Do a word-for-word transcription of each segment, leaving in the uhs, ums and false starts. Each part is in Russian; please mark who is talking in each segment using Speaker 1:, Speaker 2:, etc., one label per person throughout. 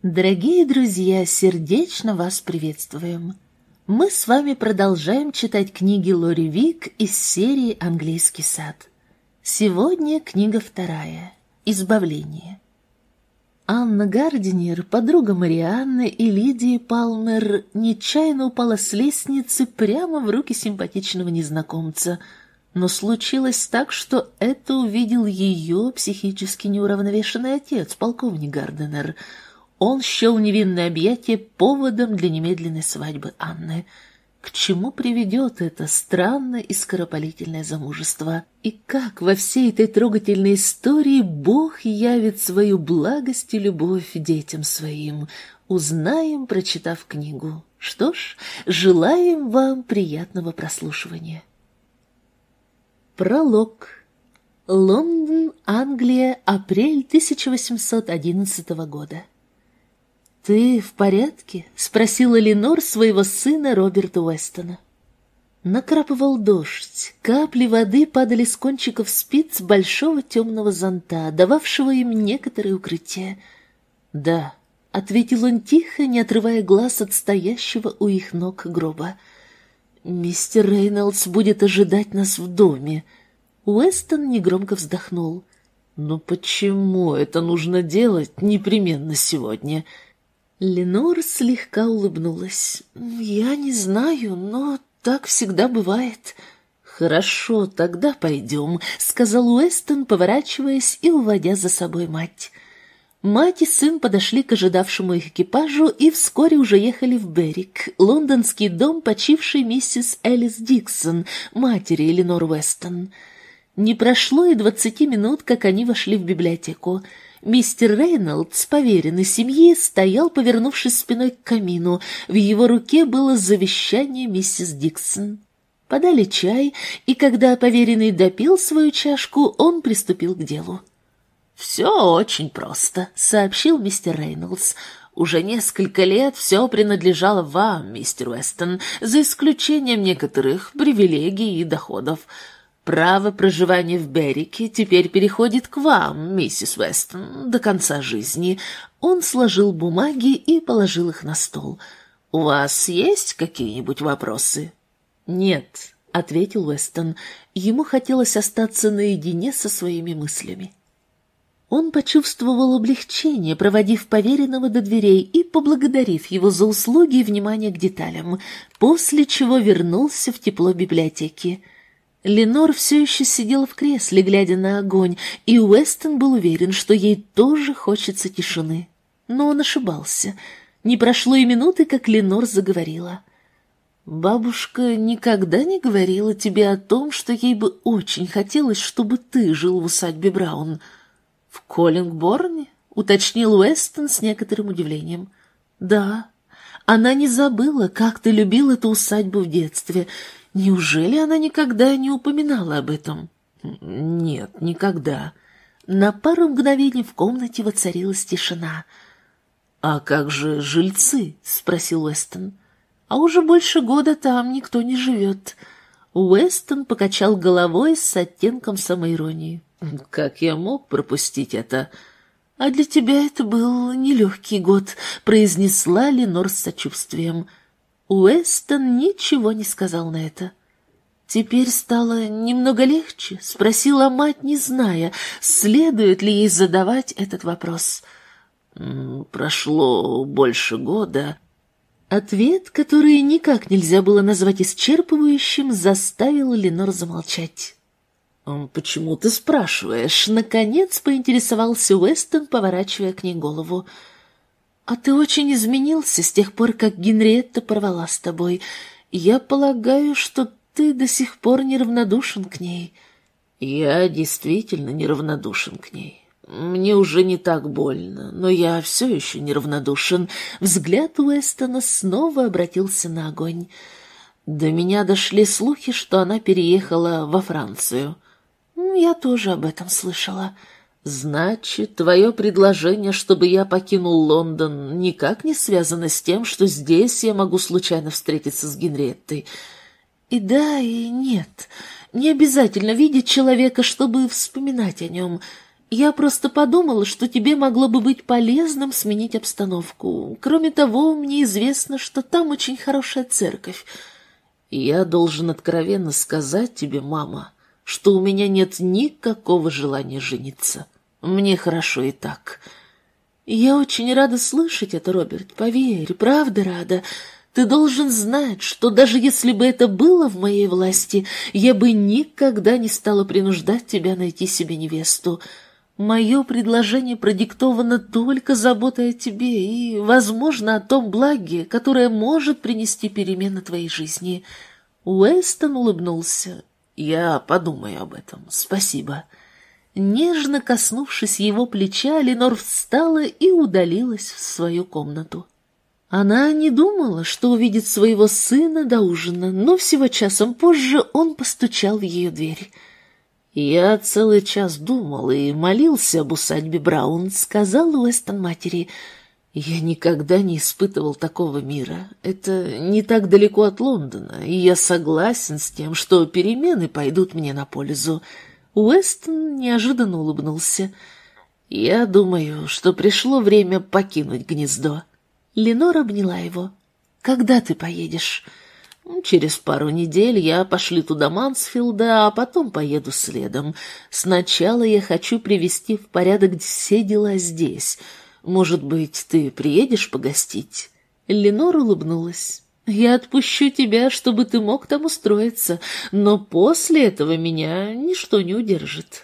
Speaker 1: Дорогие друзья, сердечно вас приветствуем. Мы с вами продолжаем читать книги Лори Вик из серии «Английский сад». Сегодня книга вторая «Избавление». Анна Гардинер, подруга Марианны и Лидии Палмер, нечаянно упала с лестницы прямо в руки симпатичного незнакомца. Но случилось так, что это увидел ее психически неуравновешенный отец, полковник Гардинер. Он счел невинное объятие поводом для немедленной свадьбы Анны. К чему приведет это странное и скоропалительное замужество? И как во всей этой трогательной истории Бог явит свою благость и любовь детям своим? Узнаем, прочитав книгу. Что ж, желаем вам приятного прослушивания. Пролог. Лондон, Англия, апрель тысяча восемьсот одиннадцатого года. «Ты в порядке?» — спросила Ленор своего сына Роберта Уэстона. Накрапывал дождь, капли воды падали с кончиков спиц большого темного зонта, дававшего им некоторое укрытие. «Да», — ответил он тихо, не отрывая глаз от стоящего у их ног гроба. «Мистер Рейнольдс будет ожидать нас в доме». Уэстон негромко вздохнул. «Но почему это нужно делать непременно сегодня?» Ленор слегка улыбнулась. «Я не знаю, но так всегда бывает». «Хорошо, тогда пойдем», — сказал Уэстон, поворачиваясь и уводя за собой мать. Мать и сын подошли к ожидавшему их экипажу и вскоре уже ехали в Беррик, лондонский дом почившей миссис Элис Диксон, матери Эленор Уэстон. Не прошло и двадцати минут, как они вошли в библиотеку. Мистер Рейнольдс, поверенный семьи, стоял, повернувшись спиной к камину. В его руке было завещание миссис Диксон. Подали чай, и когда поверенный допил свою чашку, он приступил к делу. «Все очень просто», — сообщил мистер Рейнольдс. «Уже несколько лет все принадлежало вам, мистер Уэстон, за исключением некоторых привилегий и доходов. Право проживания в Беррике теперь переходит к вам, миссис Уэстон, до конца жизни». Он сложил бумаги и положил их на стол. «У вас есть какие-нибудь вопросы?» «Нет», — ответил Уэстон. Ему хотелось остаться наедине со своими мыслями. Он почувствовал облегчение, проводив поверенного до дверей и поблагодарив его за услуги и внимание к деталям, после чего вернулся в тепло библиотеки. Ленор все еще сидела в кресле, глядя на огонь, и Уэстон был уверен, что ей тоже хочется тишины. Но он ошибался. Не прошло и минуты, как Ленор заговорила. «Бабушка никогда не говорила тебе о том, что ей бы очень хотелось, чтобы ты жил в усадьбе Браун?» «В Коллингборне?» — уточнил Уэстон с некоторым удивлением. «Да. Она не забыла, как ты любил эту усадьбу в детстве. Неужели она никогда не упоминала об этом?» «Нет, никогда». На пару мгновений в комнате воцарилась тишина. «А как же жильцы?» — спросил Уэстон. «А уже больше года там никто не живет». Уэстон покачал головой с оттенком самоиронии. «Как я мог пропустить это?» «А для тебя это был нелегкий год», — произнесла Ленор с сочувствием. Уэстон ничего не сказал на это. «Теперь стало немного легче?» — спросила мать, не зная, следует ли ей задавать этот вопрос. «Прошло больше года». Ответ, который никак нельзя было назвать исчерпывающим, заставил Ленор замолчать. «Почему ты спрашиваешь?» — наконец поинтересовался Уэстон, поворачивая к ней голову. «А ты очень изменился с тех пор, как Генриетта порвала с тобой. Я полагаю, что ты до сих пор неравнодушен к ней». «Я действительно неравнодушен к ней. Мне уже не так больно, но я все еще неравнодушен». Взгляд Уэстона снова обратился на огонь. «До меня дошли слухи, что она переехала во Францию». «Я тоже об этом слышала». «Значит, твое предложение, чтобы я покинул Лондон, никак не связано с тем, что здесь я могу случайно встретиться с Генриеттой?» «И да, и нет. Не обязательно видеть человека, чтобы вспоминать о нем. Я просто подумала, что тебе могло бы быть полезным сменить обстановку. Кроме того, мне известно, что там очень хорошая церковь.
Speaker 2: Я должен откровенно сказать тебе, мама, что у меня нет никакого желания жениться. Мне хорошо и так.
Speaker 1: Я очень рада слышать это, Роберт, поверь, правда рада. Ты должен знать, что даже если бы это было в моей власти, я бы никогда не стала принуждать тебя найти себе невесту. Мое предложение продиктовано только заботой о тебе и, возможно, о том благе, которое может принести перемены твоей жизни. Уэстон улыбнулся.
Speaker 2: Я подумаю об этом. Спасибо.
Speaker 1: Нежно коснувшись его плеча, Ленор встала и удалилась в свою комнату. Она не думала, что увидит своего сына до ужина, но всего часом позже он постучал в ее дверь.
Speaker 2: «Я целый час думал и молился об усадьбе Браун», — сказал Уэстон матери. «Я никогда не испытывал такого мира. Это не так далеко от Лондона, и я согласен с тем, что перемены пойдут мне на пользу».
Speaker 1: Уэстон неожиданно улыбнулся.
Speaker 2: «Я думаю, что пришло время покинуть гнездо».
Speaker 1: Ленор обняла его. «Когда ты поедешь?»
Speaker 2: «Через пару недель я пошлю туда Мансфилда, а потом поеду следом. Сначала я хочу привести в порядок все дела здесь. Может быть, ты приедешь погостить?»
Speaker 1: Ленор улыбнулась. «Я отпущу тебя, чтобы ты мог там устроиться, но после этого меня ничто не удержит».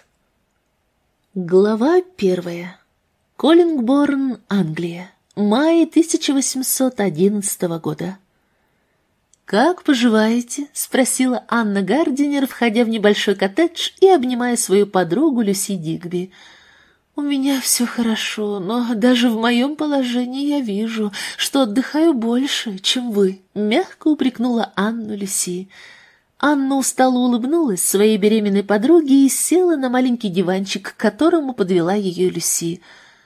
Speaker 1: Глава первая. Коллингборн, Англия. Май тысяча восемьсот одиннадцатого года. «Как поживаете?» — спросила Анна Гардинер, входя в небольшой коттедж и обнимая свою подругу Люси Дигби. «У меня все хорошо, но даже в моем положении я вижу, что отдыхаю больше, чем вы», — мягко упрекнула Анну Люси. Анна устало улыбнулась своей беременной подруге и села на маленький диванчик, к которому подвела ее Люси.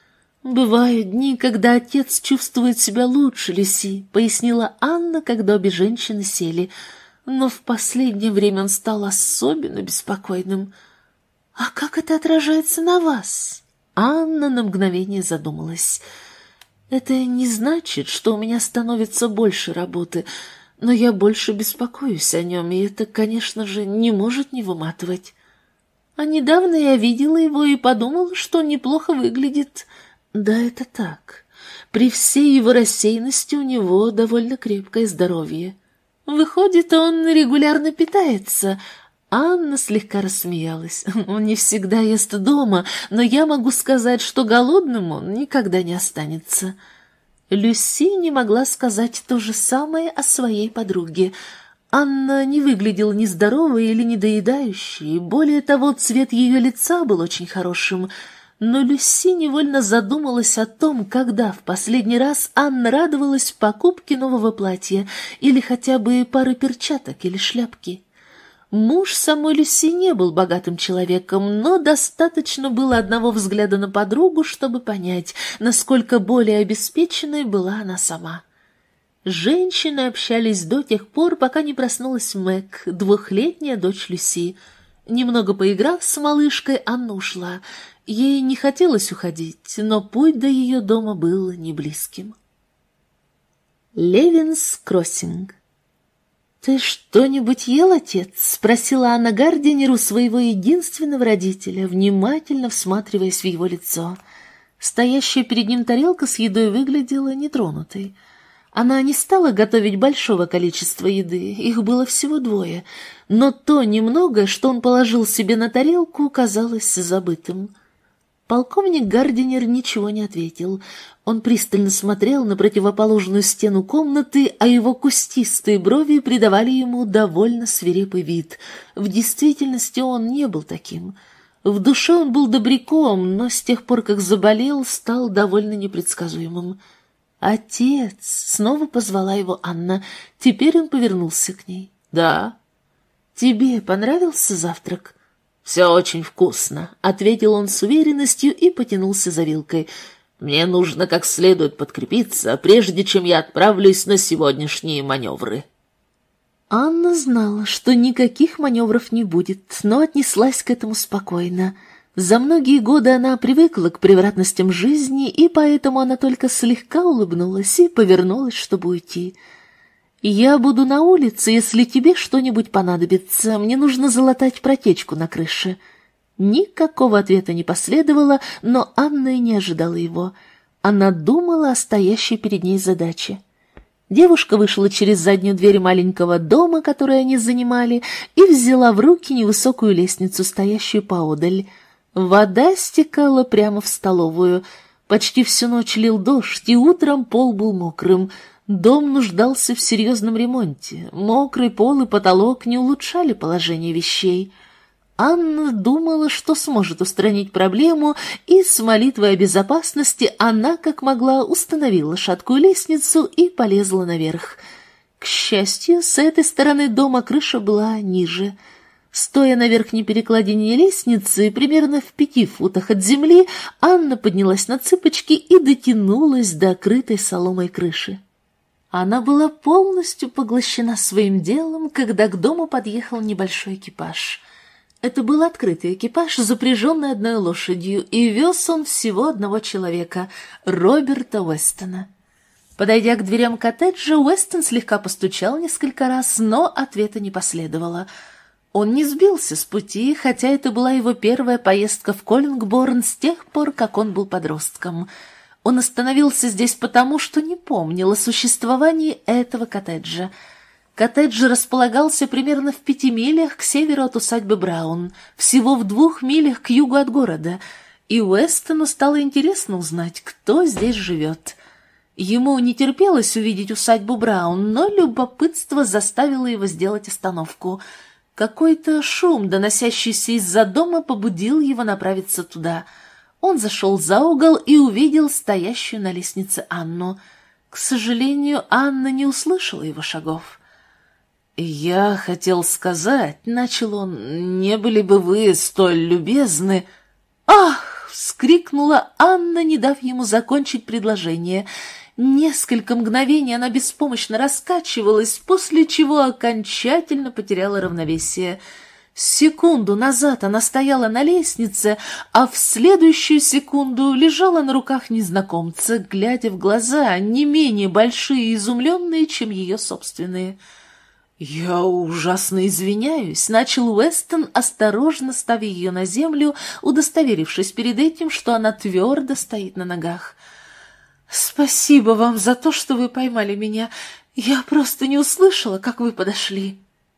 Speaker 1: «Бывают дни, когда отец чувствует себя лучше, Люси», — пояснила Анна, когда обе женщины сели. «Но в последнее время он стал особенно беспокойным». «А как это отражается на вас?» Анна на мгновение задумалась. «Это не значит, что у меня становится больше работы, но я больше беспокоюсь о нем, и это, конечно же, не может не выматывать. А недавно я видела его и подумала, что он неплохо выглядит». «Да, это так. При всей его рассеянности у него довольно крепкое здоровье. Выходит, он регулярно питается». Анна слегка рассмеялась. «Он не всегда ест дома, но я могу сказать, что голодным он никогда не останется». Люси не могла сказать то же самое о своей подруге. Анна не выглядела нездоровой или недоедающей, более того, цвет ее лица был очень хорошим. Но Люси невольно задумалась о том, когда в последний раз Анна радовалась покупке нового платья или хотя бы пары перчаток или шляпки. Муж самой Люси не был богатым человеком, но достаточно было одного взгляда на подругу, чтобы понять, насколько более обеспеченной была она сама. Женщины общались до тех пор, пока не проснулась Мэг, двухлетняя дочь Люси. Немного поиграв с малышкой, Анна ушла. Ей не хотелось уходить, но путь до ее дома был неблизким. Левинс Кроссинг. «Ты что-нибудь ел, отец?» — спросила Анна Гардинер у своего единственного родителя, внимательно всматриваясь в его лицо. Стоящая перед ним тарелка с едой выглядела нетронутой. Она не стала готовить большого количества еды, их было всего двое, но то немногое, что он положил себе на тарелку, казалось забытым. Полковник Гардинер ничего не ответил. Он пристально смотрел на противоположную стену комнаты, а его кустистые брови придавали ему довольно свирепый вид. В действительности он не был таким. В душе он был добряком, но с тех пор, как заболел, стал довольно непредсказуемым. «Отец!» — снова позвала его Анна. Теперь он повернулся к ней.
Speaker 2: «Да».
Speaker 1: «Тебе понравился завтрак?»
Speaker 2: «Все очень вкусно», — ответил он с уверенностью и потянулся за вилкой. «Мне нужно как следует подкрепиться, прежде чем я отправлюсь на сегодняшние маневры».
Speaker 1: Анна знала, что никаких маневров не будет, но отнеслась к этому спокойно. За многие годы она привыкла к превратностям жизни, и поэтому она только слегка улыбнулась и повернулась, чтобы уйти. «Я буду на улице, если тебе что-нибудь понадобится. Мне нужно залатать протечку на крыше». Никакого ответа не последовало, но Анна и не ожидала его. Она думала о стоящей перед ней задаче. Девушка вышла через заднюю дверь маленького дома, который они занимали, и взяла в руки невысокую лестницу, стоящую поодаль. Вода стекала прямо в столовую. Почти всю ночь лил дождь, и утром пол был мокрым. Дом нуждался в серьезном ремонте. Мокрый пол и потолок не улучшали положение вещей. Анна думала, что сможет устранить проблему, и с молитвой о безопасности она, как могла, установила шаткую лестницу и полезла наверх. К счастью, с этой стороны дома крыша была ниже. Стоя на верхней перекладине лестницы, примерно в пяти футах от земли, Анна поднялась на цыпочки и дотянулась до крытой соломой крыши. Она была полностью поглощена своим делом, когда к дому подъехал небольшой экипаж. Это был открытый экипаж, запряженный одной лошадью, и вез он всего одного человека — Роберта Уэстона. Подойдя к дверям коттеджа, Уэстон слегка постучал несколько раз, но ответа не последовало. Он не сбился с пути, хотя это была его первая поездка в Коллингборн с тех пор, как он был подростком. Он остановился здесь потому, что не помнил о существовании этого коттеджа. Коттедж располагался примерно в пяти милях к северу от усадьбы Браун, всего в двух милях к югу от города, и Уэстону стало интересно узнать, кто здесь живет. Ему не терпелось увидеть усадьбу Браун, но любопытство заставило его сделать остановку. Какой-то шум, доносящийся из-за дома, побудил его направиться туда. Он зашел за угол и увидел стоящую на лестнице Анну. К сожалению, Анна не услышала его шагов. «Я хотел сказать, — начал он, — не были бы вы столь любезны...» «Ах!» — вскрикнула Анна, не дав ему закончить предложение. Несколько мгновений она беспомощно раскачивалась, после чего окончательно потеряла равновесие. Секунду назад она стояла на лестнице, а в следующую секунду лежала на руках незнакомца, глядя в глаза, не менее большие и изумленные, чем ее собственные. «Я ужасно извиняюсь», — начал Уэстон, осторожно ставя ее на землю, удостоверившись перед этим, что она твердо стоит на ногах. «Спасибо вам за то, что вы поймали меня. Я просто не услышала, как вы подошли».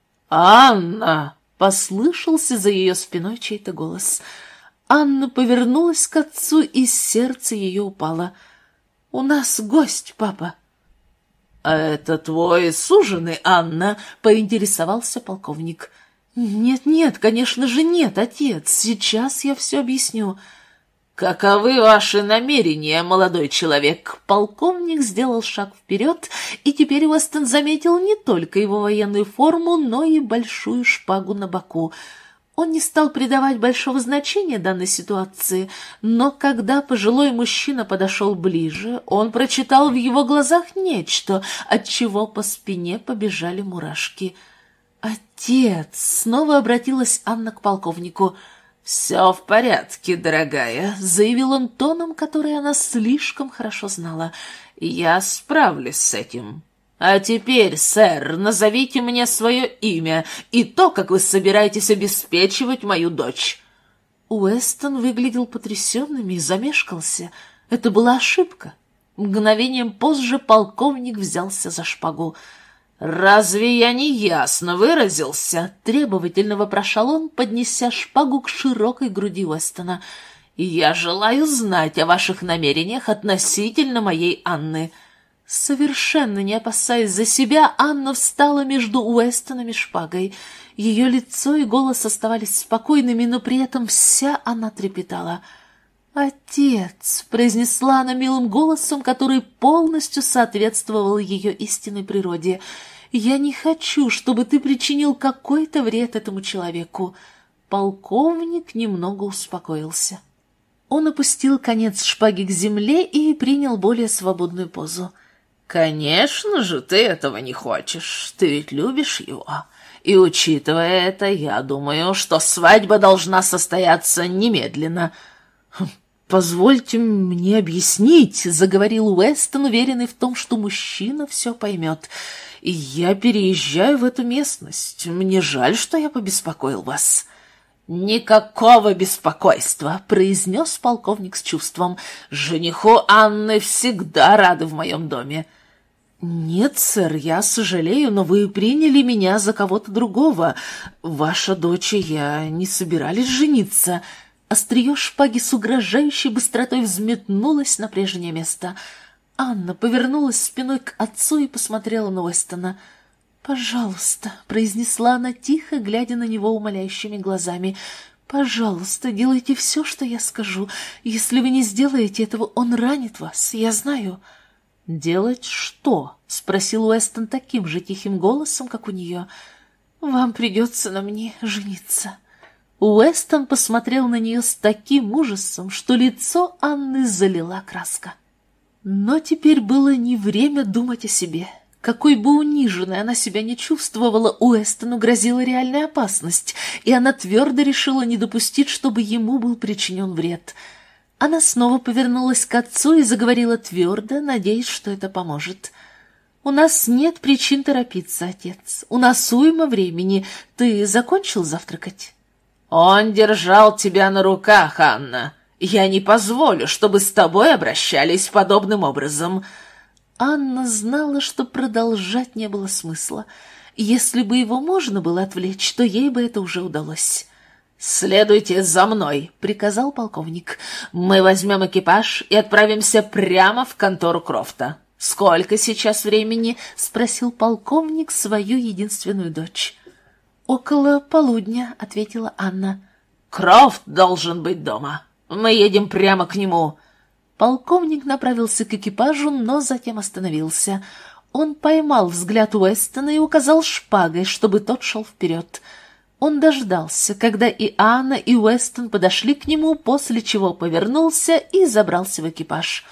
Speaker 1: «Анна!» — послышался за ее спиной чей-то голос. Анна повернулась к отцу, и сердце ее упало. «У нас гость, папа». «А это твой суженый, Анна?» — поинтересовался полковник. «Нет-нет, конечно же нет, отец. Сейчас я все объясню». «Каковы ваши намерения, молодой человек?» Полковник сделал шаг вперед, и теперь Уэстон заметил не только его военную форму, но и большую шпагу на боку. Он не стал придавать большого значения данной ситуации, но когда пожилой мужчина подошел ближе, он прочитал в его глазах нечто, отчего по спине побежали мурашки. «Отец!» — снова обратилась Анна к полковнику. «Все в порядке, дорогая», — заявил он тоном, который она слишком хорошо знала. «Я справлюсь с этим. А теперь, сэр, назовите мне свое имя и то, как вы собираетесь обеспечивать мою дочь». Уэстон выглядел потрясенным и замешкался. Это была ошибка. Мгновением позже полковник взялся за шпагу. «Разве я не ясно выразился?» — требовательно вопрошал он, поднеся шпагу к широкой груди Уэстона. «Я желаю знать о ваших намерениях относительно моей Анны». Совершенно не опасаясь за себя, Анна встала между Уэстоном и шпагой. Ее лицо и голос оставались спокойными, но при этом вся она трепетала. «Отец!» — произнесла она милым голосом, который полностью соответствовал ее истинной природе. «Я не хочу, чтобы ты причинил какой-то вред этому человеку». Полковник немного успокоился. Он опустил конец шпаги к земле и принял более свободную позу. «Конечно же, ты этого не хочешь. Ты ведь любишь его.
Speaker 2: И, учитывая это, я думаю, что свадьба должна состояться немедленно». «Позвольте мне объяснить», — заговорил Уэстон, уверенный в том, что мужчина все поймет. «Я переезжаю в эту местность. Мне жаль, что я побеспокоил вас». «Никакого беспокойства», — произнес полковник с чувством. «Жениху Анны всегда рады в моем доме». «Нет, сэр, я сожалею, но вы приняли меня за кого-то другого. Ваша дочь и я не собирались жениться». Острие шпаги с угрожающей быстротой взметнулось на прежнее место. Анна повернулась спиной к отцу и посмотрела на Уэстона. «Пожалуйста», — произнесла она тихо, глядя на него умоляющими глазами, — «пожалуйста, делайте все, что я скажу. Если вы не сделаете этого, он ранит вас, я знаю». «Делать что?» — спросил Уэстон таким же тихим голосом, как у нее. «Вам придется на мне жениться». Уэстон посмотрел на нее с таким ужасом, что лицо Анны залила краска. Но теперь было не время думать о себе. Какой бы униженной она себя не чувствовала, Уэстону грозила реальная опасность, и она твердо решила не допустить, чтобы ему был причинен вред. Она снова повернулась к отцу и заговорила твердо, надеясь, что это поможет. «У нас нет причин торопиться, отец. У нас уйма времени. Ты закончил завтракать?» «Он держал тебя на руках, Анна. Я не позволю, чтобы с тобой обращались подобным образом». Анна знала, что продолжать не было смысла. Если бы его можно было отвлечь, то ей бы это уже удалось. «Следуйте за мной», — приказал полковник. «Мы возьмем экипаж и отправимся прямо в контору Крофта». «Сколько сейчас времени?» — спросил полковник свою единственную дочь. «Около полудня», — ответила Анна. «Крофт должен быть дома. Мы едем прямо к нему». Полковник направился к экипажу, но затем остановился. Он поймал взгляд Уэстона и указал шпагой, чтобы тот шел вперед. Он дождался, когда и Анна, и Уэстон подошли к нему, после чего повернулся и забрался в экипаж.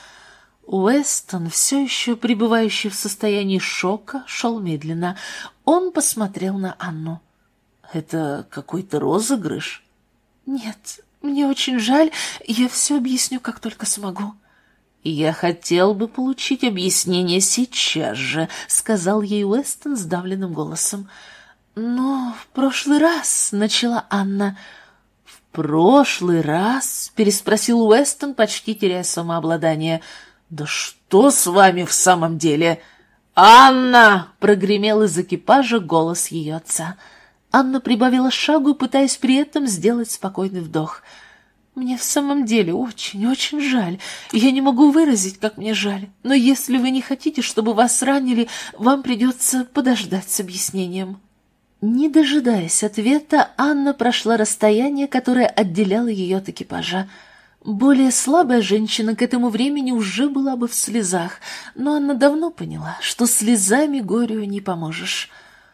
Speaker 2: Уэстон, все еще пребывающий в состоянии шока, шел медленно. Он посмотрел на Анну. «Это какой-то розыгрыш?» «Нет, мне очень жаль, я все объясню, как только смогу». «Я хотел бы получить объяснение сейчас же», — сказал ей Уэстон сдавленным голосом. «Но в прошлый раз», — начала Анна. «В прошлый раз?» — переспросил Уэстон, почти теряя самообладание. «Да что с вами в самом деле?» «Анна!» — прогремел из экипажа голос ее отца. Анна прибавила шагу, пытаясь при этом сделать спокойный вдох. «Мне в самом деле очень-очень жаль. Я не могу выразить, как мне жаль. Но если вы не хотите, чтобы вас ранили, вам придется подождать с объяснением». Не дожидаясь ответа, Анна прошла расстояние, которое отделяло ее от экипажа. Более слабая женщина к этому времени уже была бы в слезах, но Анна давно поняла, что слезами горю не поможешь.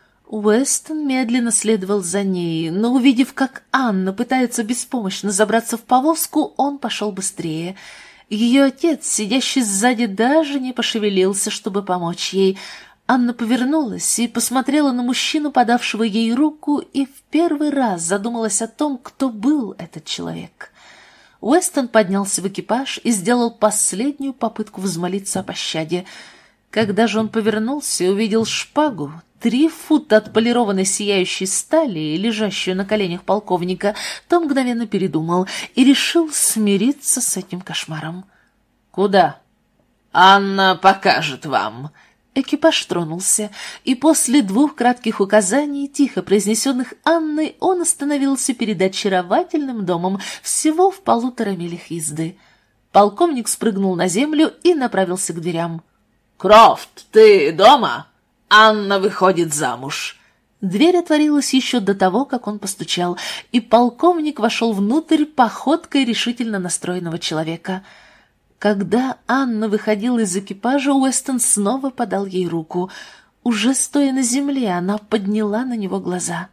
Speaker 2: Уэстон медленно следовал за ней, но, увидев, как Анна пытается беспомощно забраться в повозку, он пошел быстрее. Ее отец, сидящий сзади, даже не пошевелился, чтобы помочь ей. Анна повернулась и посмотрела на мужчину, подавшего ей руку, и в первый раз задумалась о том, кто был этот человек. Уэстон поднялся в экипаж и сделал последнюю попытку взмолиться о пощаде. Когда же он повернулся и увидел шпагу, три фута отполированной сияющей стали, лежащую на коленях полковника, то мгновенно передумал и решил смириться с этим кошмаром. «Куда?» «Анна покажет вам». Экипаж тронулся, и после двух кратких указаний, тихо произнесенных Анной, он остановился перед очаровательным домом всего в полутора милях езды. Полковник спрыгнул на землю и направился к дверям. «Крофт, ты дома? Анна выходит замуж». Дверь отворилась еще до того, как он постучал, и полковник вошел внутрь походкой решительно настроенного человека. Когда Анна выходила из экипажа, Уэстон снова подал ей руку. Уже стоя на земле, она подняла на него глаза.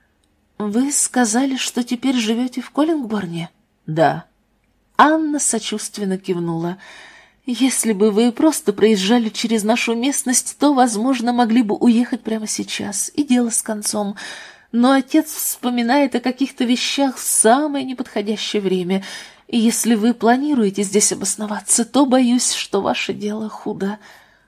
Speaker 2: «Вы сказали, что теперь живете в Коллингборне?» «Да». Анна сочувственно кивнула.
Speaker 1: Если бы вы просто проезжали через нашу местность, то, возможно, могли бы уехать прямо сейчас, и дело с концом. Но отец вспоминает о каких-то вещах в самое неподходящее время, и если вы планируете здесь обосноваться, то боюсь, что ваше дело худо».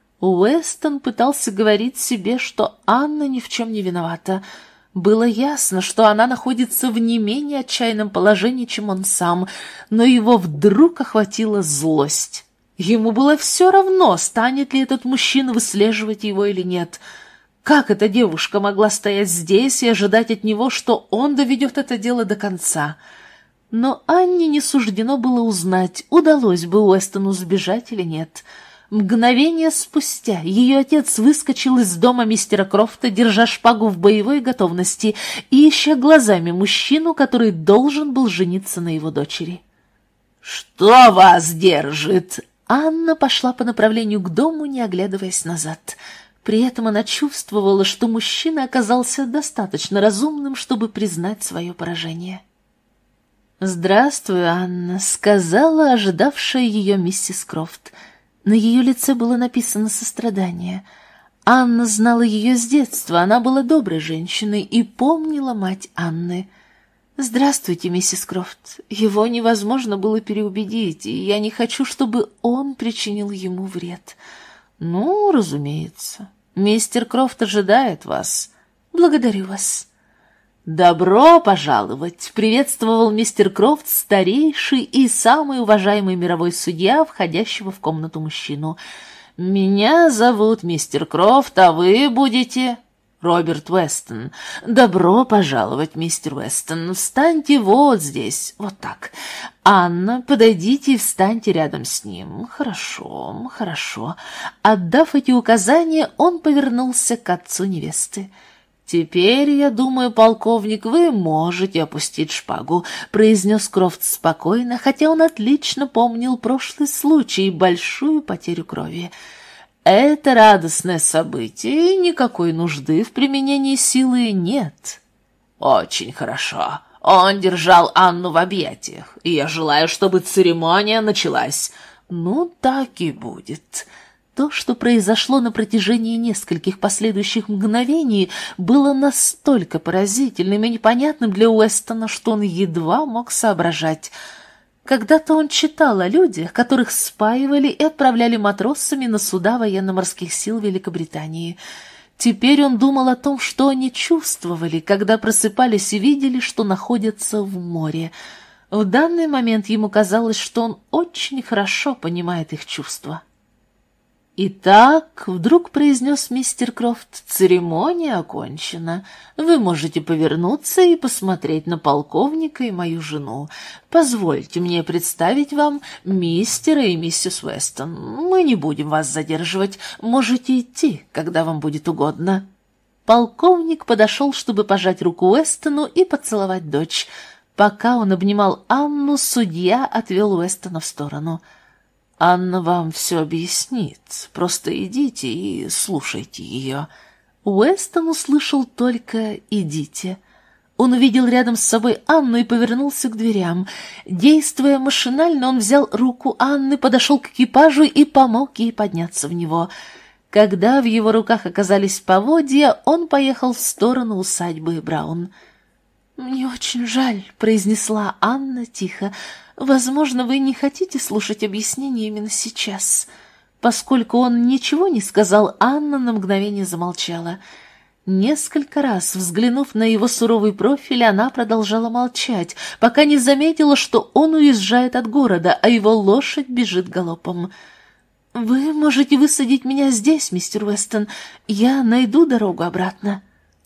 Speaker 1: Уэстон пытался говорить себе, что Анна ни в чем не виновата. Было ясно, что она находится в не менее отчаянном положении, чем он сам, но его вдруг охватила злость. Ему было все равно, станет ли этот мужчина выслеживать его или нет. Как эта девушка могла стоять здесь и ожидать от него, что он доведет это дело до конца? Но Анне не суждено было узнать, удалось бы Уэстону сбежать или нет. Мгновение спустя ее отец выскочил из дома мистера Крофта, держа шпагу в боевой готовности и ища глазами мужчину, который должен был жениться на его дочери. «Что вас держит?» Анна пошла по направлению к дому, не оглядываясь назад. При этом она чувствовала, что мужчина оказался достаточно разумным, чтобы признать свое поражение. «Здравствуй, Анна», — сказала ожидавшая ее миссис Крофт. На ее лице было написано сострадание. Анна знала ее с детства, она была доброй женщиной и помнила мать Анны. «Здравствуйте, миссис Крофт. Его невозможно было переубедить, и я не хочу, чтобы он причинил ему вред». «Ну, разумеется. Мистер Крофт ожидает вас. Благодарю вас». «Добро пожаловать!» — приветствовал мистер Крофт, старейший и самый уважаемый мировой судья, входящего в комнату мужчину. «Меня зовут мистер Крофт, а вы будете...» «Роберт Уэстон. Добро пожаловать, мистер Уэстон. Встаньте вот здесь, вот так. Анна, подойдите и встаньте рядом с ним. Хорошо, хорошо». Отдав эти указания, он повернулся к отцу невесты. «Теперь, я думаю, полковник, вы можете опустить шпагу», — произнес Крофт спокойно, хотя он отлично помнил прошлый случай и большую потерю крови. «Это радостное событие, и никакой нужды в применении силы нет». «Очень хорошо. Он держал Анну в объятиях, и я желаю, чтобы церемония началась». «Ну, так и будет». То, что произошло на протяжении нескольких последующих мгновений, было настолько поразительным и непонятным для Уэстона, что он едва мог соображать. Когда-то он читал о людях, которых спаивали и отправляли матросами на суда военно-морских сил Великобритании. Теперь он думал о том, что они чувствовали, когда просыпались и видели, что находятся в море. В данный момент ему казалось, что он очень хорошо понимает их чувства. «Итак», — вдруг произнес мистер Крофт, — «церемония окончена. Вы можете повернуться и посмотреть на полковника и мою жену. Позвольте мне представить вам мистера и миссис Уэстон. Мы не будем вас задерживать. Можете идти, когда вам будет угодно». Полковник подошел, чтобы пожать руку Уэстону и поцеловать дочь. Пока он обнимал Анну, судья отвел Уэстона в сторону. «Анна вам все объяснит. Просто идите и слушайте ее». Уэстон услышал только «идите». Он увидел рядом с собой Анну и повернулся к дверям. Действуя машинально, он взял руку Анны, подошел к экипажу и помог ей подняться в него. Когда в его руках оказались поводья, он поехал в сторону усадьбы Браун. «Мне очень жаль», — произнесла Анна тихо. «Возможно, вы не хотите слушать объяснения именно сейчас». Поскольку он ничего не сказал, Анна на мгновение замолчала. Несколько раз, взглянув на его суровый профиль, она продолжала молчать, пока не заметила, что он уезжает от города, а его лошадь бежит галопом. «Вы можете высадить меня здесь, мистер Уэстон. Я найду дорогу обратно».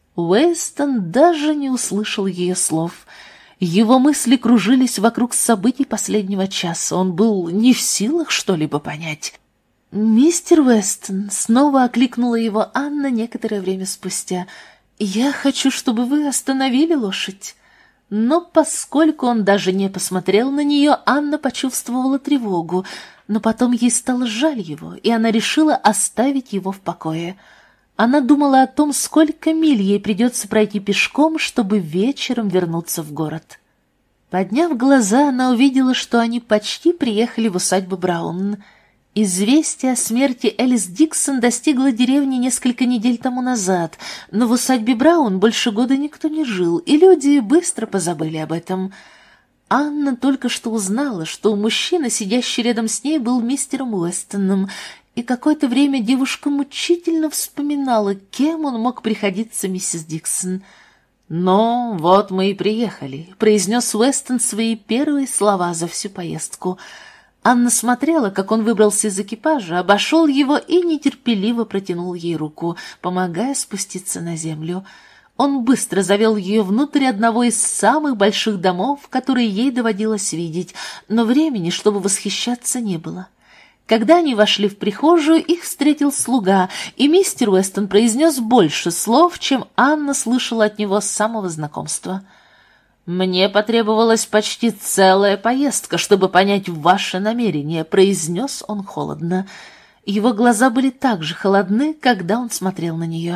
Speaker 1: Уэстон даже не услышал ее слов. Его мысли кружились вокруг событий последнего часа. Он был не в силах что-либо понять. «Мистер Уэстон», — снова окликнула его Анна некоторое время спустя, — «я хочу, чтобы вы остановили лошадь». Но поскольку он даже не посмотрел на нее, Анна почувствовала тревогу, но потом ей стало жаль его, и она решила оставить его в покое. Она думала о том, сколько миль ей придется пройти пешком, чтобы вечером вернуться в город. Подняв глаза, она увидела, что они почти приехали в усадьбу Браун. Известие о смерти Элис Диксон достигло деревни несколько недель тому назад, но в усадьбе Браун больше года никто не жил, и люди быстро позабыли об этом. Анна только что узнала, что мужчина, сидящий рядом с ней, был мистером Уэстоном, и какое-то время девушка мучительно вспоминала, кем он мог приходиться миссис Диксон. «Ну, вот мы и приехали», — произнес Уэстон свои первые слова за всю поездку. Анна смотрела, как он выбрался из экипажа, обошел его и нетерпеливо протянул ей руку, помогая спуститься на землю. Он быстро завел ее внутрь одного из самых больших домов, которые ей доводилось видеть, но времени, чтобы восхищаться, не было. Когда они вошли в прихожую, их встретил слуга, и мистер Уэстон произнес больше слов, чем Анна слышала от него с самого знакомства. «Мне потребовалась почти целая поездка, чтобы понять ваши намерения», — произнес он холодно. Его глаза были так же холодны, когда он смотрел на нее.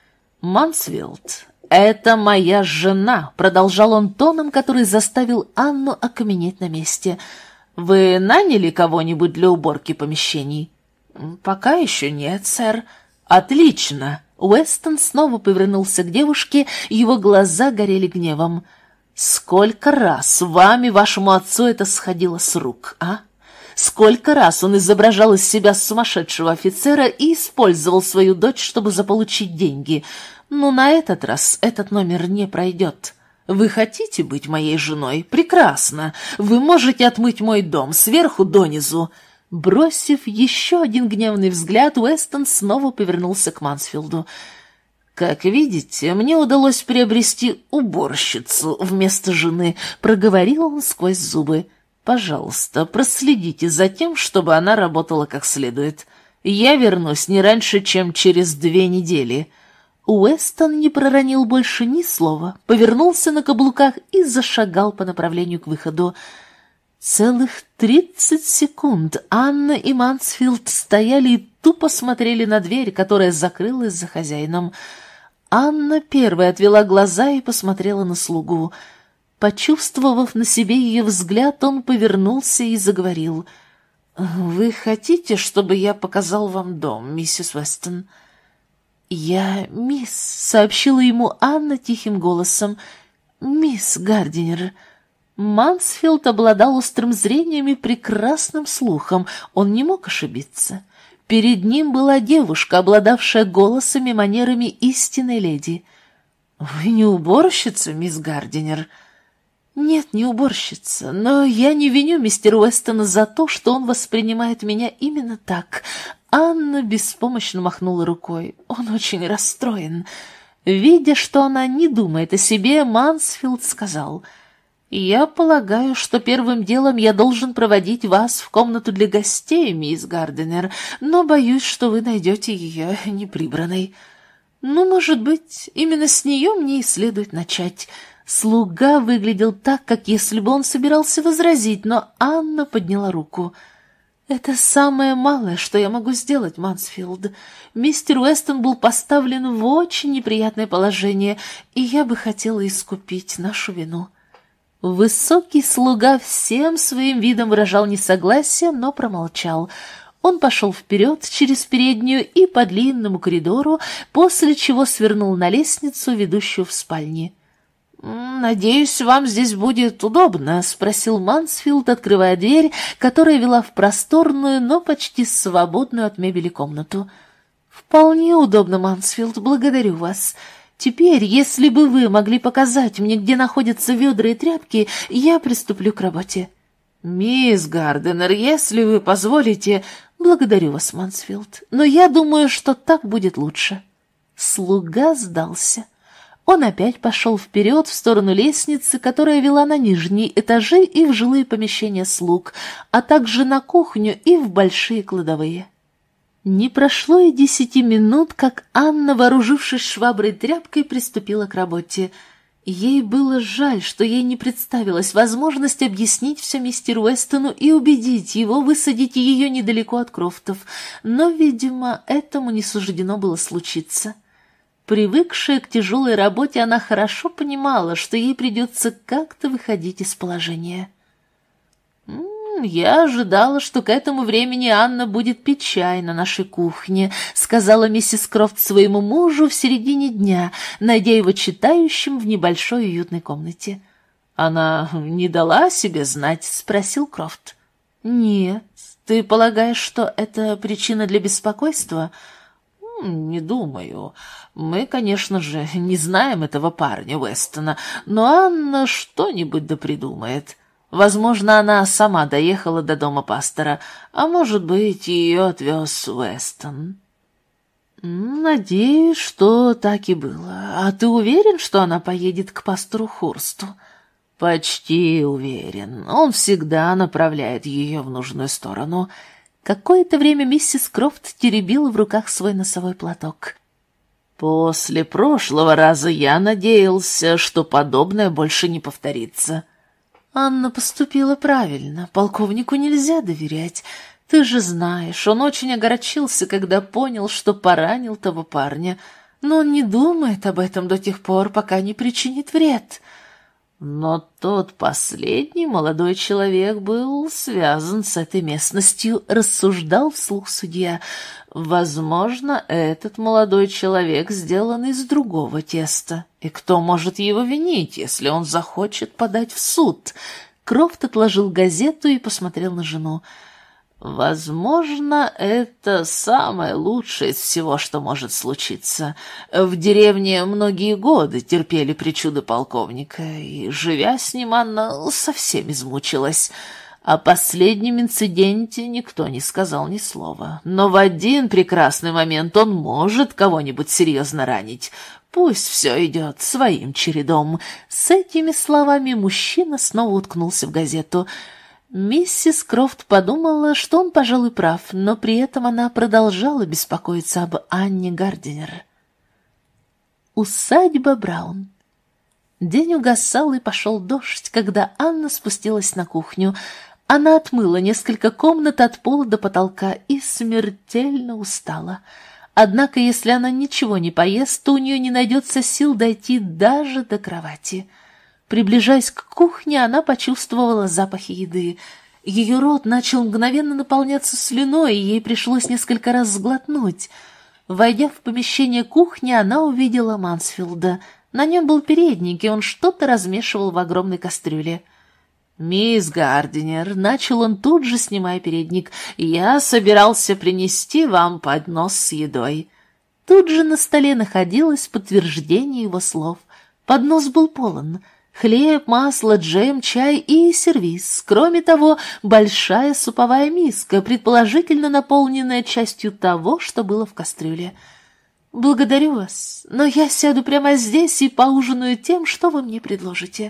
Speaker 1: «Мансфилд, это моя жена», — продолжал он тоном, который заставил Анну окаменеть на месте. «Вы наняли кого-нибудь для уборки помещений?» «Пока еще нет, сэр». «Отлично!» Уэстон снова повернулся к девушке, его глаза горели гневом. «Сколько раз вам и вашему отцу это сходило с рук, а? Сколько раз он изображал из себя сумасшедшего офицера и использовал свою дочь, чтобы заполучить деньги? Но на этот раз этот номер не пройдет. Вы хотите быть моей женой? Прекрасно. Вы можете отмыть мой дом сверху донизу». Бросив еще один гневный взгляд, Уэстон снова повернулся к Мансфилду. «Как видите, мне удалось приобрести уборщицу вместо жены», — проговорил он сквозь зубы. «Пожалуйста, проследите за тем, чтобы она работала как следует. Я вернусь не раньше, чем через две недели». Уэстон не проронил больше ни слова, повернулся на каблуках и зашагал по направлению к выходу. Целых тридцать секунд Анна и Мансфилд стояли и тупо смотрели на дверь, которая закрылась за хозяином. Анна первая отвела глаза и посмотрела на слугу. Почувствовав на себе ее взгляд, он повернулся и заговорил. «Вы хотите, чтобы я показал вам дом, миссис Уэстон?» «Я мисс», — сообщила ему Анна тихим голосом. «Мисс Гардинер». Мансфилд обладал острым зрением и прекрасным слухом, он не мог ошибиться. Перед ним была девушка, обладавшая голосом и манерами истинной леди. «Вы не уборщица, мисс Гардинер?» «Нет, не уборщица, но я не виню мистера Уэстона за то, что он воспринимает меня именно так». Анна беспомощно махнула рукой. Он очень расстроен. Видя, что она не думает о себе, Мансфилд сказал: «Я полагаю, что первым делом я должен проводить вас в комнату для гостей, мисс Гардинер, но боюсь, что вы найдете ее неприбранной». «Ну, может быть, именно с нее мне и следует начать». Слуга выглядел так, как если бы он собирался возразить, но Анна подняла руку. «Это самое малое, что я могу сделать, Мансфилд. Мистер Уэстон был поставлен в очень неприятное положение, и я бы хотела искупить нашу вину». Высокий слуга всем своим видом выражал несогласие, но промолчал. Он пошел вперед через переднюю и по длинному коридору, после чего свернул на лестницу, ведущую в спальни. «Надеюсь, вам здесь будет удобно?» — спросил Мансфилд, открывая дверь, которая вела в просторную, но почти свободную от мебели комнату. «Вполне удобно, Мансфилд, благодарю вас. Теперь, если бы вы могли показать мне, где находятся ведра и тряпки, я приступлю к работе». «Мисс Гардинер, если вы позволите...» «Благодарю вас, Мансфилд, но я думаю, что так будет лучше». Слуга сдался. Он опять пошел вперед в сторону лестницы, которая вела на нижние этажи и в жилые помещения слуг, а также на кухню и в большие кладовые. Не прошло и десяти минут, как Анна, вооружившись шваброй и тряпкой, приступила к работе. Ей было жаль, что ей не представилась возможность объяснить все мистеру Уэстону и убедить его высадить ее недалеко от Крофтов, но, видимо, этому не суждено было случиться. Привыкшая к тяжелой работе, она хорошо понимала, что ей придется как-то выходить из положения. «Я ожидала, что к этому времени Анна будет пить чай на нашей кухне», сказала миссис Крофт своему мужу в середине дня, найдя его читающим в небольшой уютной комнате. «Она не дала о себе знать?» — спросил Крофт. «Нет. Ты полагаешь, что это причина для беспокойства?» «Не думаю. Мы, конечно же, не знаем этого парня Уэстона, но Анна что-нибудь да придумает. Возможно, она сама доехала до дома пастора, а может быть, ее отвез Уэстон». «Надеюсь, что так и было. А ты уверен, что она поедет к пастору Хурсту?» «Почти уверен. Он всегда направляет ее в нужную сторону». Какое-то время миссис Крофт теребила в руках свой носовой платок. «После прошлого раза я надеялся, что подобное больше не повторится». «Анна поступила правильно. Полковнику нельзя доверять. Ты же знаешь, он очень огорчился, когда понял, что поранил того парня. Но он не думает об этом до тех пор, пока не причинит вред». «Но тот последний молодой человек был связан с этой местностью», — рассуждал вслух судья. «Возможно, этот молодой человек сделан из другого теста. И кто может его винить, если он захочет подать в суд?» Крофт отложил газету и посмотрел на жену. «Возможно, это самое лучшее из всего, что может случиться. В деревне многие годы терпели причуды полковника, и, живя с ним, Анна совсем измучилась. О последнем инциденте никто не сказал ни слова. Но в один прекрасный момент он может кого-нибудь серьезно ранить. Пусть все идет своим чередом». С этими словами мужчина снова уткнулся в газету. Миссис Крофт подумала, что он, пожалуй, прав, но при этом она продолжала беспокоиться об Анне Гардинер. Усадьба Браун. День угасал, и пошел дождь, когда Анна спустилась на кухню. Она отмыла несколько комнат от пола до потолка и смертельно устала. Однако, если она ничего не поест, то у нее не найдется сил дойти даже до кровати. Приближаясь к кухне, она почувствовала запахи еды. Ее рот начал мгновенно наполняться слюной, и ей пришлось несколько раз сглотнуть. Войдя в помещение кухни, она увидела Мансфилда. На нем был передник, и он что-то размешивал в огромной кастрюле. «Мисс Гардинер», — начал он тут же, снимая передник, — «я собирался принести вам поднос с едой». Тут же на столе находилось подтверждение его слов. Поднос был полон. Хлеб, масло, джем, чай и сервиз. Кроме того, большая суповая миска, предположительно наполненная частью того, что было в кастрюле. «Благодарю вас, но я сяду прямо здесь и поужинаю тем, что вы мне предложите».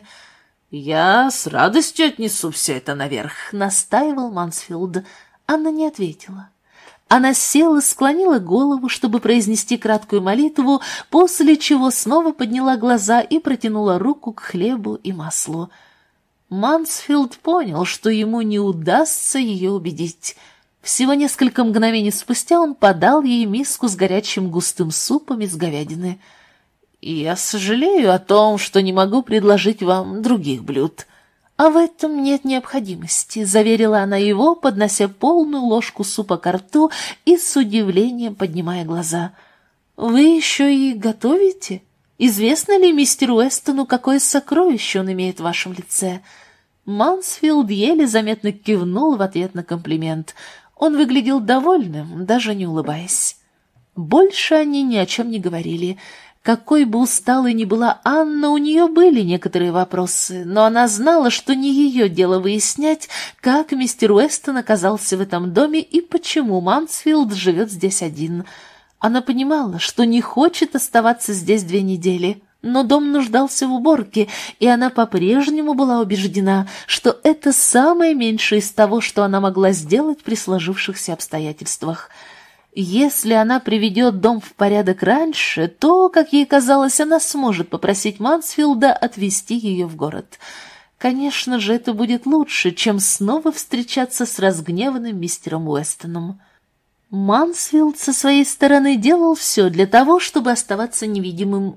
Speaker 1: «Я с радостью отнесу все это наверх», — настаивал Мансфилд. Анна не ответила. Она села, склонила голову, чтобы произнести краткую молитву, после чего снова подняла глаза и протянула руку к хлебу и маслу. Мансфилд понял, что ему не удастся ее убедить. Всего несколько мгновений спустя он подал ей миску с горячим густым супом из говядины. «Я сожалею о том, что не могу предложить вам других блюд». «А в этом нет необходимости», — заверила она его, поднося полную ложку супа ко рту и с удивлением поднимая глаза. «Вы еще и готовите? Известно ли мистеру Уэстону, какое сокровище он имеет в вашем лице?» Мансфилд еле заметно кивнул в ответ на комплимент. Он выглядел довольным, даже не улыбаясь. Больше они ни о чем не говорили. Какой бы усталой ни была Анна, у нее были некоторые вопросы, но она знала, что не ее дело выяснять, как мистер Уэстон оказался в этом доме и почему Мансфилд живет здесь один. Она понимала, что не хочет оставаться здесь две недели, но дом нуждался в уборке, и она по-прежнему была убеждена, что это самое меньшее из того, что она могла сделать при сложившихся обстоятельствах. Если она приведет дом в порядок раньше, то, как ей казалось, она сможет попросить Мансфилда отвезти ее в город. Конечно же, это будет лучше, чем снова встречаться с разгневанным мистером Уэстоном. Мансфилд со своей стороны делал все для того, чтобы оставаться невидимым.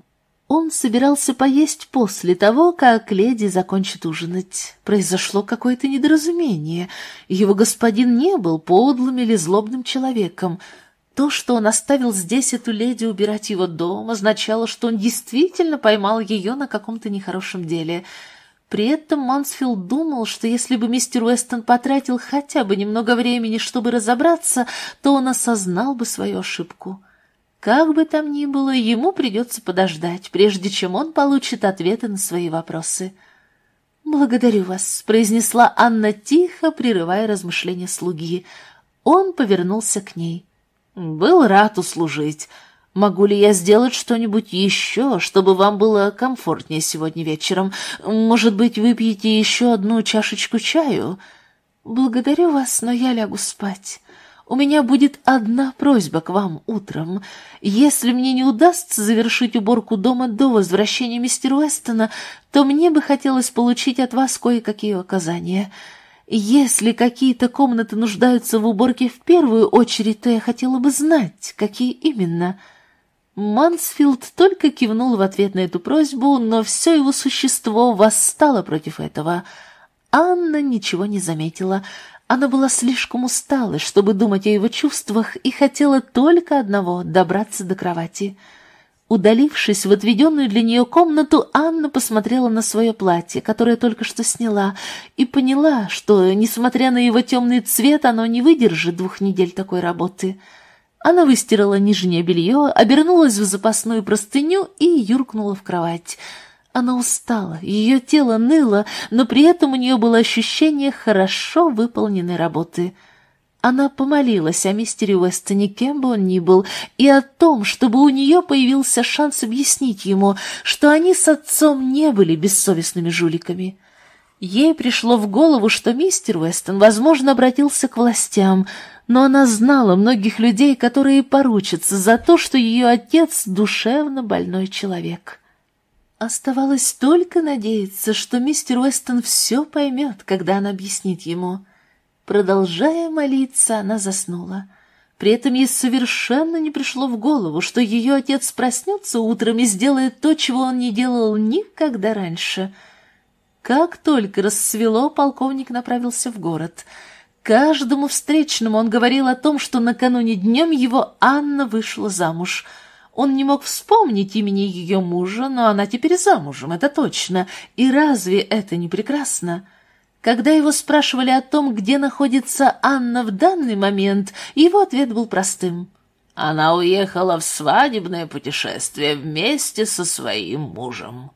Speaker 1: Он собирался поесть после того, как леди закончит ужинать. Произошло какое-то недоразумение. Его господин не был подлым или злобным человеком. То, что он оставил здесь эту леди убирать его дом, означало, что он действительно поймал ее на каком-то нехорошем деле. При этом Мансфилд думал, что если бы мистер Уэстон потратил хотя бы немного времени, чтобы разобраться, то он осознал бы свою ошибку. Как бы там ни было, ему придется подождать, прежде чем он получит ответы на свои вопросы. «Благодарю вас», — произнесла Анна тихо, прерывая размышления слуги. Он повернулся к ней. «Был рад услужить. Могу ли я сделать что-нибудь еще, чтобы вам было комфортнее сегодня вечером? Может быть, выпьете еще одну чашечку чаю?» «Благодарю вас, но я лягу спать. У меня будет одна просьба к вам утром. Если мне не удастся завершить уборку дома до возвращения мистера Уэстона, то мне бы хотелось получить от вас кое-какие указания. Если какие-то комнаты нуждаются в уборке в первую очередь, то я хотела бы знать, какие именно». Мансфилд только кивнул в ответ на эту просьбу, но все его существо восстало против этого. Анна ничего не заметила. Она была слишком усталой, чтобы думать о его чувствах, и хотела только одного — добраться до кровати. Удалившись в отведенную для нее комнату, Анна посмотрела на свое платье, которое только что сняла, и поняла, что, несмотря на его темный цвет, оно не выдержит двух недель такой работы. Она выстирала нижнее белье, обернулась в запасную простыню и юркнула в кровать. Она устала, ее тело ныло, но при этом у нее было ощущение хорошо выполненной работы. Она помолилась о мистере Уэстоне, кем бы он ни был, и о том, чтобы у нее появился шанс объяснить ему, что они с отцом не были бессовестными жуликами. Ей пришло в голову, что мистер Уэстон, возможно, обратился к властям, но она знала многих людей, которые поручатся за то, что ее отец — душевно больной человек. Оставалось только надеяться, что мистер Уэстон все поймет, когда она объяснит ему. Продолжая молиться, она заснула. При этом ей совершенно не пришло в голову, что ее отец проснется утром и сделает то, чего он не делал никогда раньше. Как только рассвело, полковник направился в город. Каждому встречному он говорил о том, что накануне днем его Анна вышла замуж. Он не мог вспомнить имени ее мужа, но она теперь замужем, это точно. И разве это не прекрасно? Когда его спрашивали о том, где находится Анна в данный момент, его ответ был простым. Она уехала в свадебное путешествие вместе со своим мужем.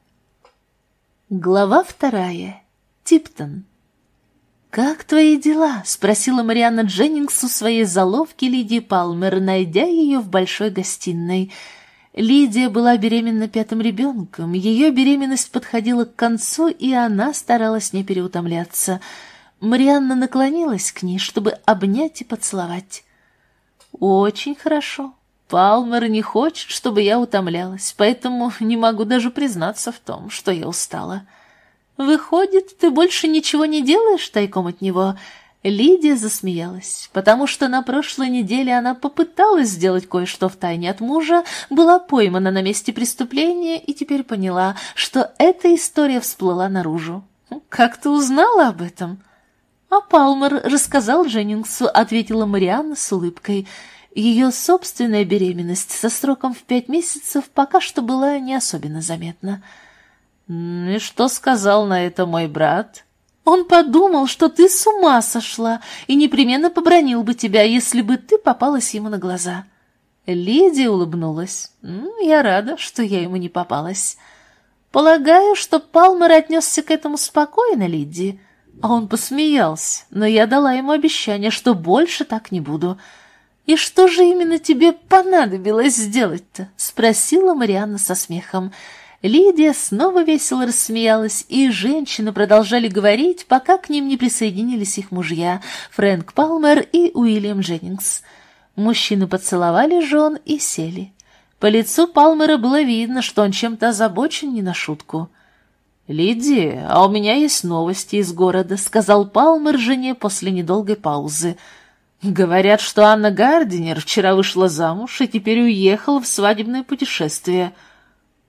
Speaker 1: Глава вторая. Типтон. «Как твои дела?» — спросила Марианна Дженнингс у своей заловки Лидии Палмер, найдя ее в большой гостиной. Лидия была беременна пятым ребенком, ее беременность подходила к концу, и она старалась не переутомляться. Марианна наклонилась к ней, чтобы обнять и поцеловать. «Очень хорошо. Палмер не хочет, чтобы я утомлялась, поэтому не могу даже признаться в том, что я устала». «Выходит, ты больше ничего не делаешь тайком от него?» Лидия засмеялась, потому что на прошлой неделе она попыталась сделать кое-что втайне от мужа, была поймана на месте преступления и теперь поняла, что эта история всплыла наружу. «Как ты узнала об этом?» «А Палмер рассказал Дженнингсу», — ответила Марианна с улыбкой. Ее собственная беременность со сроком в пять месяцев пока что была не особенно заметна. «И что сказал на это мой брат?» «Он подумал, что ты с ума сошла, и непременно побранил бы тебя, если бы ты попалась ему на глаза». Лидия улыбнулась. «Я рада, что я ему не попалась». «Полагаю, что Палмер отнесся к этому спокойно, Лидия». А он посмеялся, но я дала ему обещание, что больше так не буду. «И что же именно тебе понадобилось сделать-то?» — спросила Марианна со смехом. Лидия снова весело рассмеялась, и женщины продолжали говорить, пока к ним не присоединились их мужья Фрэнк Палмер и Уильям Дженнингс. Мужчины поцеловали жен и сели. По лицу Палмера было видно, что он чем-то озабочен не на шутку. «Лидия, а у меня есть новости из города», — сказал Палмер жене после недолгой паузы. «Говорят, что Анна Гардинер вчера вышла замуж и теперь уехала в свадебное путешествие».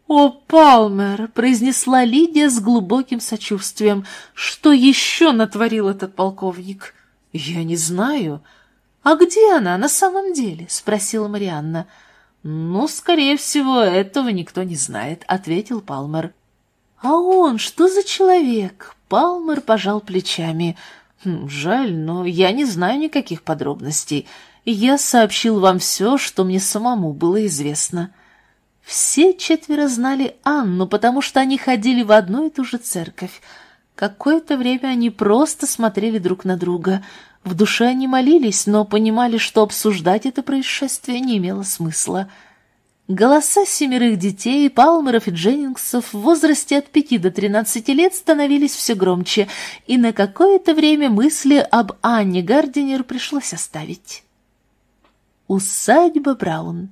Speaker 1: «О, Палмер!» — произнесла Лидия с глубоким сочувствием. «Что еще натворил этот полковник?» «Я не знаю». «А где она на самом деле?» — спросила Марианна. «Ну, скорее всего, этого никто не знает», — ответил Палмер. «А он что за человек?» — Палмер пожал плечами. «Жаль, но я не знаю никаких подробностей. Я сообщил вам все, что мне самому было известно». Все четверо знали Анну, потому что они ходили в одну и ту же церковь. Какое-то время они просто смотрели друг на друга. В душе они молились, но понимали, что обсуждать это происшествие не имело смысла. Голоса семерых детей, Палмеров и Дженнингсов в возрасте от пяти до тринадцати лет становились все громче, и на какое-то время мысли об Анне Гардинер пришлось оставить. Усадьба Браун.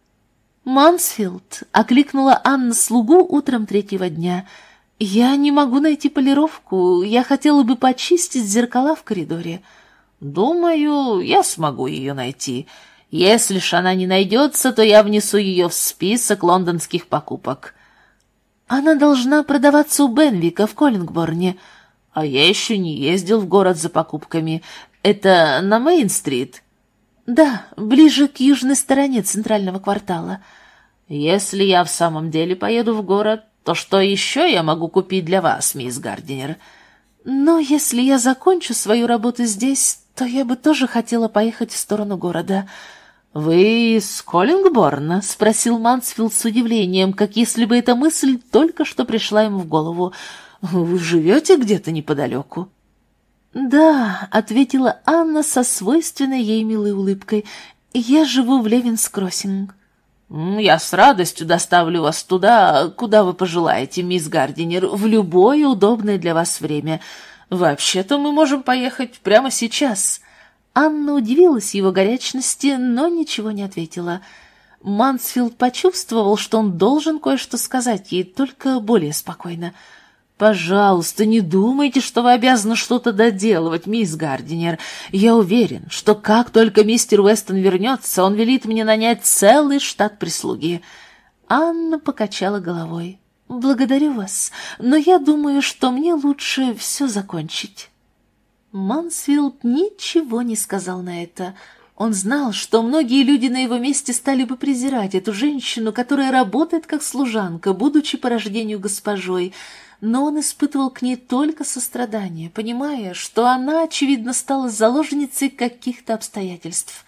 Speaker 1: «Мансфилд!» — окликнула Анна слугу утром третьего дня. «Я не могу найти полировку. Я хотела бы почистить зеркала в коридоре». «Думаю, я смогу ее найти. Если ж она не найдется, то я внесу ее в список лондонских покупок». «Она должна продаваться у Бенвика в Коллингборне». «А я еще не ездил в город за покупками. Это на Мейн-стрит?» «Да, ближе к южной стороне центрального квартала». «Если я в самом деле поеду в город, то что еще я могу купить для вас, мисс Гардинер?» «Но если я закончу свою работу здесь, то я бы тоже хотела поехать в сторону города». «Вы из Коллингборна?» — спросил Мансфилд с удивлением, как если бы эта мысль только что пришла ему в голову. «Вы живете где-то неподалеку?» «Да», — ответила Анна со свойственной ей милой улыбкой, — «я живу в Левинс-Кроссинг». «Я с радостью доставлю вас туда, куда вы пожелаете, мисс Гардинер, в любое удобное для вас время. Вообще-то мы можем поехать прямо сейчас». Анна удивилась его горячности, но ничего не ответила. Мансфилд почувствовал, что он должен кое-что сказать ей, только более спокойно. «Пожалуйста, не думайте, что вы обязаны что-то доделывать, мисс Гардинер. Я уверен, что как только мистер Уэстон вернется, он велит мне нанять целый штат прислуги». Анна покачала головой. «Благодарю вас, но я думаю, что мне лучше все закончить». Мансфилд ничего не сказал на это. Он знал, что многие люди на его месте стали бы презирать эту женщину, которая работает как служанка, будучи по рождению госпожой, но он испытывал к ней только сострадание, понимая, что она, очевидно, стала заложницей каких-то обстоятельств.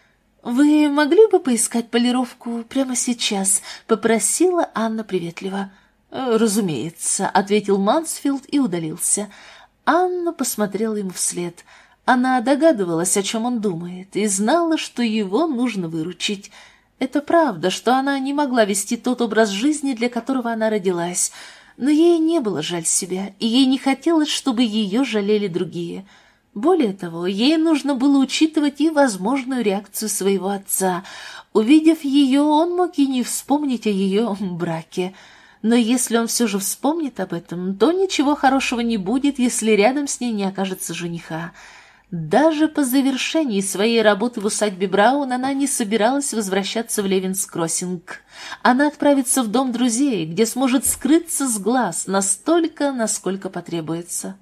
Speaker 1: «Вы могли бы поискать полировку прямо сейчас?» — попросила Анна приветливо. «Разумеется», — ответил Мансфилд и удалился. Анна посмотрела ему вслед. Она догадывалась, о чем он думает, и знала, что его нужно выручить. Это правда, что она не могла вести тот образ жизни, для которого она родилась, но ей не было жаль себя, и ей не хотелось, чтобы ее жалели другие. Более того, ей нужно было учитывать и возможную реакцию своего отца. Увидев ее, он мог и не вспомнить о ее браке. Но если он все же вспомнит об этом, то ничего хорошего не будет, если рядом с ней не окажется жениха. Даже по завершении своей работы в усадьбе Браун она не собиралась возвращаться в Левинс-Кроссинг. Она отправится в дом друзей, где сможет скрыться с глаз настолько, насколько потребуется.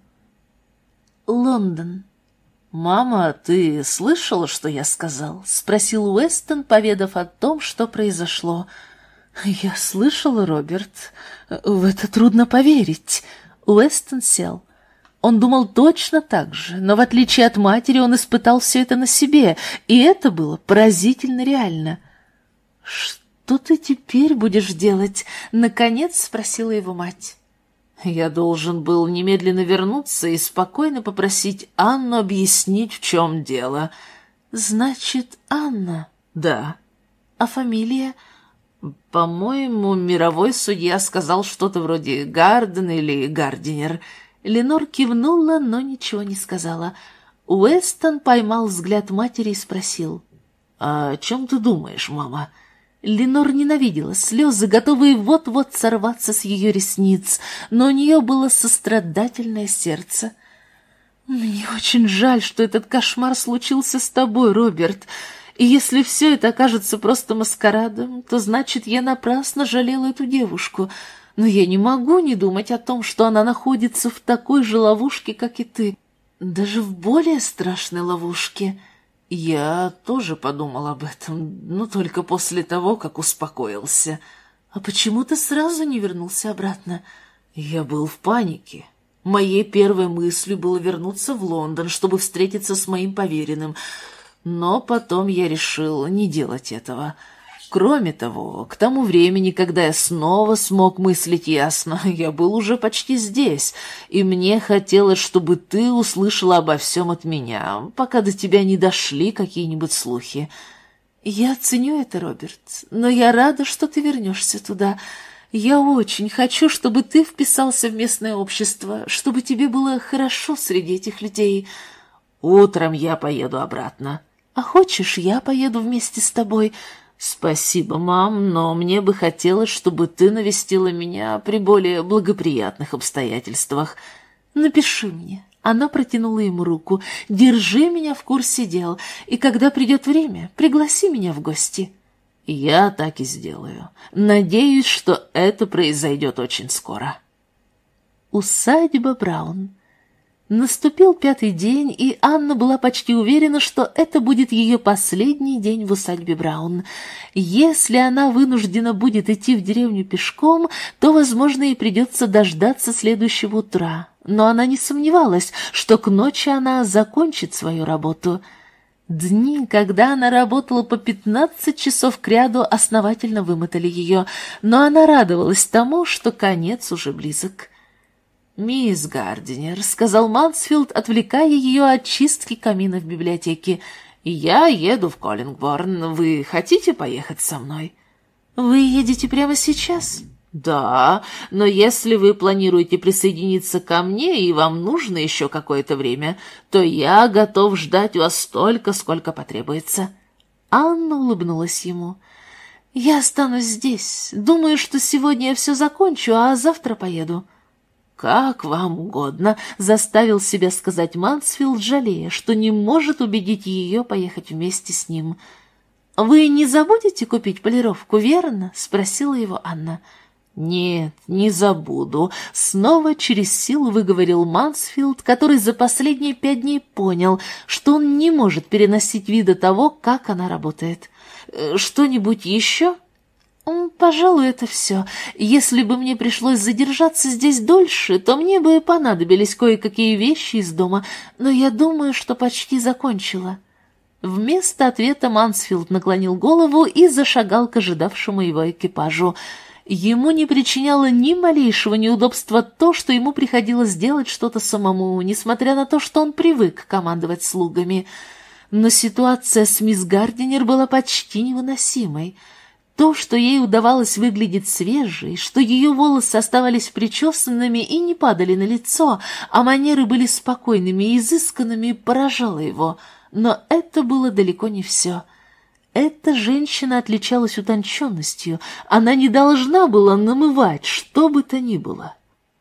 Speaker 1: Лондон. «Мама, ты слышала, что я сказал?» — спросил Уэстон, поведав о том, что произошло. «Я слышала, Роберт. В это трудно поверить». Уэстон сел. Он думал точно так же, но в отличие от матери он испытал все это на себе, и это было поразительно реально. «Что ты теперь будешь делать?» — наконец спросила его мать. «Я должен был немедленно вернуться и спокойно попросить Анну объяснить, в чем дело». «Значит, Анна?» «Да». «А фамилия?» «По-моему, мировой судья сказал что-то вроде Гарден или Гардинер». Ленор кивнула, но ничего не сказала. Уэстон поймал взгляд матери и спросил: «А о чем ты думаешь, мама?» Ленор ненавидела слезы, готовые вот-вот сорваться с ее ресниц, но у нее было сострадательное сердце. «Мне очень жаль, что этот кошмар случился с тобой, Роберт. И если все это окажется просто маскарадом, то значит, я напрасно жалела эту девушку. Но я не могу не думать о том, что она находится в такой же ловушке, как и ты. Даже в более страшной ловушке.
Speaker 2: Я тоже подумал об этом, но только после того, как успокоился.
Speaker 1: А почему ты сразу не вернулся обратно?
Speaker 2: Я был в панике. Моей первой мыслью было вернуться в Лондон, чтобы встретиться с моим поверенным. Но потом я решил не делать этого. Кроме того, к тому времени, когда я снова смог мыслить ясно, я был уже почти здесь, и мне хотелось, чтобы ты услышала обо всем от меня, пока до тебя не дошли какие-нибудь слухи.
Speaker 1: Я ценю это, Роберт, но я рада, что ты вернешься туда. Я очень хочу, чтобы ты вписался в местное общество, чтобы тебе было хорошо среди этих людей.
Speaker 2: Утром я поеду обратно.
Speaker 1: А хочешь, я поеду вместе с тобой?
Speaker 2: Спасибо, мам, но мне бы хотелось, чтобы ты навестила меня при более благоприятных обстоятельствах.
Speaker 1: Напиши мне. Она протянула ему руку. Держи меня в курсе дел, и когда придет время, пригласи меня в гости.
Speaker 2: Я так и сделаю. Надеюсь, что это произойдет очень скоро.
Speaker 1: Усадьба Браун. Наступил пятый день, и Анна была почти уверена, что это будет ее последний день в усадьбе Браун. Если она вынуждена будет идти в деревню пешком, то, возможно, ей придется дождаться следующего утра. Но она не сомневалась, что к ночи она закончит свою работу. Дни, когда она работала по пятнадцать часов кряду, основательно вымотали ее, но она радовалась тому, что конец уже близок.
Speaker 2: «Мисс Гардинер», — сказал Мансфилд, отвлекая ее от чистки камина в библиотеке, — «я еду в Коллингборн. Вы хотите поехать со мной?»
Speaker 1: «Вы едете прямо сейчас?»
Speaker 2: «Да, но если вы планируете присоединиться ко мне и вам нужно еще какое-то время, то я готов ждать вас столько, сколько потребуется».
Speaker 1: Анна улыбнулась ему. «Я останусь здесь. Думаю, что сегодня я все закончу, а завтра поеду».
Speaker 2: «Как вам угодно»,
Speaker 1: — заставил себя сказать Мансфилд, жалея, что не может убедить ее поехать вместе с ним. «Вы не забудете купить полировку, верно?» — спросила его Анна.
Speaker 2: «Нет, не забуду»,
Speaker 1: — снова через силу выговорил Мансфилд, который за последние пять дней понял, что он не может переносить вида того, как она работает. «Что-нибудь еще?» «Пожалуй, это все. Если бы мне пришлось задержаться здесь дольше, то мне бы понадобились кое-какие вещи из дома, но я думаю, что почти закончила». Вместо ответа Мансфилд наклонил голову и зашагал к ожидавшему его экипажу. Ему не причиняло ни малейшего неудобства то, что ему приходилось делать что-то самому, несмотря на то, что он привык командовать слугами. Но ситуация с мисс Гардинер была почти невыносимой. То, что ей удавалось выглядеть свежей, что ее волосы оставались причесанными и не падали на лицо, а манеры были спокойными и изысканными, поражало его. Но это было далеко не все. Эта женщина отличалась утонченностью, она не должна была намывать что бы то ни было.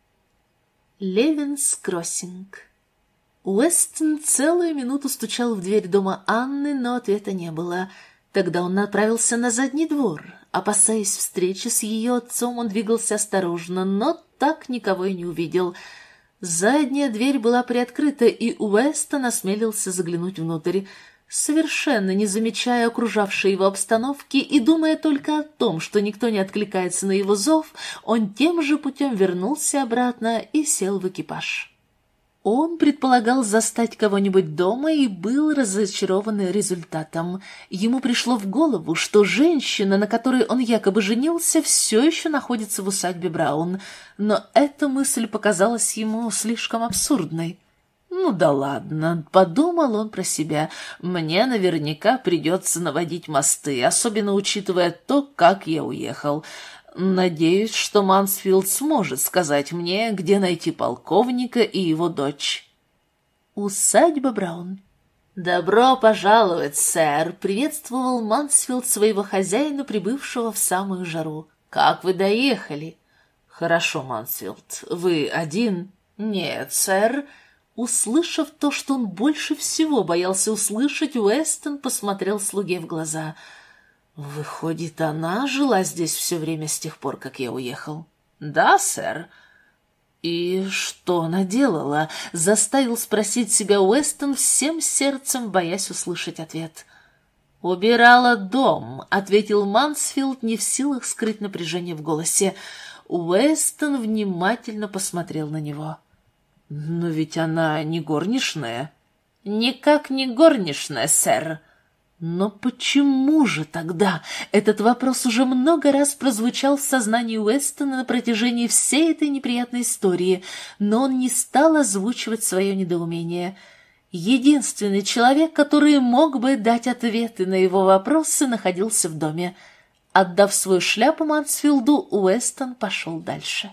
Speaker 1: Левинс Кроссинг. Уэстон целую минуту стучал в дверь дома Анны, но ответа не было. Тогда он направился на задний двор. Опасаясь встречи с ее отцом, он двигался осторожно, но так никого и не увидел. Задняя дверь была приоткрыта, и Уэстон осмелился заглянуть внутрь, совершенно не замечая окружавшей его обстановки и думая только о том, что никто не откликается на его зов, он тем же путем вернулся обратно и сел в экипаж. Он предполагал застать кого-нибудь дома и был разочарован результатом. Ему пришло в голову, что женщина, на которой он якобы женился, все еще находится в усадьбе Браун, но эта мысль показалась ему слишком абсурдной. «Ну да ладно», — подумал он про себя, — «мне наверняка придется наводить мосты, особенно учитывая то, как я уехал». Надеюсь, что Мансфилд сможет сказать мне, где найти полковника и его дочь. Усадьба Браун. «Добро пожаловать, сэр!» — приветствовал Мансфилд своего хозяина, прибывшего в самую жару. «Как вы доехали?» «Хорошо, Мансфилд. Вы один?» «Нет, сэр». Услышав то, что он больше всего боялся услышать, Уэстон посмотрел слуге в глаза. «Выходит, она жила здесь все время с тех пор, как я уехал?» «Да, сэр». «И что она делала?» — заставил спросить себя Уэстон, всем сердцем боясь услышать ответ. «Убирала дом», — ответил Мансфилд, не в силах скрыть напряжение в голосе. Уэстон внимательно посмотрел на него. «Но ведь она не горничная». «Никак не горничная, сэр». Но почему же тогда? Этот вопрос уже много раз прозвучал в сознании Уэстона на протяжении всей этой неприятной истории, но он не стал озвучивать свое недоумение. Единственный человек, который мог бы дать ответы на его вопросы, находился в доме. Отдав свою шляпу Мансфилду, Уэстон пошел дальше.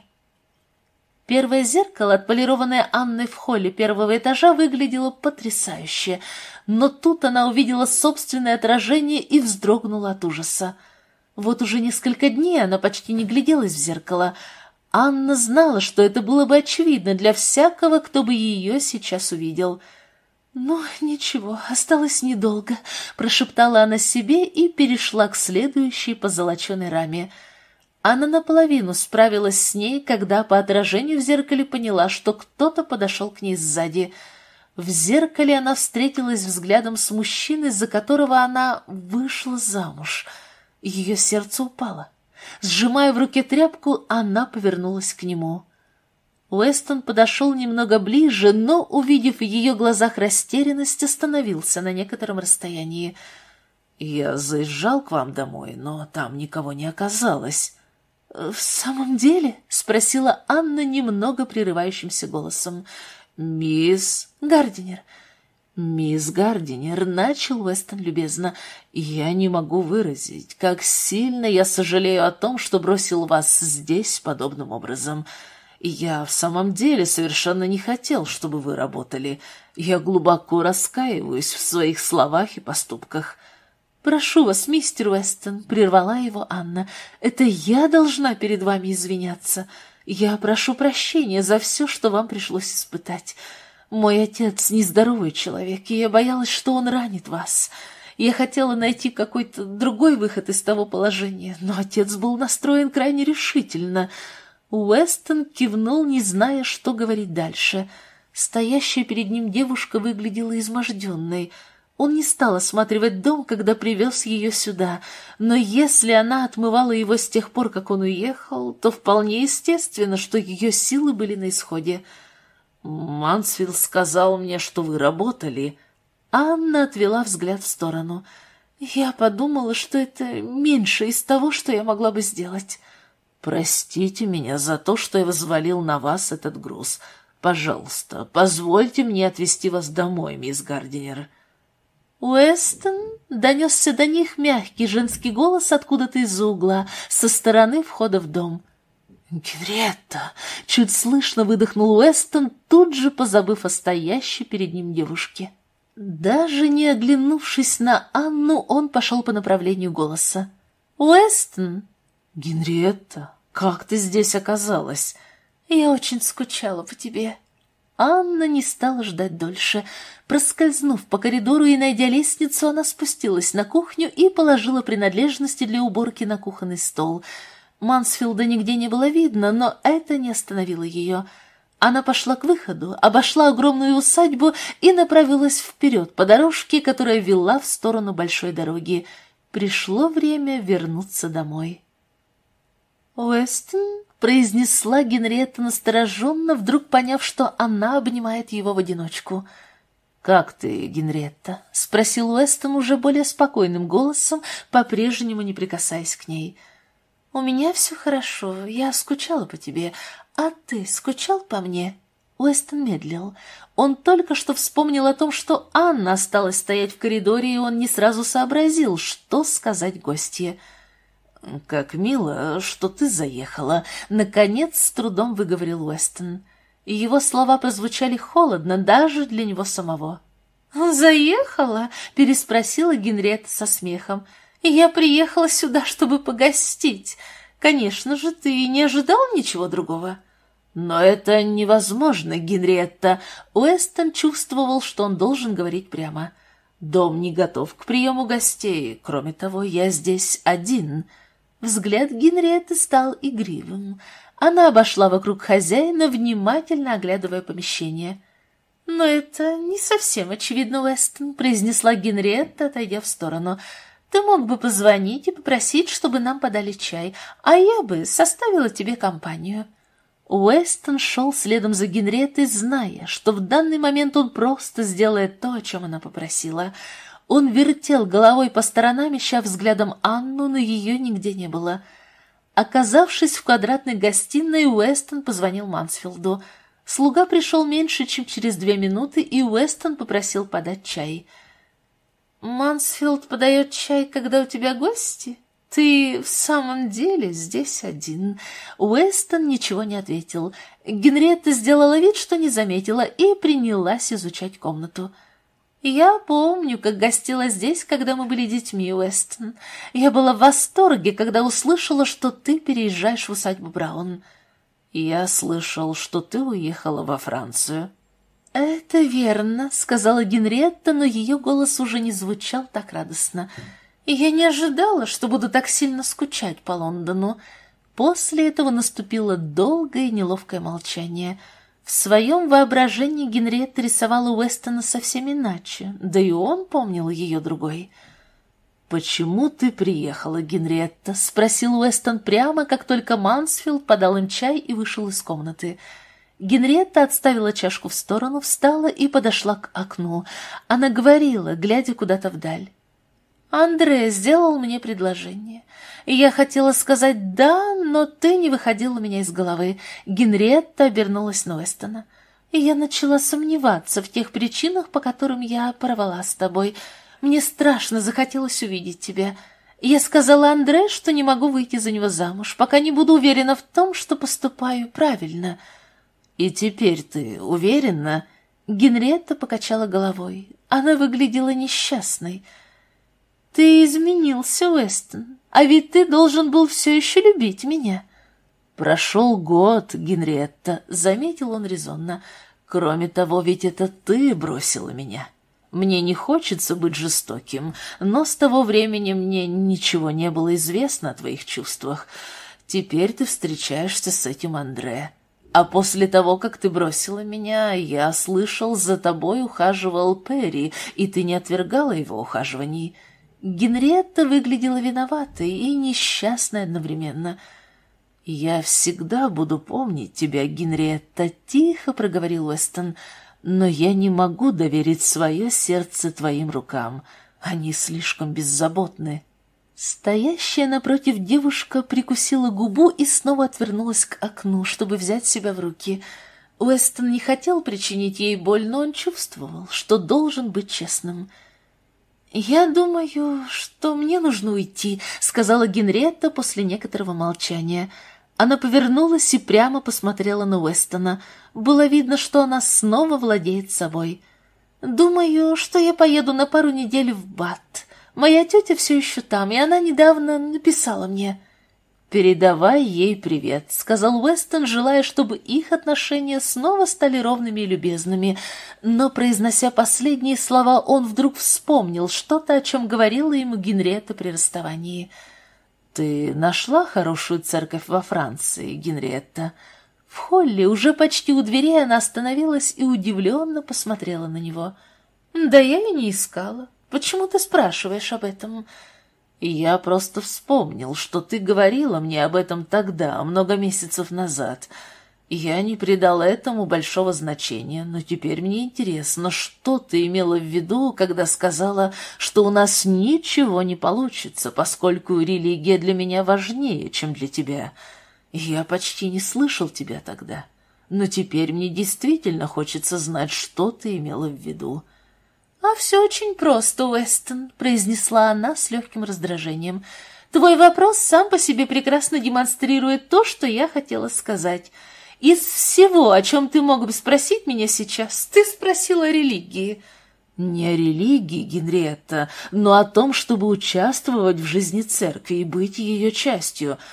Speaker 1: Первое зеркало, отполированное Анной в холле первого этажа, выглядело потрясающе, но тут она увидела собственное отражение и вздрогнула от ужаса. Вот уже несколько дней она почти не гляделась в зеркало. Анна знала, что это было бы очевидно для всякого, кто бы ее сейчас увидел. «Ну, ничего, осталось недолго», — прошептала она себе и перешла к следующей позолоченной раме. Она наполовину справилась с ней, когда по отражению в зеркале поняла, что кто-то подошел к ней сзади. В зеркале она встретилась взглядом с мужчиной, за которого она вышла замуж. Ее сердце упало. Сжимая в руке тряпку, она повернулась к нему. Уэстон подошел немного ближе, но, увидев в ее глазах растерянность, остановился на некотором расстоянии. «Я заезжал к вам домой, но там никого не оказалось». «В самом деле?» — спросила Анна немного прерывающимся голосом. «Мисс Гардинер». «Мисс Гардинер», — начал Уэстон любезно, — «я не могу выразить, как сильно я сожалею о том, что бросил вас здесь подобным образом. Я в самом деле совершенно не хотел, чтобы вы работали. Я глубоко раскаиваюсь в своих словах и поступках». «Прошу вас, мистер Уэстон», — прервала его Анна, — «это я должна перед вами извиняться. Я прошу прощения за все, что вам пришлось испытать. Мой отец нездоровый человек, и я боялась, что он ранит вас. Я хотела найти какой-то другой выход из того положения, но отец был настроен крайне решительно». Уэстон кивнул, не зная, что говорить дальше. Стоящая перед ним девушка выглядела изможденной. Он не стал осматривать дом, когда привез ее сюда, но если она отмывала его с тех пор, как он уехал, то вполне естественно, что ее силы были на исходе. «Мансфилд сказал мне, что вы работали». Анна отвела взгляд в сторону. «Я подумала, что это меньше из того, что я могла бы сделать». «Простите меня за то, что я взвалил на вас этот груз. Пожалуйста, позвольте мне отвезти вас домой, мисс Гардинер». «Уэстон?» — донесся до них мягкий женский голос откуда-то из-за угла, со стороны входа в дом. «Генриетта!» — чуть слышно выдохнул Уэстон, тут же позабыв о стоящей перед ним девушке. Даже не оглянувшись на Анну, он пошел по направлению голоса. «Уэстон!» «Генриетта, как ты здесь оказалась?» «Я очень скучала по тебе». Анна не стала ждать дольше. Проскользнув по коридору и найдя лестницу, она спустилась на кухню и положила принадлежности для уборки на кухонный стол. Мансфилда нигде не было видно, но это не остановило ее. Она пошла к выходу, обошла огромную усадьбу и направилась вперед по дорожке, которая вела в сторону большой дороги. Пришло время вернуться домой. «Уэстон?» — произнесла Генриетта настороженно, вдруг поняв, что она обнимает его в одиночку. «Как ты, Генриетта?» — спросил Уэстон уже более спокойным голосом, по-прежнему не прикасаясь к ней. «У меня все хорошо, я скучала по тебе. А ты скучал по мне?» Уэстон медлил. Он только что вспомнил о том, что Анна осталась стоять в коридоре, и он не сразу сообразил, что сказать гостье. «Как мило, что ты заехала», — наконец с трудом выговорил Уэстон. И его слова прозвучали холодно даже для него самого. «Заехала?» — переспросила Генриетта со смехом. «Я приехала сюда, чтобы погостить. Конечно же, ты не ожидал ничего другого?» «Но это невозможно, Генриетта!» Уэстон чувствовал, что он должен говорить прямо. «Дом не готов к приему гостей. Кроме того, я здесь один». Взгляд Генриетты стал игривым. Она обошла вокруг хозяина, внимательно оглядывая помещение. «Но это не совсем очевидно, Уэстон», — произнесла Генриетта, отойдя в сторону. «Ты мог бы позвонить и попросить, чтобы нам подали чай, а я бы составила тебе компанию». Уэстон шел следом за Генриеттой, зная, что в данный момент он просто сделает то, о чем она попросила. Он вертел головой по сторонам, ища взглядом Анну, но ее нигде не было. Оказавшись в квадратной гостиной, Уэстон позвонил Мансфилду. Слуга пришел меньше, чем через две минуты, и Уэстон попросил подать чай. «Мансфилд подает чай, когда у тебя гости? Ты в самом деле здесь один?» Уэстон ничего не ответил. Генриетта сделала вид, что не заметила, и принялась изучать комнату. «Я помню, как гостила здесь, когда мы были детьми, Уэстон. Я была в восторге, когда услышала, что ты переезжаешь в усадьбу Браун». «Я слышал, что ты уехала во Францию». «Это верно», — сказала Генриетта, но ее голос уже не звучал так радостно. «И я не ожидала, что буду так сильно скучать по Лондону». После этого наступило долгое и неловкое молчание. В своем воображении Генриетта рисовала Уэстона совсем иначе, да и он помнил ее другой. «Почему ты приехала, Генриетта?» — спросил Уэстон прямо, как только Мансфилд подал им чай и вышел из комнаты. Генриетта отставила чашку в сторону, встала и подошла к окну. Она говорила, глядя куда-то вдаль. «Андре сделал мне предложение. И я хотела сказать «да», но ты не выходила у меня из головы». Генриетта обернулась на Уэстона. И я начала сомневаться в тех причинах, по которым я порвала с тобой. Мне страшно захотелось увидеть тебя. Я сказала Андре, что не могу выйти за него замуж, пока не буду уверена в том, что поступаю правильно. «И теперь ты уверена?» Генриетта покачала головой. Она выглядела несчастной. «Ты изменился, Уэстон, а ведь ты должен был все еще любить меня».
Speaker 2: «Прошел год, Генриетта», — заметил он резонно. «Кроме того, ведь это ты бросила меня. Мне не хочется быть жестоким, но с того времени мне ничего не было известно о твоих чувствах. Теперь ты встречаешься с этим Андре. А после того, как ты бросила меня, я слышал, за тобой ухаживал Перри, и ты не отвергала его ухаживаний». Генриетта выглядела виноватой и несчастной одновременно. «Я всегда буду помнить тебя, Генриетта», — тихо проговорил Уэстон, «но я не могу доверить свое сердце твоим рукам. Они слишком беззаботны». Стоящая напротив девушка прикусила губу и снова отвернулась к окну, чтобы взять себя в руки. Уэстон не хотел причинить ей боль, но он чувствовал, что должен быть честным. «Я думаю, что мне нужно уйти», — сказала Генриетта после некоторого молчания. Она повернулась и прямо посмотрела на Уэстона. Было видно, что она снова владеет собой. «Думаю, что я поеду на пару недель в Бат. Моя тетя все еще там, и она недавно написала мне». «Передавай ей привет», — сказал Уэстон, желая, чтобы их отношения снова стали ровными и любезными. Но, произнося последние слова, он вдруг вспомнил что-то, о чем говорила ему Генриетта при расставании. «Ты нашла хорошую церковь во Франции, Генриетта?» В холле, уже почти у дверей, она остановилась и удивленно посмотрела на него. «Да я и не искала. Почему ты спрашиваешь об этом?» «Я просто вспомнил, что ты говорила мне об этом тогда, много месяцев назад. Я не придал этому большого значения, но теперь мне интересно, что ты имела в виду, когда сказала, что у нас ничего не получится, поскольку религия для меня важнее, чем для тебя. Я почти не слышал тебя тогда, но теперь мне действительно хочется знать, что ты имела в виду». «А все очень просто, Уэстон», — произнесла она с легким раздражением. «Твой вопрос сам по себе прекрасно демонстрирует то, что я хотела сказать. Из всего, о чем ты мог бы спросить меня сейчас, ты спросила о религии». «Не о религии, Генриетта, но о том, чтобы участвовать в жизни церкви и быть ее частью.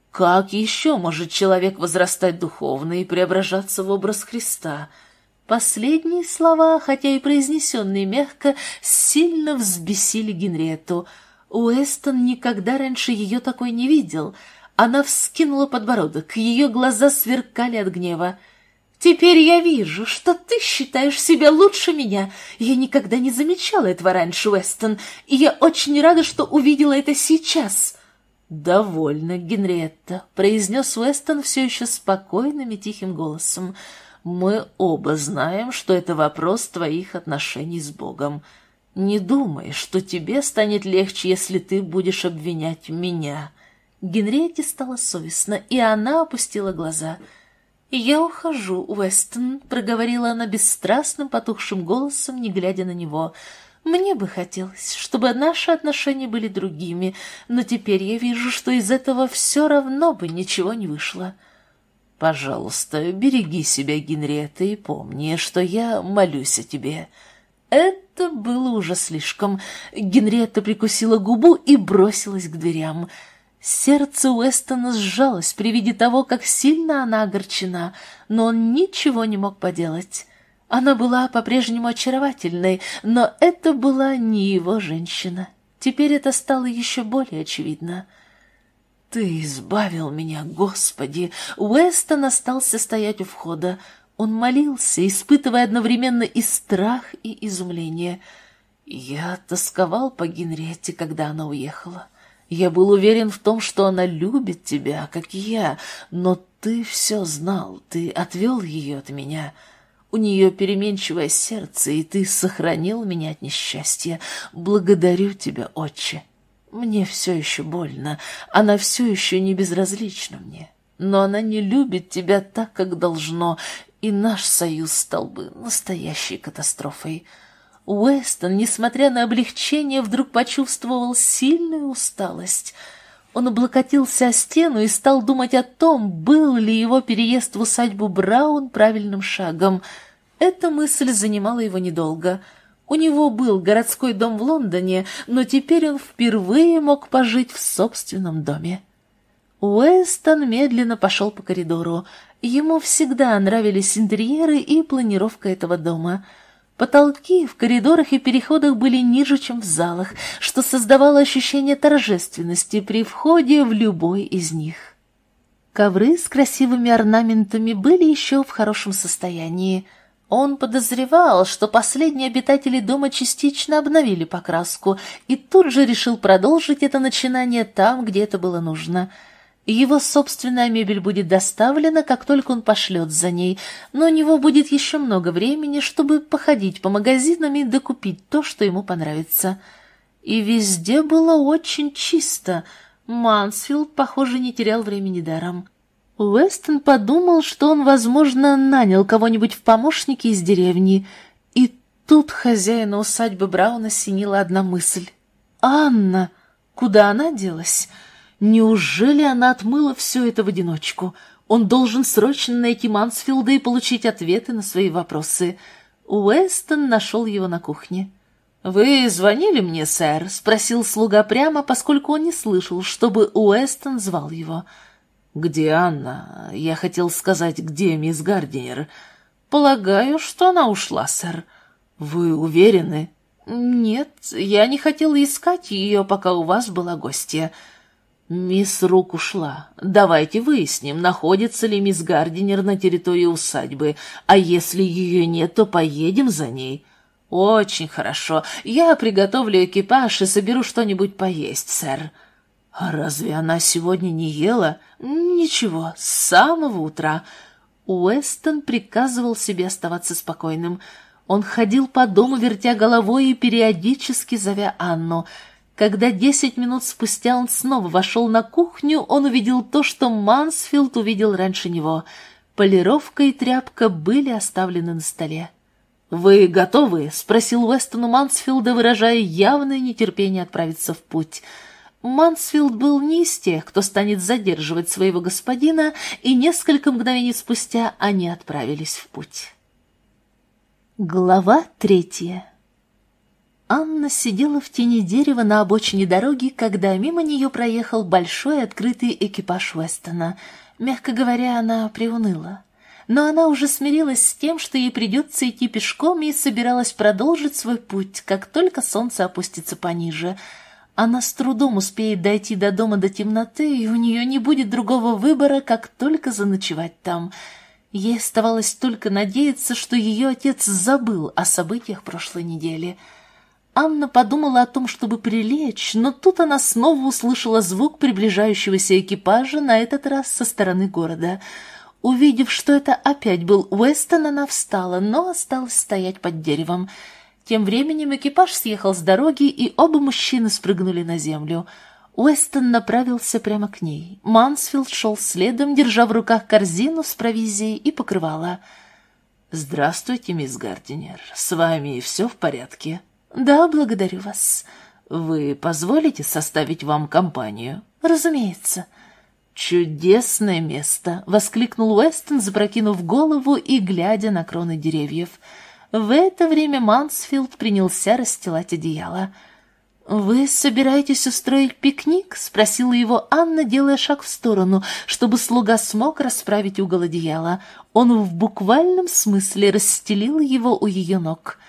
Speaker 2: Как еще может человек возрастать духовно и преображаться в образ Христа?
Speaker 1: Последние слова, хотя и произнесенные мягко, сильно взбесили Генриетту. Уэстон никогда раньше ее такой не видел. Она вскинула подбородок, ее глаза сверкали от гнева. «Теперь я вижу, что ты считаешь себя лучше меня. Я никогда не замечала этого раньше, Уэстон, и я очень рада, что увидела это сейчас».
Speaker 2: «Довольно, Генриетта», — произнес Уэстон все еще спокойным и тихим голосом. «Мы оба знаем, что это вопрос твоих отношений с Богом. Не думай, что тебе станет легче, если ты будешь обвинять меня».
Speaker 1: Генриетте стало совестно, и она опустила глаза. «Я ухожу, Уэстон», — проговорила она бесстрастным, потухшим голосом, не глядя на него. «Мне бы хотелось, чтобы наши отношения были другими, но теперь я вижу, что из этого все равно бы ничего не вышло».
Speaker 2: «Пожалуйста, береги себя, Генриетта, и помни, что я молюсь о тебе».
Speaker 1: Это было уже слишком. Генриетта прикусила губу и бросилась к дверям. Сердце Уэстона сжалось при виде того, как сильно она огорчена, но он ничего не мог поделать. Она была по-прежнему очаровательной, но это была не его женщина. Теперь это стало еще более очевидно. «Ты избавил меня, Господи!» Уэстон остался стоять у входа. Он молился, испытывая одновременно и страх, и изумление. «Я тосковал по Генриетте, когда она уехала. Я был уверен в том, что она любит тебя, как и я, но ты все знал, ты отвел ее от меня. У нее переменчивое сердце, и ты сохранил меня от несчастья. Благодарю тебя, отче. Мне все еще больно, она все еще не безразлична мне, но она не любит тебя так, как должно, и наш союз стал бы настоящей катастрофой». Уэстон, несмотря на облегчение, вдруг почувствовал сильную усталость. Он облокотился о стену и стал думать о том, был ли его переезд в усадьбу Браун правильным шагом. Эта мысль занимала его недолго. У него был городской дом в Лондоне, но теперь он впервые мог пожить в собственном доме. Уэстон медленно пошел по коридору. Ему всегда нравились интерьеры и планировка этого дома. Потолки в коридорах и переходах были ниже, чем в залах, что создавало ощущение торжественности при входе в любой из них. Ковры с красивыми орнаментами были еще в хорошем состоянии. Он подозревал, что последние обитатели дома частично обновили покраску, и тут же решил продолжить это начинание там, где это было нужно. Его собственная мебель будет доставлена, как только он пошлет за ней, но у него будет еще много времени, чтобы походить по магазинам и докупить то, что ему понравится. И везде было очень чисто. Мансфилд, похоже, не терял времени даром. Уэстон подумал, что он, возможно, нанял кого-нибудь в помощники из деревни, и тут хозяина усадьбы Брауна осенила одна мысль. «Анна! Куда она делась?» Неужели она отмыла все это в одиночку? Он должен срочно найти Мансфилда и получить ответы на свои вопросы. Уэстон нашел его на кухне. «Вы звонили мне, сэр?» — спросил слуга прямо, поскольку он не слышал, чтобы Уэстон звал его. «Где Анна? Я хотел сказать, где мисс Гардинер?» «Полагаю, что она ушла, сэр». «Вы уверены?» «Нет, я не хотела искать ее, пока у вас была гостья». «Мисс Рук ушла. Давайте выясним, находится ли мисс Гардинер на территории усадьбы, а если ее нет, то поедем за ней». «Очень хорошо. Я приготовлю экипаж и соберу что-нибудь поесть, сэр». «А разве она сегодня не ела?» «Ничего, с самого утра». Уэстон приказывал себе оставаться спокойным. Он ходил по дому, вертя головой и периодически зовя Анну. Когда десять минут спустя он снова вошел на кухню, он увидел то, что Мансфилд увидел раньше него. Полировка и тряпка были оставлены на столе. «Вы готовы?» — спросил Уэстон у Мансфилда, выражая явное нетерпение отправиться в путь. Мансфилд был не из тех, кто станет задерживать своего господина, и несколько мгновений спустя они отправились в путь. Глава третья. Анна сидела в тени дерева на обочине дороги, когда мимо нее проехал большой открытый экипаж Уэстона. Мягко говоря, она приуныла. Но она уже смирилась с тем, что ей придется идти пешком, и собиралась продолжить свой путь, как только солнце опустится пониже. Она с трудом успеет дойти до дома до темноты, и у нее не будет другого выбора, как только заночевать там. Ей оставалось только надеяться, что ее отец забыл о событиях прошлой недели. Анна подумала о том, чтобы прилечь, но тут она снова услышала звук приближающегося экипажа, на этот раз со стороны города. Увидев, что это опять был Уэстон, она встала, но осталась стоять под деревом. Тем временем экипаж съехал с дороги, и оба мужчины спрыгнули на землю. Уэстон направился прямо к ней. Мансфилд шел следом, держа в руках корзину с провизией и покрывало.
Speaker 2: «Здравствуйте, мисс Гардинер. С вами все в порядке?»
Speaker 1: «Да, благодарю вас».
Speaker 2: «Вы позволите составить вам компанию?»
Speaker 1: «Разумеется».
Speaker 2: «Чудесное место!» — воскликнул Уэстон, запрокинув голову и глядя на кроны деревьев. В это время Мансфилд принялся расстилать одеяло. «Вы собираетесь устроить пикник?» — спросила его Анна, делая шаг в сторону, чтобы слуга смог расправить угол одеяла. Он в буквальном смысле расстелил его у ее ног.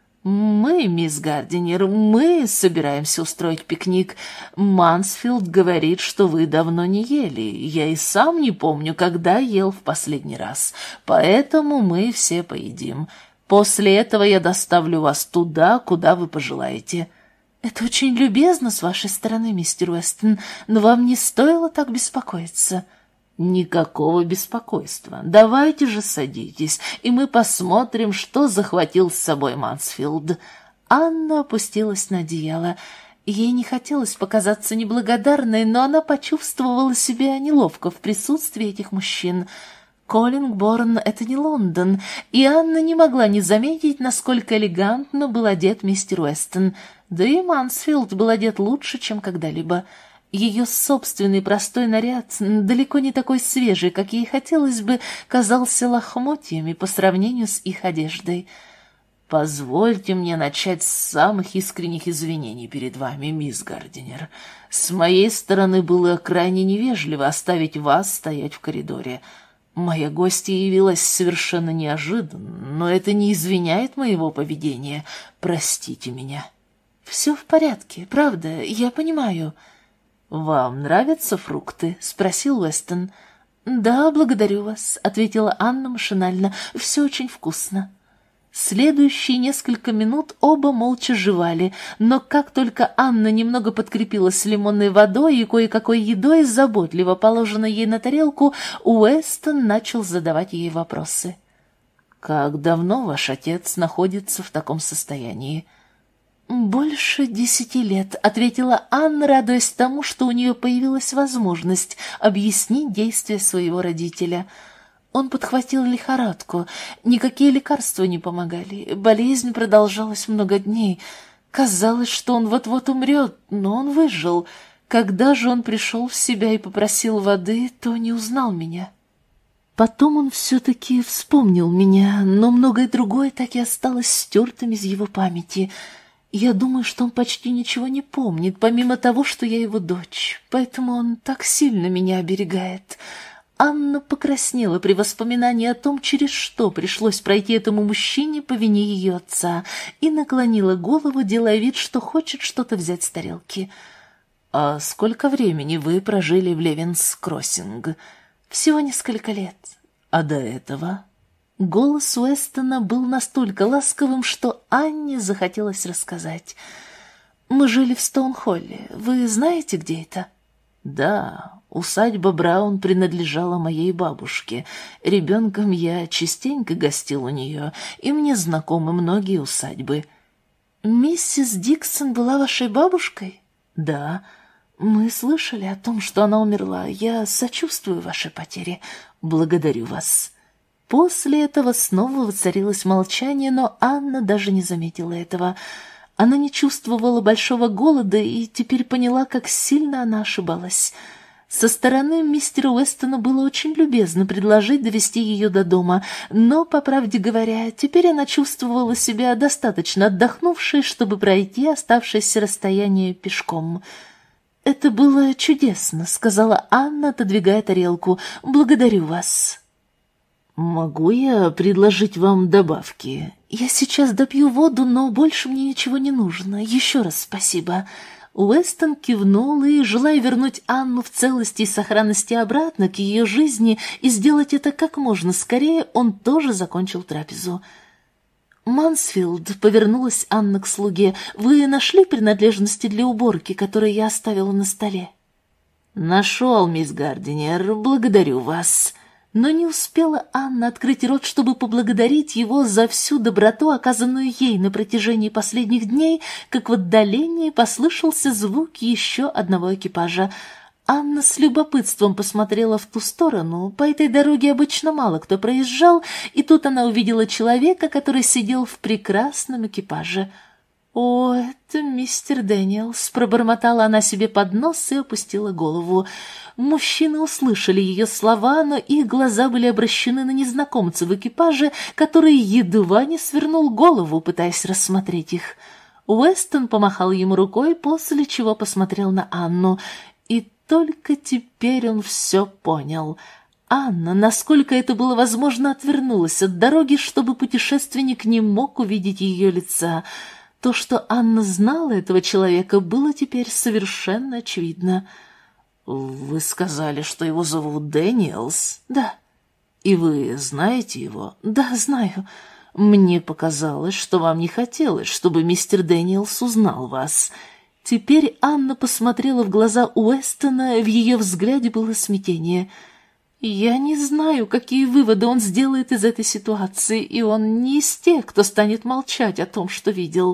Speaker 2: «Мы, мисс Гардинер, мы собираемся устроить пикник. Мансфилд говорит, что вы давно не ели. Я и сам не помню, когда ел в последний раз. Поэтому мы все поедим. После этого я доставлю вас туда, куда вы пожелаете».
Speaker 1: «Это очень любезно с вашей стороны, мистер Уэстон, но вам не стоило так беспокоиться».
Speaker 2: «Никакого беспокойства. Давайте же садитесь, и мы посмотрим, что захватил с собой Мансфилд».
Speaker 1: Анна опустилась на одеяло. Ей не хотелось показаться неблагодарной, но она почувствовала себя неловко в присутствии этих мужчин. Коллингборн — это не Лондон, и Анна не могла не заметить, насколько элегантно был одет мистер Уэстон. Да и Мансфилд был одет лучше, чем когда-либо. Ее собственный простой наряд, далеко не такой свежий, как ей хотелось бы, казался лохмотьями по сравнению с их одеждой.
Speaker 2: «Позвольте мне начать с самых искренних извинений перед вами, мисс Гардинер. С моей стороны было крайне невежливо оставить вас стоять в коридоре. Моя гостья явилась совершенно неожиданно, но это не извиняет моего поведения. Простите меня».
Speaker 1: «Все в порядке, правда, я понимаю».
Speaker 2: «Вам нравятся фрукты?» — спросил Уэстон.
Speaker 1: «Да, благодарю вас», — ответила Анна машинально. «Все очень вкусно». Следующие несколько минут оба молча жевали, но как только Анна немного подкрепилась лимонной водой и кое-какой едой, заботливо положенной ей на тарелку, Уэстон начал задавать ей вопросы.
Speaker 2: «Как давно ваш отец находится в таком состоянии?»
Speaker 1: «Больше десяти лет», — ответила Анна, радуясь тому, что у нее появилась возможность объяснить действия своего родителя. Он подхватил лихорадку. Никакие лекарства не помогали. Болезнь продолжалась много дней. Казалось, что он вот-вот умрет, но он выжил. Когда же он пришел в себя и попросил воды, то не узнал меня. Потом он все-таки вспомнил меня, но многое другое так и осталось стертым из его памяти. Я думаю, что он почти ничего не помнит, помимо того, что я его дочь, поэтому он так сильно меня оберегает». Анна покраснела при воспоминании о том, через что пришлось пройти этому мужчине по вине ее отца, и наклонила голову, делая вид, что хочет что-то взять с тарелки.
Speaker 2: «А сколько времени вы прожили в Левинс-Кроссинг?»
Speaker 1: «Всего несколько лет».
Speaker 2: «А до этого?»
Speaker 1: Голос Уэстона был настолько ласковым, что Анне захотелось рассказать. «Мы жили в Стоунхолле. Вы знаете, где это?»
Speaker 2: «Да, усадьба Браун принадлежала моей бабушке. Ребенком я частенько гостил у нее, и мне знакомы многие усадьбы».
Speaker 1: «Миссис Диксон была вашей бабушкой?»
Speaker 2: «Да».
Speaker 1: «Мы слышали о том, что она умерла. Я сочувствую вашей потере. Благодарю вас». После этого снова воцарилось молчание, но Анна даже не заметила этого. Она не чувствовала большого голода и теперь поняла, как сильно она ошибалась. Со стороны мистера Уэстона было очень любезно предложить довести ее до дома, но, по правде говоря, теперь она чувствовала себя достаточно отдохнувшей, чтобы пройти оставшееся расстояние пешком. «Это было чудесно», — сказала Анна, отодвигая тарелку. «Благодарю вас».
Speaker 2: «Могу я предложить вам добавки?»
Speaker 1: «Я сейчас допью воду, но больше мне ничего не нужно. Еще раз спасибо». Уэстон кивнул и, желая вернуть Анну в целости и сохранности обратно к ее жизни и сделать это как можно скорее, он тоже закончил трапезу. «Мансфилд», — повернулась Анна к слуге, — «вы нашли принадлежности для уборки, которые я оставила на столе?»
Speaker 2: «Нашел, мисс Гардинер, благодарю вас».
Speaker 1: Но не успела Анна открыть рот, чтобы поблагодарить его за всю доброту, оказанную ей на протяжении последних дней, как в отдалении послышался звук еще одного экипажа. Анна с любопытством посмотрела в ту сторону. По этой дороге обычно мало кто проезжал, и тут она увидела человека, который сидел в прекрасном экипаже. «О, это мистер Дэниелс», — пробормотала она себе под нос и опустила голову. Мужчины услышали ее слова, но их глаза были обращены на незнакомца в экипаже, который едва не свернул голову, пытаясь рассмотреть их. Уэстон помахал ему рукой, после чего посмотрел на Анну, и только теперь он все понял. Анна, насколько это было возможно, отвернулась от дороги, чтобы путешественник не мог увидеть ее лица. То, что Анна знала этого человека, было теперь совершенно очевидно.
Speaker 2: «Вы сказали, что его зовут Дэниелс?»
Speaker 1: «Да».
Speaker 2: «И вы знаете его?»
Speaker 1: «Да, знаю».
Speaker 2: «Мне показалось, что вам не хотелось, чтобы мистер Дэниелс узнал вас».
Speaker 1: Теперь Анна посмотрела в глаза Уэстона, в ее взгляде было смятение. «Я не знаю, какие выводы он сделает из этой ситуации, и он не из тех, кто станет молчать о том, что видел».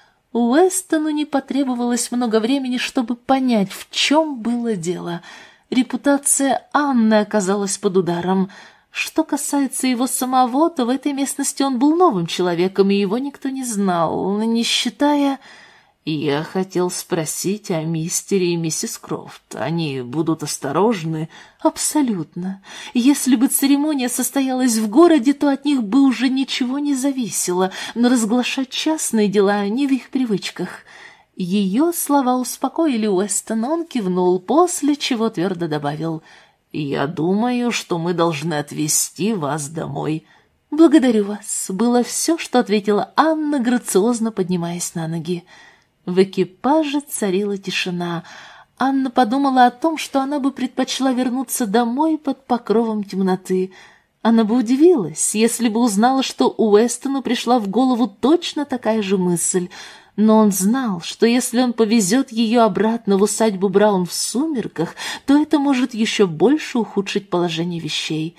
Speaker 1: Уэстону не потребовалось много времени, чтобы понять, в чем было дело. Репутация Анны оказалась под ударом. Что касается его самого, то в этой местности он был новым человеком, и его никто не знал, не считая...
Speaker 2: «Я хотел спросить о мистере и миссис Крофт. Они будут осторожны?»
Speaker 1: «Абсолютно. Если бы церемония состоялась в городе, то от них бы уже ничего не зависело, но разглашать частные дела не в их привычках». Ее слова успокоили Уэстона, он кивнул, после чего твердо добавил:
Speaker 2: «Я думаю, что мы должны отвезти вас домой».
Speaker 1: «Благодарю вас», было все, что ответила Анна, грациозно поднимаясь на ноги. В экипаже царила тишина. Анна подумала о том, что она бы предпочла вернуться домой под покровом темноты. Она бы удивилась, если бы узнала, что Уэстону пришла в голову точно такая же мысль. Но он знал, что если он повезет ее обратно в усадьбу Браун в сумерках, то это может еще больше ухудшить положение вещей.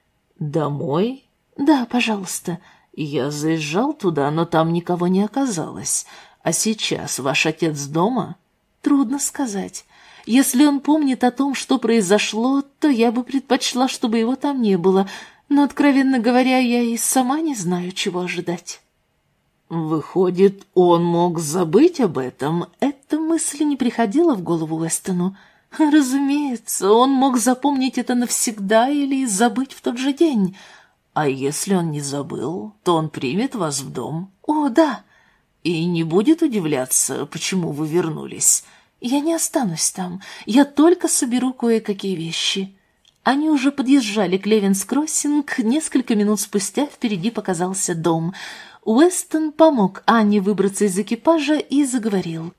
Speaker 2: «Домой?»
Speaker 1: «Да, пожалуйста».
Speaker 2: «Я заезжал туда, но там никого не оказалось. А сейчас ваш отец дома?»
Speaker 1: «Трудно сказать. Если он помнит о том, что произошло, то я бы предпочла, чтобы его там не было. Но, откровенно говоря, я и сама не знаю, чего ожидать».
Speaker 2: «Выходит, он мог забыть об этом?»
Speaker 1: Эта мысль не приходила в голову Уэстону. Разумеется, он мог запомнить это навсегда или забыть в тот же день.
Speaker 2: «А если он не забыл, то он примет вас в дом?»
Speaker 1: «О, да».
Speaker 2: «И не будет удивляться, почему вы вернулись?»
Speaker 1: «Я не останусь там. Я только соберу кое-какие вещи». Они уже подъезжали к Левинс-Кроссинг. Несколько минут спустя впереди показался дом. Уэстон помог Анне выбраться из экипажа и заговорил.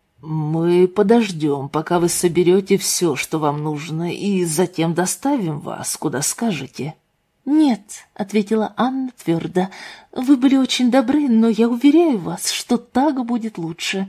Speaker 2: «Мы подождем, пока вы соберете все, что вам нужно, и затем доставим вас, куда скажете».
Speaker 1: «Нет», — ответила Анна твердо, — «вы были очень добры, но я уверяю вас, что так будет лучше».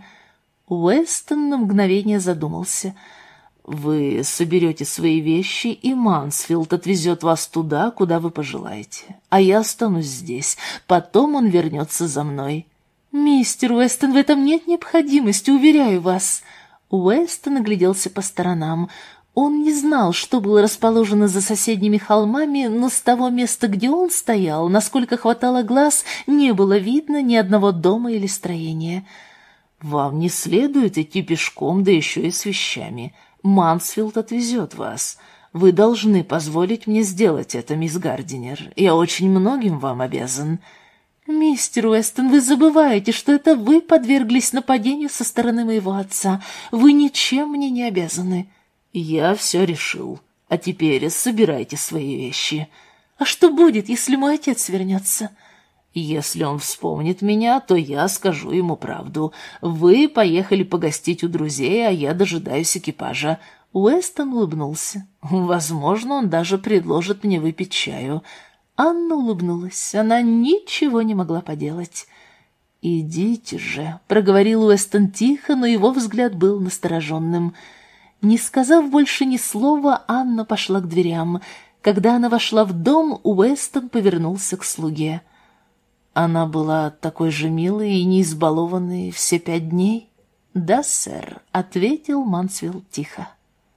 Speaker 1: Уэстон на мгновение задумался.
Speaker 2: «Вы соберете свои вещи, и Мансфилд отвезет вас туда, куда вы пожелаете, а я останусь здесь, потом он вернется за мной».
Speaker 1: «Мистер Уэстон, в этом нет необходимости, уверяю вас». Уэстон огляделся по сторонам. Он не знал, что было расположено за соседними холмами, но с того места, где он стоял, насколько хватало глаз, не было видно ни одного дома или строения.
Speaker 2: «Вам не следует идти пешком, да еще и с вещами. Мансфилд отвезет вас. Вы должны позволить мне сделать это, мисс Гардинер. Я очень многим вам обязан».
Speaker 1: «Мистер Уэстон, вы забываете, что это вы подверглись нападению со стороны моего отца. Вы ничем мне не обязаны».
Speaker 2: «Я все решил. А теперь собирайте свои вещи».
Speaker 1: «А что будет, если мой отец вернется?»
Speaker 2: «Если он вспомнит меня, то я скажу ему правду. Вы поехали погостить у друзей, а я дожидаюсь экипажа».
Speaker 1: Уэстон улыбнулся.
Speaker 2: «Возможно, он даже предложит мне выпить чаю».
Speaker 1: Анна улыбнулась. Она ничего не могла поделать. «Идите же», — проговорил Уэстон тихо, но его взгляд был настороженным. Не сказав больше ни слова, Анна пошла к дверям. Когда она вошла в дом, Уэстон повернулся к слуге. «Она была такой же милой и не избалованной все пять дней?» «Да, сэр», — ответил Мансфилд тихо.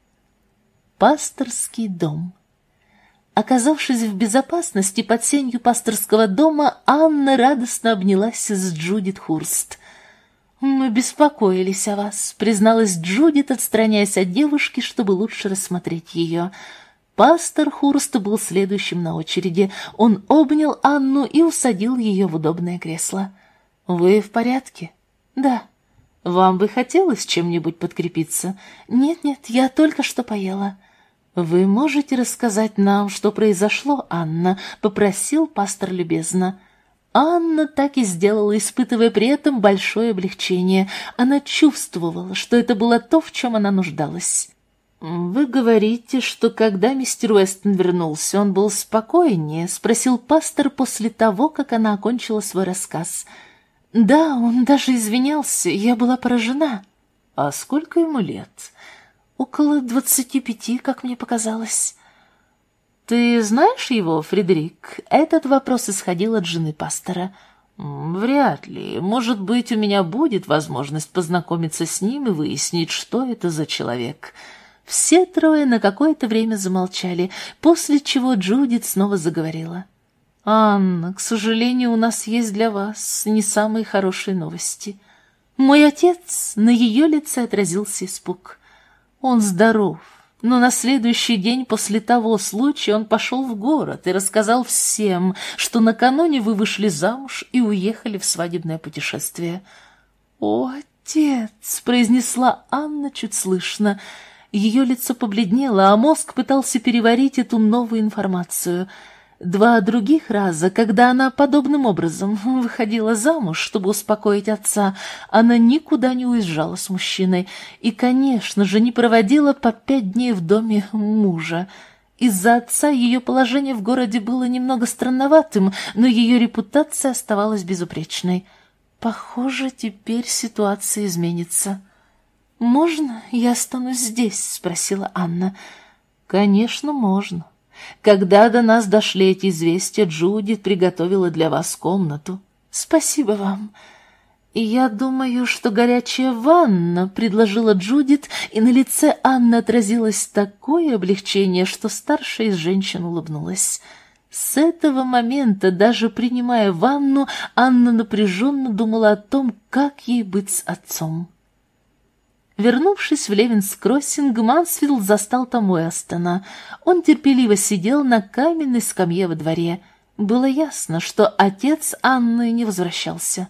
Speaker 1: Пасторский дом. Оказавшись в безопасности под сенью пасторского дома, Анна радостно обнялась с Джудит Хурст. «Мы беспокоились о вас», — призналась Джудит, отстраняясь от девушки, чтобы лучше рассмотреть ее. Пастор Хурст был следующим на очереди. Он обнял Анну и усадил ее в удобное кресло. «Вы в порядке?» «Да». «Вам бы хотелось чем-нибудь подкрепиться?» «Нет-нет, я только что поела». «Вы можете рассказать нам, что произошло, Анна?» — попросил пастор любезно. Анна так и сделала, испытывая при этом большое облегчение. Она чувствовала, что это было то, в чем она нуждалась. «Вы говорите, что когда мистер Уэстон вернулся, он был спокойнее?» — спросил пастор после того, как она окончила свой рассказ. «Да, он даже извинялся, я была поражена». «А сколько ему лет?» «Около двадцати пяти, как мне показалось». «Ты знаешь его, Фредерик?» Этот вопрос исходил от жены пастора. «Вряд ли. Может быть, у меня будет возможность познакомиться с ним и выяснить, что это за человек». Все трое на какое-то время замолчали, после чего Джудит снова заговорила. «Анна, к сожалению, у нас есть для вас не самые хорошие новости. Мой отец...» На ее лице отразился испуг. «Он здоров, но на следующий день после того случая он пошел в город и рассказал всем, что накануне вы вышли замуж и уехали в свадебное путешествие». «О, отец!» — произнесла Анна чуть слышно. Ее лицо побледнело, а мозг пытался переварить эту новую информацию. Два других раза, когда она подобным образом выходила замуж, чтобы успокоить отца, она никуда не уезжала с мужчиной и, конечно же, не проводила по пять дней в доме мужа. Из-за отца ее положение в городе было немного странноватым, но ее репутация оставалась безупречной. Похоже, теперь ситуация изменится. «Можно я останусь здесь?» — спросила Анна. «Конечно, можно. Когда до нас дошли эти известия, Джудит приготовила для вас комнату». «Спасибо вам». «И я думаю, что горячая ванна», — предложила Джудит, и на лице Анны отразилось такое облегчение, что старшая из женщин улыбнулась. С этого момента, даже принимая ванну, Анна напряженно думала о том, как ей быть с отцом. Вернувшись в Левинс-Кроссинг, Мансфилд застал там Уэстона. Он терпеливо сидел на каменной скамье во дворе. Было ясно, что отец Анны не возвращался.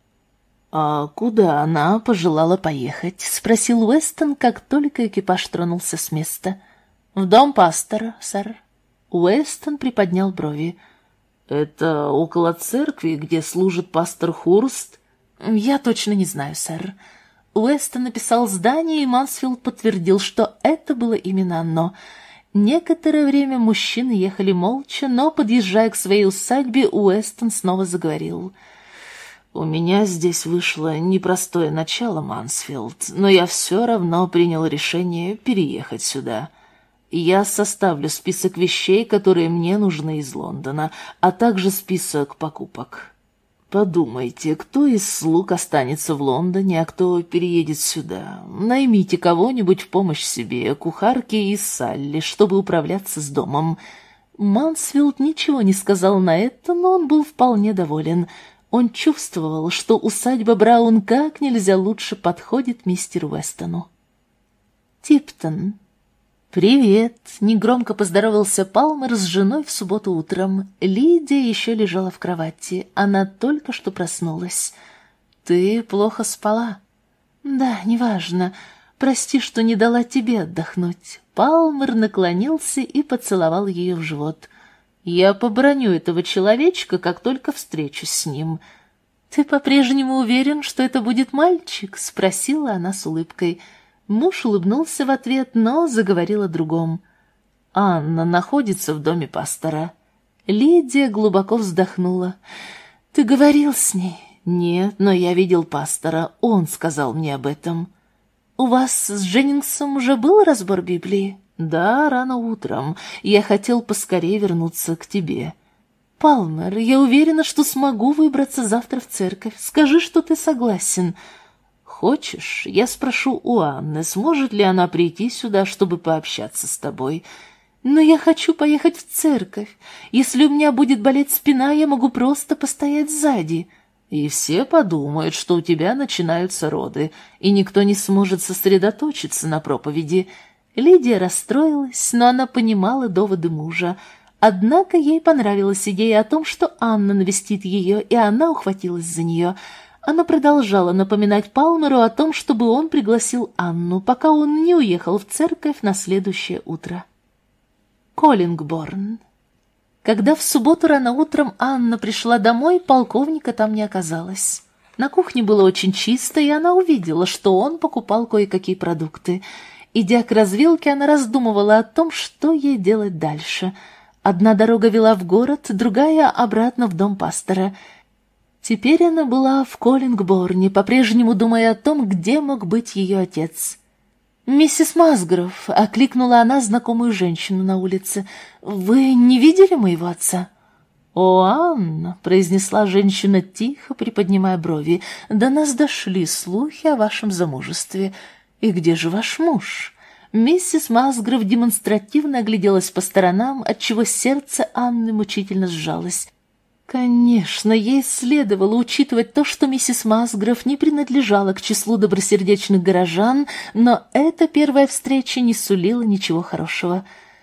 Speaker 1: «А куда она пожелала поехать?» — спросил Уэстон, как только экипаж тронулся с места. «В дом пастора, сэр». Уэстон приподнял брови. «Это около церкви, где служит пастор Хурст?» «Я точно не знаю, сэр». Уэстон написал здание, и Мансфилд подтвердил, что это было именно оно. Некоторое время мужчины ехали молча, но, подъезжая к своей усадьбе, Уэстон снова заговорил. «У меня здесь вышло непростое начало, Мансфилд, но я все равно принял решение переехать сюда. Я составлю список вещей, которые мне нужны из Лондона, а также список покупок. Подумайте, кто из слуг останется в Лондоне, а кто переедет сюда. Наймите кого-нибудь в помощь себе, кухарки и Салли, чтобы управляться с домом». Мансфилд ничего не сказал на это, но он был вполне доволен. Он чувствовал, что усадьба Браун как нельзя лучше подходит мистеру Уэстону. Типтон». «Привет», — негромко поздоровался Палмер с женой в субботу утром. Лидия еще лежала в кровати, она только что проснулась. «Ты плохо спала?» «Да, неважно. Прости, что не дала тебе отдохнуть». Палмер наклонился и поцеловал ее в живот. «Я побраню этого человечка, как только встречусь с ним». «Ты по-прежнему уверен, что это будет мальчик?» — спросила она с улыбкой. Муж улыбнулся в ответ, но заговорил о другом. «Анна находится в доме пастора». Лидия глубоко вздохнула. «Ты говорил с ней?» «Нет, но я видел пастора, он сказал мне об этом». «У вас с Дженнингсом уже был разбор Библии?» «Да, рано утром. Я хотел поскорее вернуться к тебе». «Палмер, я уверена, что смогу выбраться завтра в церковь. Скажи, что ты согласен». «Хочешь, я спрошу у Анны, сможет ли она прийти сюда, чтобы пообщаться с тобой?» «Но я хочу поехать в церковь. Если у меня будет болеть спина, я могу просто постоять сзади». «И все подумают, что у тебя начинаются роды, и никто не сможет сосредоточиться на проповеди». Лидия расстроилась, но она понимала доводы мужа. Однако ей понравилась идея о том, что Анна навестит ее, и она ухватилась за нее. Она продолжала напоминать Палмеру о том, чтобы он пригласил Анну, пока он не уехал в церковь на следующее утро. Коллингборн. Когда в субботу рано утром Анна пришла домой, полковника там не оказалось. На кухне было очень чисто, и она увидела, что он покупал кое-какие продукты. Идя к развилке, она раздумывала о том, что ей делать дальше. Одна дорога вела в город, другая — обратно в дом пастора. Теперь она была в Коллингборне, по-прежнему думая о том, где мог быть ее отец. «Миссис Масгров», — окликнула она знакомую женщину на улице, — «вы не видели моего отца?» «О, Анна», — произнесла женщина тихо, приподнимая брови, — «до нас дошли слухи о вашем замужестве. И где же ваш муж?» Миссис Масгров демонстративно огляделась по сторонам, отчего сердце Анны мучительно сжалось. Конечно, ей следовало учитывать то, что миссис Масгров не принадлежала к числу добросердечных горожан, но эта первая встреча не сулила ничего хорошего.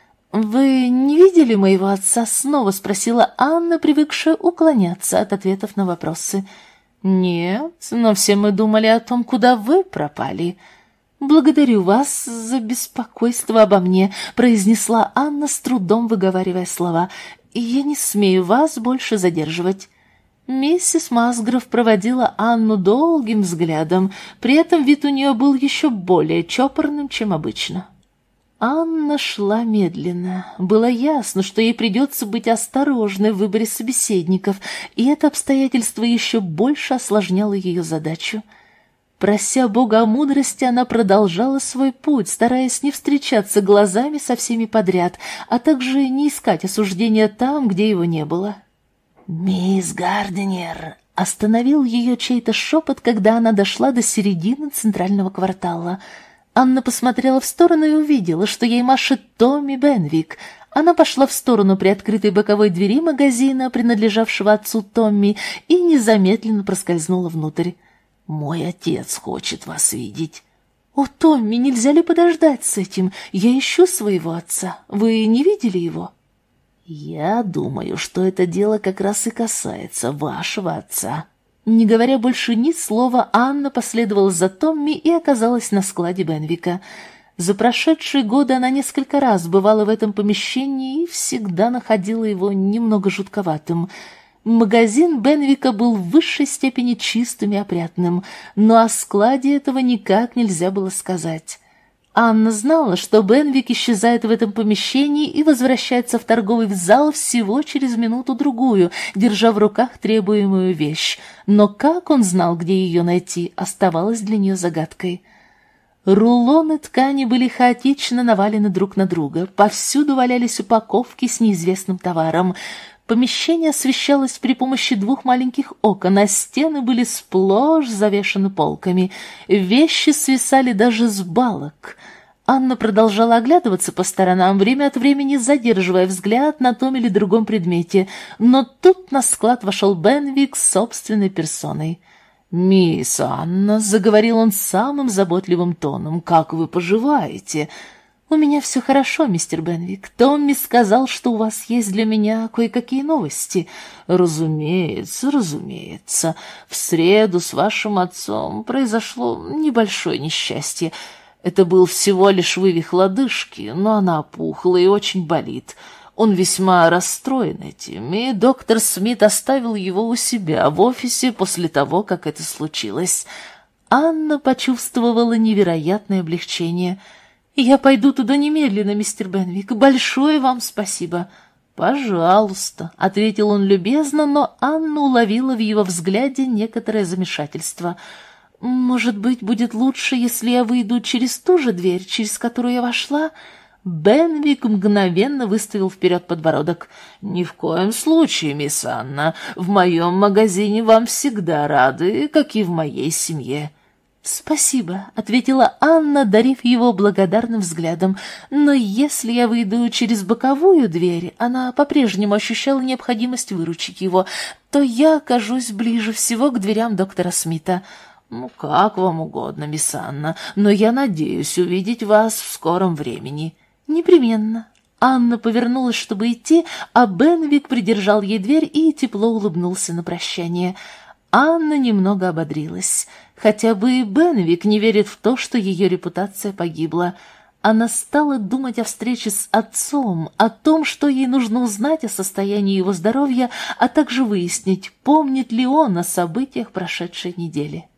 Speaker 1: «Вы не видели моего отца?» — снова спросила Анна, привыкшая уклоняться от ответов на вопросы. «Нет, но все мы думали о том, куда вы пропали». «Благодарю вас за беспокойство обо мне», — произнесла Анна, с трудом выговаривая слова. «Я не смею вас больше задерживать». Миссис Масгров проводила Анну долгим взглядом, при этом вид у нее был еще более чопорным, чем обычно. Анна шла медленно. Было ясно, что ей придется быть осторожной в выборе собеседников, и это обстоятельство еще больше осложняло ее задачу. Прося Бога о мудрости, она продолжала свой путь, стараясь не встречаться глазами со всеми подряд, а также не искать осуждения там, где его не было. «Мисс Гардинер!» — остановил ее чей-то шепот, когда она дошла до середины центрального квартала. Анна посмотрела в сторону и увидела, что ей машет Томми Бенвик. Она пошла в сторону приоткрытой боковой двери магазина, принадлежавшего отцу Томми, и незаметно проскользнула внутрь. «Мой отец хочет вас видеть». «О, Томми, нельзя ли подождать с этим? Я ищу своего отца. Вы не видели его?» «Я думаю, что это дело как раз и касается вашего отца». Не говоря больше ни слова, Анна последовала за Томми и оказалась на складе Бенвика. За прошедшие годы она несколько раз бывала в этом помещении и всегда находила его немного жутковатым. Магазин Бенвика был в высшей степени чистым и опрятным, но о складе этого никак нельзя было сказать. Анна знала, что Бенвик исчезает в этом помещении и возвращается в торговый зал всего через минуту-другую, держа в руках требуемую вещь. Но как он знал, где ее найти, оставалось для нее загадкой. Рулоны ткани были хаотично навалены друг на друга, повсюду валялись упаковки с неизвестным товаром. Помещение освещалось при помощи двух маленьких окон, а стены были сплошь завешаны полками. Вещи свисали даже с балок. Анна продолжала оглядываться по сторонам, время от времени задерживая взгляд на том или другом предмете, но тут на склад вошел Бенвик с собственной персоной.
Speaker 2: «Мисс Анна», — заговорил он самым заботливым тоном, — «как вы поживаете?»
Speaker 1: «У меня все хорошо, мистер Бенвик. Томми сказал, что у вас есть для меня кое-какие новости».
Speaker 2: «Разумеется, разумеется. В среду с вашим отцом произошло небольшое несчастье. Это был всего лишь вывих лодыжки, но она опухла и очень болит. Он весьма расстроен этим, и доктор Смит оставил его у себя в офисе после того, как это случилось».
Speaker 1: Анна почувствовала невероятное облегчение. «Я пойду туда немедленно, мистер Бенвик. Большое вам спасибо».
Speaker 2: «Пожалуйста», — ответил он любезно, но Анна уловила в его взгляде некоторое замешательство.
Speaker 1: «Может быть, будет лучше, если я выйду через ту же дверь, через которую я вошла?»
Speaker 2: Бенвик мгновенно выставил вперед подбородок. «Ни в коем случае, мисс Анна. В моем магазине вам всегда рады, как и в моей семье».
Speaker 1: «Спасибо», — ответила Анна, дарив его благодарным взглядом. «Но если я выйду через боковую дверь, она по-прежнему ощущала необходимость выручить его, то я окажусь ближе всего к дверям доктора Смита».
Speaker 2: «Ну, как вам угодно, мисс Анна, но я надеюсь увидеть вас в скором времени».
Speaker 1: «Непременно». Анна повернулась, чтобы идти, а Бенвик придержал ей дверь и тепло улыбнулся на прощание. Анна немного ободрилась. Хотя бы и Бенвик не верит в то, что ее репутация погибла. Она стала думать о встрече с отцом, о том, что ей нужно узнать о состоянии его здоровья, а также выяснить, помнит ли он о событиях прошедшей недели.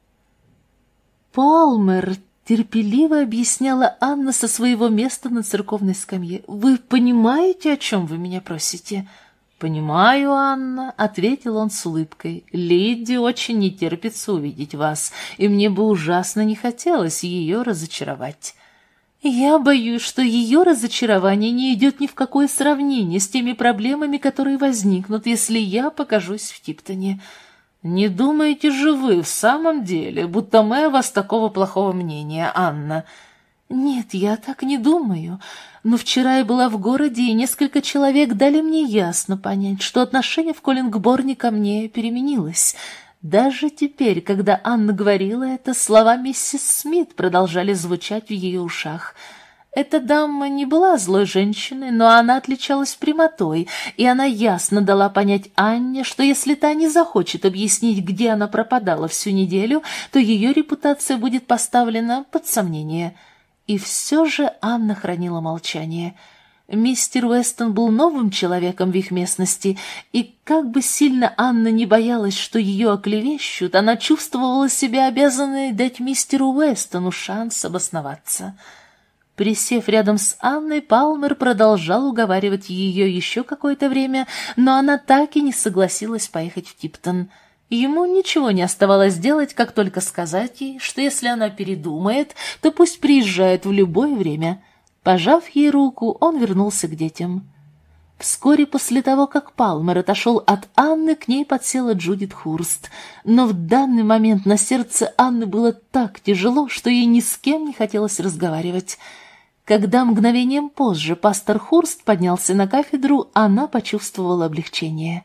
Speaker 1: «Палмер», — терпеливо объясняла Анна со своего места на церковной скамье, — «вы понимаете, о чем вы меня просите?»
Speaker 2: «Понимаю, Анна», — ответил он с улыбкой. «Лидди очень не терпится увидеть вас, и мне бы ужасно не хотелось ее разочаровать».
Speaker 1: «Я боюсь, что ее разочарование не идет ни в какое сравнение с теми проблемами, которые возникнут, если я покажусь в Типтоне».
Speaker 2: «Не думаете же вы в самом деле, будто мы о вас такого плохого мнения, Анна?»
Speaker 1: «Нет, я так не думаю. Но вчера я была в городе, и несколько человек дали мне ясно понять, что отношение в Коллингборне ко мне переменилось. Даже теперь, когда Анна говорила это, слова миссис Смит продолжали звучать в ее ушах. Эта дама не была злой женщиной, но она отличалась прямотой, и она ясно дала понять Анне, что если та не захочет объяснить, где она пропадала всю неделю, то ее репутация будет поставлена под сомнение». И все же Анна хранила молчание. Мистер Уэстон был новым человеком в их местности, и как бы сильно Анна не боялась, что ее оклевещут, она чувствовала себя обязанной дать мистеру Уэстону шанс обосноваться. Присев рядом с Анной, Палмер продолжал уговаривать ее еще какое-то время, но она так и не согласилась поехать в Типтон. Ему ничего не оставалось делать, как только сказать ей, что если она передумает, то пусть приезжает в любое время. Пожав ей руку, он вернулся к детям. Вскоре после того, как Палмер отошел от Анны, к ней подсела Джудит Хурст. Но в данный момент на сердце Анны было так тяжело, что ей ни с кем не хотелось разговаривать. Когда мгновением позже пастор Хурст поднялся на кафедру, она почувствовала облегчение.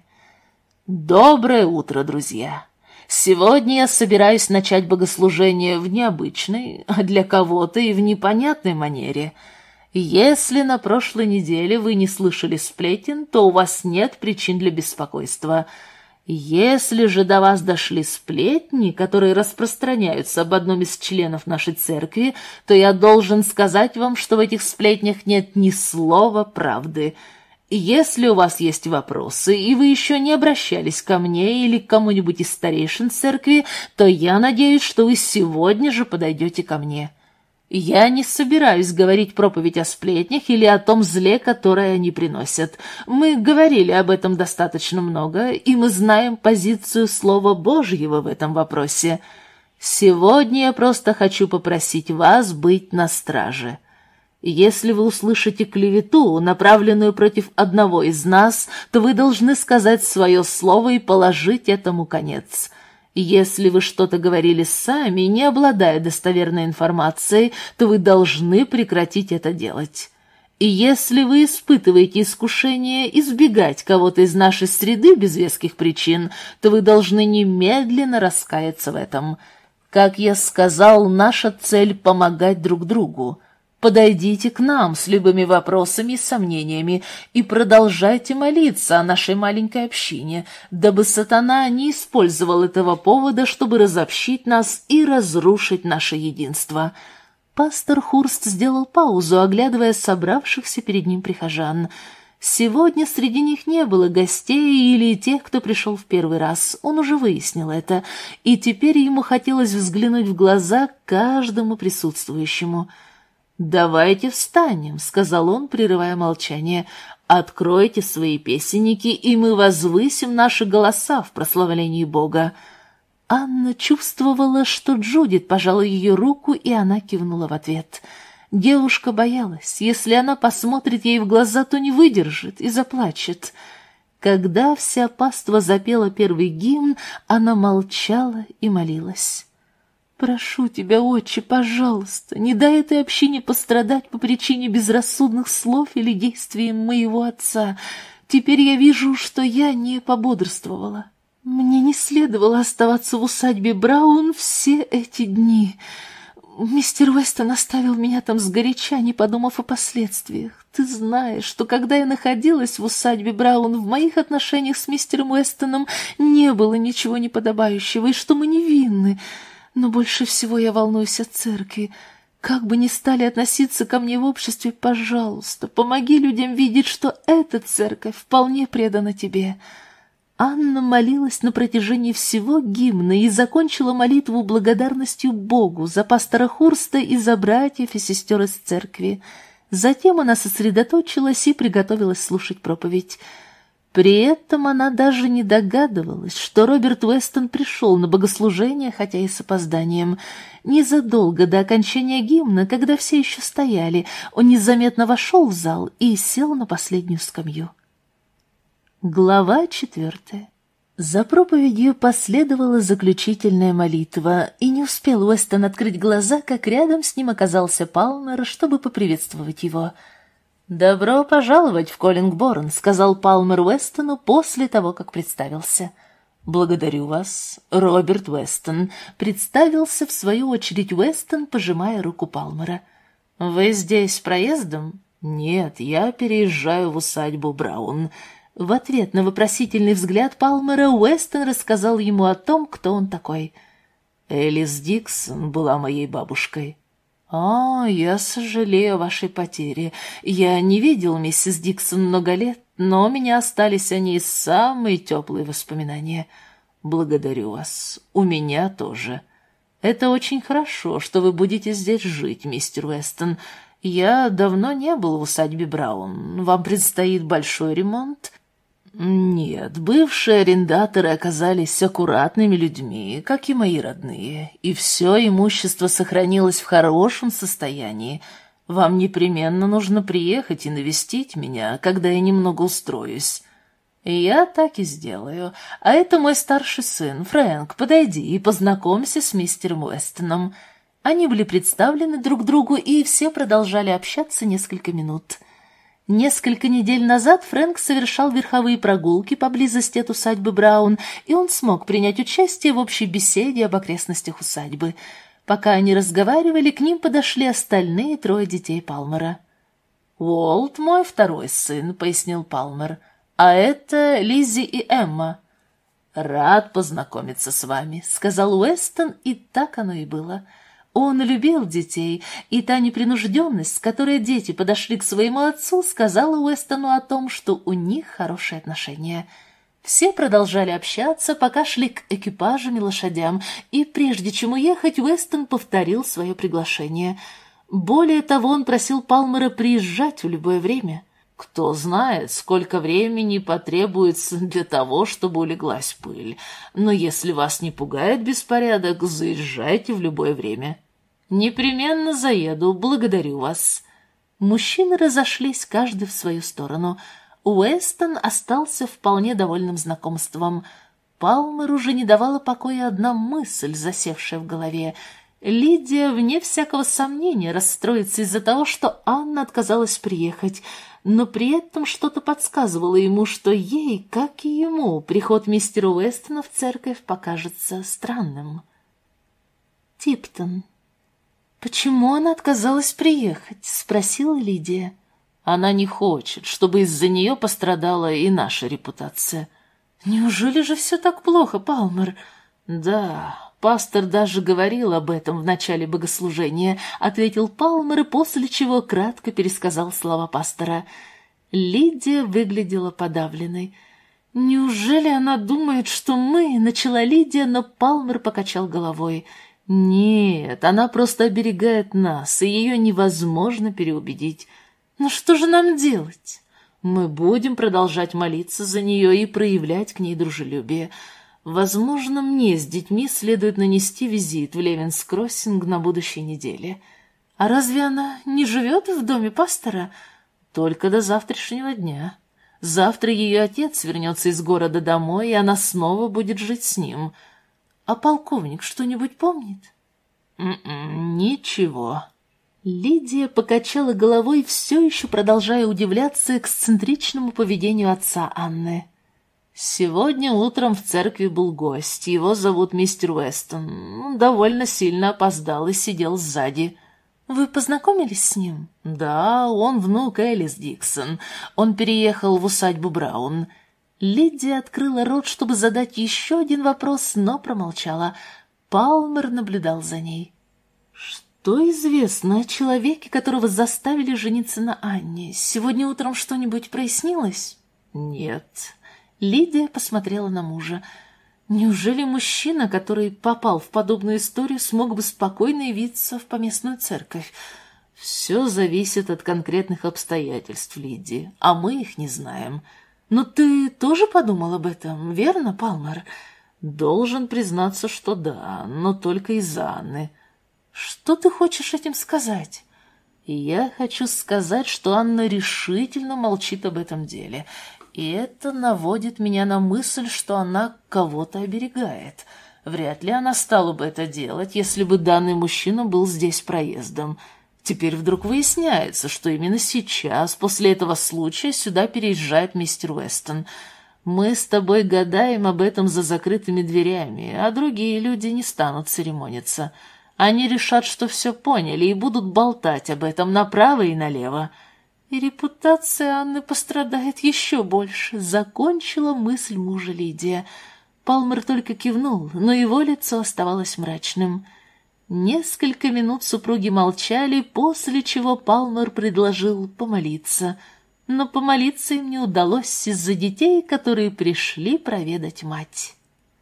Speaker 2: «Доброе утро, друзья! Сегодня я собираюсь начать богослужение в необычной, а для кого-то и в непонятной манере. Если на прошлой неделе вы не слышали сплетен, то у вас нет причин для беспокойства. Если же до вас дошли сплетни, которые распространяются об одном из членов нашей церкви, то я должен сказать вам, что в этих сплетнях нет ни слова правды». Если у вас есть вопросы, и вы еще не обращались ко мне или к кому-нибудь из старейшин церкви, то я надеюсь, что вы сегодня же подойдете ко мне. Я не собираюсь говорить проповедь о сплетнях или о том зле, которое они приносят. Мы говорили об этом достаточно много, и мы знаем позицию Слова Божьего в этом вопросе. Сегодня я просто хочу попросить вас быть на страже. Если вы услышите клевету, направленную против одного из нас, то вы должны сказать свое слово и положить этому конец. Если вы что-то говорили сами, не обладая достоверной информацией, то вы должны прекратить это делать.
Speaker 1: И если вы испытываете искушение избегать кого-то из нашей среды без веских причин, то вы должны немедленно раскаяться в этом. Как я сказал, наша цель — помогать друг другу. Подойдите к нам с любыми вопросами и сомнениями и продолжайте молиться о нашей маленькой общине, дабы сатана не использовал этого повода, чтобы разобщить нас и разрушить наше единство». Пастор Хурст сделал паузу, оглядывая собравшихся перед ним прихожан. Сегодня среди них не было гостей или тех, кто пришел в первый раз. Он уже выяснил это, и теперь ему хотелось взглянуть в глаза каждому присутствующему. «Давайте встанем», — сказал он, прерывая молчание. «Откройте свои песенники, и мы возвысим наши голоса в прославлении Бога». Анна чувствовала, что Джудит пожала ее руку, и она кивнула в ответ. Девушка боялась, если она посмотрит ей в глаза, то не выдержит и заплачет. Когда вся паства запела первый гимн, она молчала и молилась. «Прошу тебя, Отче, пожалуйста, не дай этой общине пострадать по причине безрассудных слов или действий моего отца. Теперь я вижу, что я не пободрствовала. Мне не следовало оставаться в усадьбе Браун все эти дни. Мистер Уэстон оставил меня там сгоряча, не подумав о последствиях. Ты знаешь, что когда я находилась в усадьбе Браун, в моих отношениях с мистером Уэстоном не было ничего неподобающего, и что мы невинны. Но больше всего я волнуюсь о церкви. Как бы ни стали относиться ко мне в обществе, пожалуйста, помоги людям видеть, что эта церковь вполне предана тебе». Анна молилась на протяжении всего гимна и закончила молитву благодарностью Богу за пастора Хурста и за братьев и сестер из церкви. Затем она сосредоточилась и приготовилась слушать проповедь. При этом она даже не догадывалась, что Роберт Уэстон пришел на богослужение, хотя и с опозданием. Незадолго до окончания гимна, когда все еще стояли, он незаметно вошел в зал и сел на последнюю скамью. Глава четвертая. За проповедью последовала заключительная молитва, и не успел Уэстон открыть глаза, как рядом с ним оказался Палмер, чтобы поприветствовать его. «Добро пожаловать в Коллингборн», — сказал Палмер Уэстону после того, как представился. «Благодарю вас, Роберт Уэстон», — представился в свою очередь Уэстон, пожимая руку Палмера. «Вы здесь проездом?» «Нет, я переезжаю в усадьбу Браун». В ответ на вопросительный взгляд Палмера Уэстон рассказал ему о том, кто он такой. «Элис Диксон была моей бабушкой». «О, я сожалею о вашей потере. Я не видел миссис Диксон много лет, но у меня остались о ней самые теплые воспоминания. Благодарю вас. У меня тоже. Это очень хорошо, что вы будете здесь жить, мистер Уэстон. Я давно не был в усадьбе Браун. Вам предстоит большой ремонт?» «Нет, бывшие арендаторы оказались аккуратными людьми, как и мои родные, и все имущество сохранилось в хорошем состоянии. Вам непременно нужно приехать и навестить меня, когда я немного устроюсь». «Я так и сделаю. А это мой старший сын, Фрэнк. Подойди и познакомься с мистером Уэстоном». Они были представлены друг другу, и все продолжали общаться несколько минут. Несколько недель назад Фрэнк совершал верховые прогулки поблизости от усадьбы Браун, и он смог принять участие в общей беседе об окрестностях усадьбы. Пока они разговаривали, к ним подошли остальные трое детей Палмера. «Уолт — мой второй сын», — пояснил Палмер. «А это Лиззи и Эмма». «Рад познакомиться с вами», — сказал Уэстон, и так оно и было. Он любил детей, и та непринужденность, с которой дети подошли к своему отцу, сказала Уэстону о том, что у них хорошие отношения. Все продолжали общаться, пока шли к экипажам и лошадям, и прежде чем уехать, Уэстон повторил свое приглашение. Более того, он просил Палмера приезжать в любое время. «Кто знает, сколько времени потребуется для того, чтобы улеглась пыль. Но если вас не пугает беспорядок, заезжайте в любое время». «Непременно заеду, благодарю вас». Мужчины разошлись, каждый в свою сторону. Уэстон остался вполне довольным знакомством. Палмеру уже не давала покоя одна мысль, засевшая в голове. Лидия, вне всякого сомнения, расстроится из-за того, что Анна отказалась приехать, но при этом что-то подсказывало ему, что ей, как и ему, приход мистера Уэстона в церковь покажется странным. Типтон. «Почему она отказалась приехать?» — спросила Лидия. «Она не хочет, чтобы из-за нее пострадала и наша репутация». «Неужели же все так плохо, Палмер?» «Да, пастор даже говорил об этом в начале богослужения», — ответил Палмер, и после чего кратко пересказал слова пастора. Лидия выглядела подавленной. «Неужели она думает, что мы?» — начала Лидия, но Палмер покачал головой. «Нет, она просто оберегает нас, и ее невозможно переубедить. Но что же нам делать? Мы будем продолжать молиться за нее и проявлять к ней дружелюбие. Возможно, мне с детьми следует нанести визит в Левинс-Кроссинг на будущей неделе. А разве она не живет в доме пастора? Только до завтрашнего дня. Завтра ее отец вернется из города домой, и она снова будет жить с ним. А полковник что-нибудь помнит? М-м, ничего». Лидия покачала головой, все еще продолжая удивляться эксцентричному поведению отца Анны. «Сегодня утром в церкви был гость, его зовут мистер Уэстон. Он довольно сильно опоздал и сидел сзади». «Вы познакомились с ним?» «Да, он внук Элис Диксон. Он переехал в усадьбу Браун». Лидия открыла рот, чтобы задать еще один вопрос, но промолчала. Палмер наблюдал за ней. «Что известно о человеке, которого заставили жениться на Анне? Сегодня утром что-нибудь прояснилось?» «Нет». Лидия посмотрела на мужа. «Неужели мужчина, который попал в подобную историю, смог бы спокойно явиться в поместную церковь?» «Все зависит от конкретных обстоятельств, Лидия, а мы их не знаем». «Но ты тоже подумал об этом, верно, Палмер?» «Должен признаться, что да, но только из-за Анны». «Что ты хочешь этим сказать?» «Я хочу сказать, что Анна решительно молчит об этом деле, и это наводит меня на мысль, что она кого-то оберегает. Вряд ли она стала бы это делать, если бы данный мужчина был здесь проездом. Теперь вдруг выясняется, что именно сейчас, после этого случая, сюда переезжает мистер Уэстон. Мы с тобой гадаем об этом за закрытыми дверями, а другие люди не станут церемониться». Они решат, что все поняли, и будут болтать об этом направо и налево. И репутация Анны пострадает еще больше, закончила мысль мужа Лидия. Палмер только кивнул, но его лицо оставалось мрачным. Несколько минут супруги молчали, после чего Палмер предложил помолиться. Но помолиться им не удалось из-за детей, которые пришли проведать мать.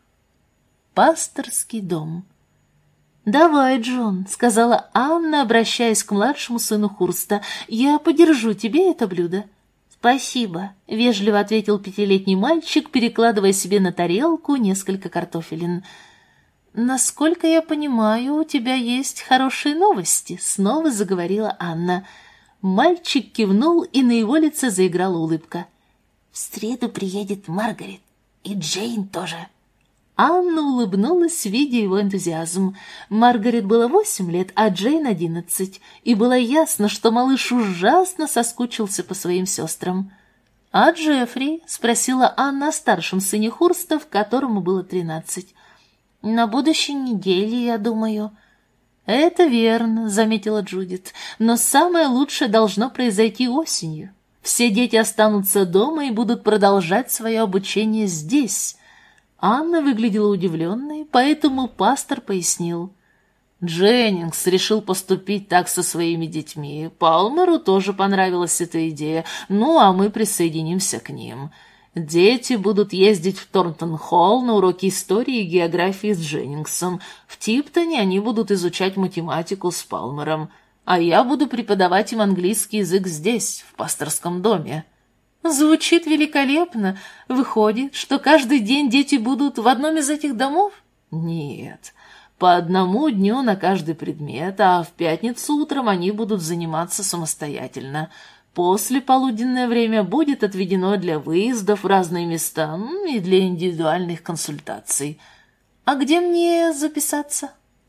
Speaker 1: Пасторский дом. «Давай, Джон», — сказала Анна, обращаясь к младшему сыну Хурста, — «я подержу тебе это блюдо». «Спасибо», — вежливо ответил пятилетний мальчик, перекладывая себе на тарелку несколько картофелин. «Насколько я понимаю, у тебя есть хорошие новости», — снова заговорила Анна. Мальчик кивнул, и на его лице заиграла улыбка. «В среду приедет Маргарет, и Джейн тоже». Анна улыбнулась, видя его энтузиазм. Маргарет было восемь лет, а Джейн одиннадцать, и было ясно, что малыш ужасно соскучился по своим сестрам. «А Джеффри?» — спросила Анна о старшем сыне Хурстов, которому было тринадцать. «На будущей неделе, я думаю». «Это верно», — заметила Джудит, «но самое лучшее должно произойти осенью. Все дети останутся дома и будут продолжать свое обучение здесь». Анна выглядела удивленной, поэтому пастор пояснил. Дженнингс решил поступить так со своими детьми. Палмеру тоже понравилась эта идея, ну а мы присоединимся к ним. Дети будут ездить в Торнтон-Холл на уроки истории и географии с Дженнингсом. В Типтоне они будут изучать математику с Палмером, а я буду преподавать им английский язык здесь, в пасторском доме. Звучит великолепно. Выходит, что каждый день дети будут в одном из этих домов? Нет, по одному дню на каждый предмет, а в пятницу утром они будут заниматься самостоятельно. После полуденное время будет отведено для выездов в разные места и для индивидуальных консультаций. А где мне записаться?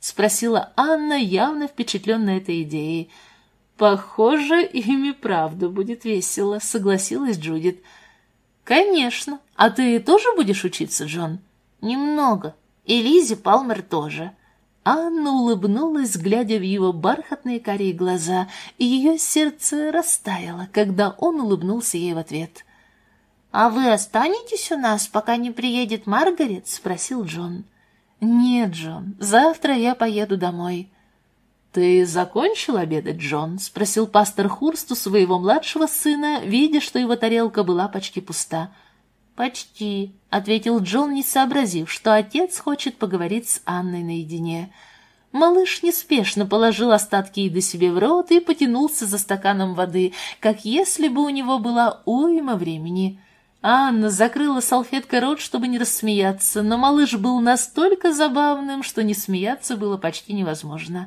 Speaker 1: спросила Анна, явно впечатленная этой идеей. «Похоже, им и правда будет весело», — согласилась Джудит. «Конечно. А ты тоже будешь учиться, Джон?» «Немного. И Лиззи Палмер тоже». Анна улыбнулась, глядя в его бархатные карие глаза, и ее сердце растаяло, когда он улыбнулся ей в ответ. «А вы останетесь у нас, пока не приедет Маргарет?» — спросил Джон. «Нет, Джон, завтра я поеду домой». «Ты закончил обедать, Джон?» — спросил пастор Хурст у своего младшего сына, видя, что его тарелка была почти пуста. «Почти», — ответил Джон, не сообразив, что отец хочет поговорить с Анной наедине. Малыш неспешно положил остатки еды себе в рот и потянулся за стаканом воды, как если бы у него была уйма времени. Анна закрыла салфеткой рот, чтобы не рассмеяться, но малыш был настолько забавным, что не смеяться было почти невозможно.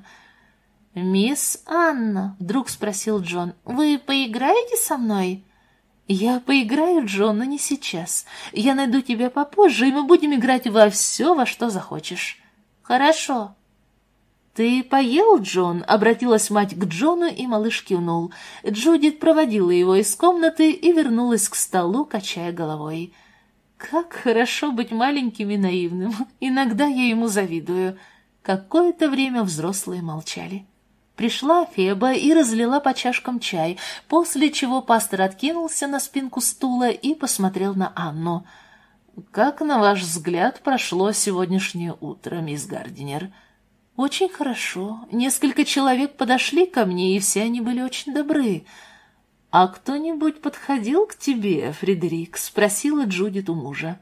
Speaker 1: «Мисс Анна», — вдруг спросил Джон, — «вы поиграете со мной?» «Я поиграю, Джон, но не сейчас. Я найду тебя попозже, и мы будем играть во все, во что захочешь». «Хорошо». «Ты поел, Джон?» — обратилась мать к Джону, и малыш кивнул. Джудит проводила его из комнаты и вернулась к столу, качая головой. «Как хорошо быть маленьким и наивным. Иногда я ему завидую». Какое-то время взрослые молчали. Пришла Феба и разлила по чашкам чай, после чего пастор откинулся на спинку стула и посмотрел на Анну. «Как, на ваш взгляд, прошло сегодняшнее утро, мисс Гардинер?» «Очень хорошо. Несколько человек подошли ко мне, и все они были очень добры». «А кто-нибудь подходил к тебе, Фредерик?» — спросила Джудит у мужа.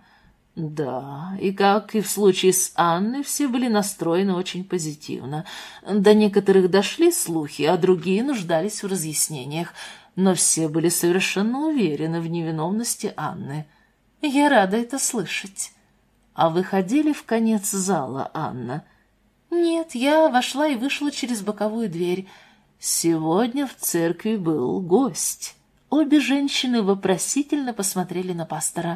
Speaker 1: «Да, и как и в случае с Анной, все были настроены очень позитивно. До некоторых дошли слухи, а другие нуждались в разъяснениях, но все были совершенно уверены в невиновности Анны. Я рада это слышать». «А вы ходили в конец зала, Анна?» «Нет, я вошла и вышла через боковую дверь. Сегодня в церкви был гость». Обе женщины вопросительно посмотрели на пастора.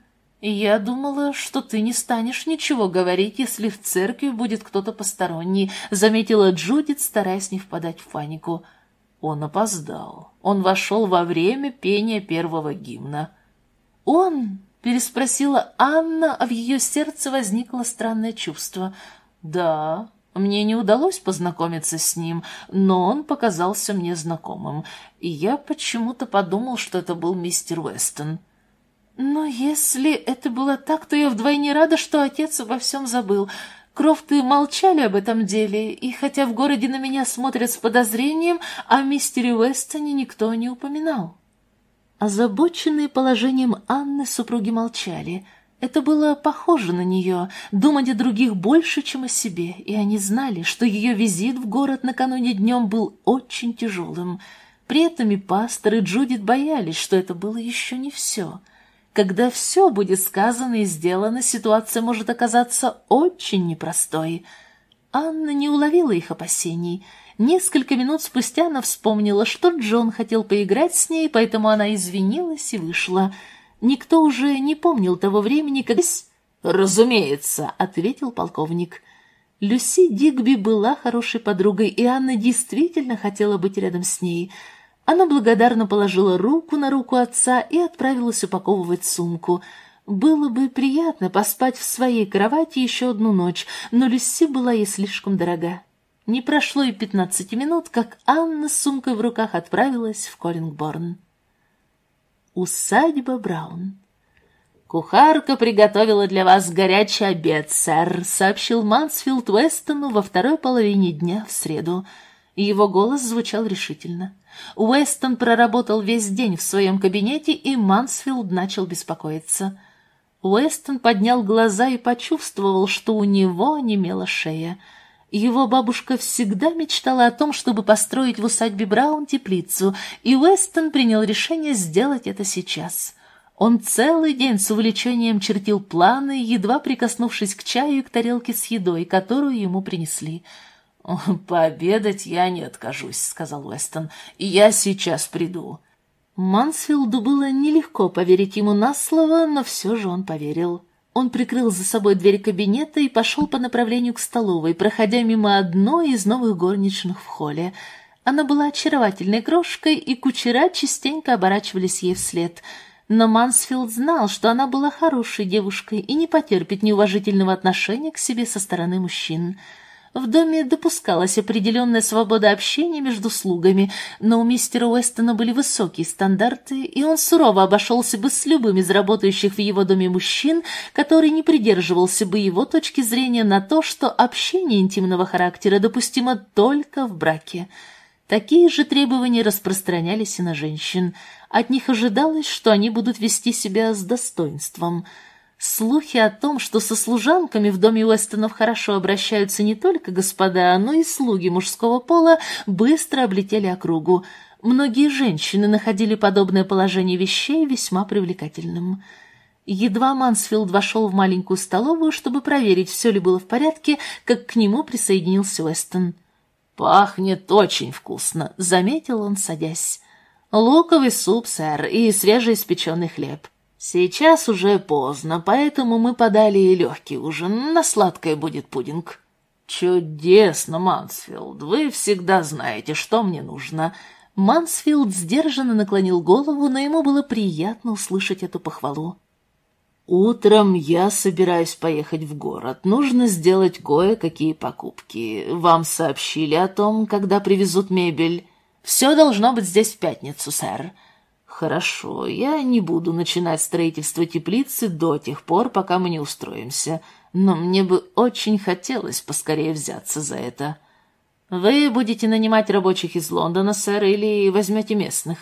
Speaker 1: «Я думала, что ты не станешь ничего говорить, если в церкви будет кто-то посторонний», — заметила Джудит, стараясь не впадать в панику. Он опоздал. Он вошел во время пения первого гимна. «Он?» — переспросила Анна, а в ее сердце возникло странное чувство. «Да, мне не удалось познакомиться с ним, но он показался мне знакомым, и я почему-то подумал, что это был мистер Уэстон». «Но если это было так, то я вдвойне рада, что отец обо всем забыл. Крофты молчали об этом деле, и хотя в городе на меня смотрят с подозрением, о мистере Уэстоне никто не упоминал». Озабоченные положением Анны супруги молчали. Это было похоже на нее, думать о других больше, чем о себе, и они знали, что ее визит в город накануне днем был очень тяжелым. При этом и пастор, и Джудит боялись, что это было еще не все. Когда все будет сказано и сделано, ситуация может оказаться очень непростой. Анна не уловила их опасений. Несколько минут спустя она вспомнила, что Джон хотел поиграть с ней, поэтому она извинилась и вышла. Никто уже не помнил того времени, когда... «Разумеется», — ответил полковник. Люси Дигби была хорошей подругой, и Анна действительно хотела быть рядом с ней. Она благодарно положила руку на руку отца и отправилась упаковывать сумку. Было бы приятно поспать в своей кровати еще одну ночь, но Люси была ей слишком дорога. Не прошло и пятнадцати минут, как Анна с сумкой в руках отправилась в Коллингборн. Усадьба Браун. «Кухарка приготовила для вас горячий обед, сэр», — сообщил Мансфилд Уэстону во второй половине дня в среду. Его голос звучал решительно. Уэстон проработал весь день в своем кабинете, и Мансфилд начал беспокоиться. Уэстон поднял глаза и почувствовал, что у него онемела шея. Его бабушка всегда мечтала о том, чтобы построить в усадьбе Браун теплицу, и Уэстон принял решение сделать это сейчас. Он целый день с увлечением чертил планы, едва прикоснувшись к чаю и к тарелке с едой, которую ему принесли. «Пообедать я не откажусь», — сказал Уэстон. «Я сейчас приду». Мансфилду было нелегко поверить ему на слово, но все же он поверил. Он прикрыл за собой дверь кабинета и пошел по направлению к столовой, проходя мимо одной из новых горничных в холле. Она была очаровательной крошкой, и кучера частенько оборачивались ей вслед. Но Мансфилд знал, что она была хорошей девушкой и не потерпит неуважительного отношения к себе со стороны мужчин. В доме допускалась определенная свобода общения между слугами, но у мистера Уэстона были высокие стандарты, и он сурово обошелся бы с любым из работающих в его доме мужчин, который не придерживался бы его точки зрения на то, что общение интимного характера допустимо только в браке. Такие же требования распространялись и на женщин. От них ожидалось, что они будут вести себя с достоинством. Слухи о том, что со служанками в доме Уэстонов хорошо обращаются не только господа, но и слуги мужского пола, быстро облетели округу. Многие женщины находили подобное положение вещей весьма привлекательным. Едва Мансфилд вошел в маленькую столовую, чтобы проверить, все ли было в порядке, как к нему присоединился Уэстон. «Пахнет очень вкусно», — заметил он, садясь. «Луковый суп, сэр, и свежеиспеченный хлеб. Сейчас уже поздно, поэтому мы подали и легкий ужин, на сладкое будет пудинг». «Чудесно, Мансфилд, вы всегда знаете, что мне нужно». Мансфилд сдержанно наклонил голову, но ему было приятно услышать эту похвалу. «Утром я собираюсь поехать в город. Нужно сделать кое-какие покупки. Вам сообщили о том, когда привезут мебель?» «Все должно быть здесь в пятницу, сэр». «Хорошо, я не буду начинать строительство теплицы до тех пор, пока мы не устроимся, но мне бы очень хотелось поскорее взяться за это». «Вы будете нанимать рабочих из Лондона, сэр, или возьмете местных?»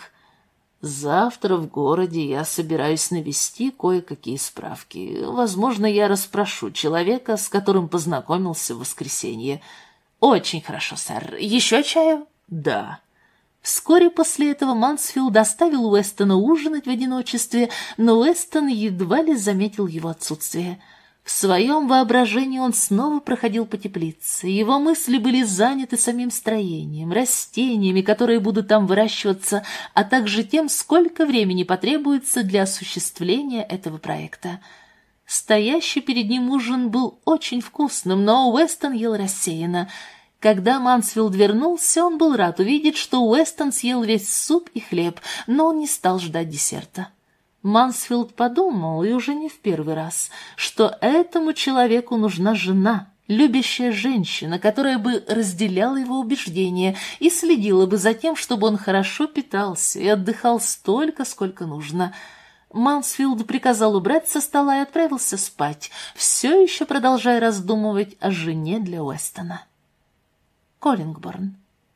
Speaker 1: «Завтра в городе я собираюсь навести кое-какие справки. Возможно, я расспрошу человека, с которым познакомился в воскресенье». «Очень хорошо, сэр. Еще чаю?» «Да». Вскоре после этого Мансфилд оставил Уэстона ужинать в одиночестве, но Уэстон едва ли заметил его отсутствие. В своем воображении он снова проходил по теплице. Его мысли были заняты самим строением, растениями, которые будут там выращиваться, а также тем, сколько времени потребуется для осуществления этого проекта. Стоящий перед ним ужин был очень вкусным, но Уэстон ел рассеянно. Когда Мансфилд вернулся, он был рад увидеть, что Уэстон съел весь суп и хлеб, но он не стал ждать десерта. Мансфилд подумал, и уже не в первый раз, что этому человеку нужна жена, любящая женщина, которая бы разделяла его убеждения и следила бы за тем, чтобы он хорошо питался и отдыхал столько, сколько нужно. Мансфилд приказал убрать со стола и отправился спать, все еще продолжая раздумывать о жене для Уэстона. Коллингборн.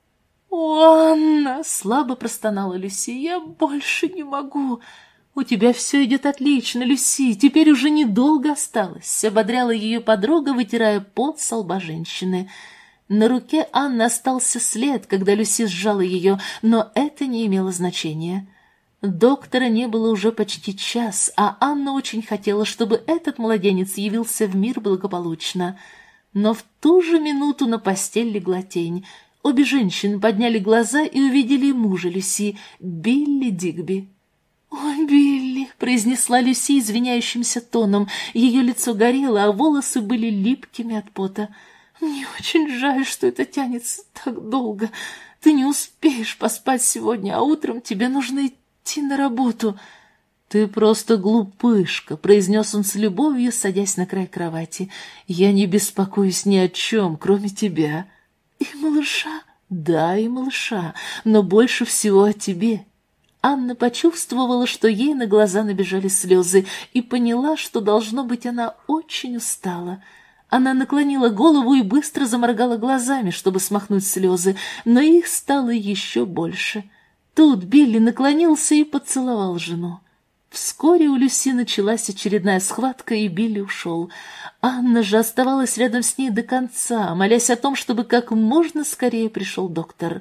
Speaker 1: «О, Анна!» — слабо простонала Люси. «Я больше не могу!» «У тебя все идет отлично, Люси, теперь уже недолго осталось», — ободряла ее подруга, вытирая пот со лба женщины. На руке Анны остался след, когда Люси сжала ее, но это не имело значения. Доктора не было уже почти час, а Анна очень хотела, чтобы этот младенец явился в мир благополучно. Но в ту же минуту на постель легла тень. Обе женщины подняли глаза и увидели мужа Люси, Билли Дигби. «Ой, Билли!» — произнесла Люси извиняющимся тоном. Ее лицо горело, а волосы были липкими от пота. «Мне очень жаль, что это тянется так долго. Ты не успеешь поспать сегодня, а утром тебе нужно идти на работу». «Ты просто глупышка», — произнес он с любовью, садясь на край кровати. «Я не беспокоюсь ни о чем, кроме тебя». «И малыша?» «Да, и малыша, но больше всего о тебе». Анна почувствовала, что ей на глаза набежали слезы, и поняла, что, должно быть, она очень устала. Она наклонила голову и быстро заморгала глазами, чтобы смахнуть слезы, но их стало еще больше. Тут Билли наклонился и поцеловал жену. Вскоре у Люси началась очередная схватка, и Билли ушел. Анна же оставалась рядом с ней до конца, молясь о том, чтобы как можно скорее пришел доктор.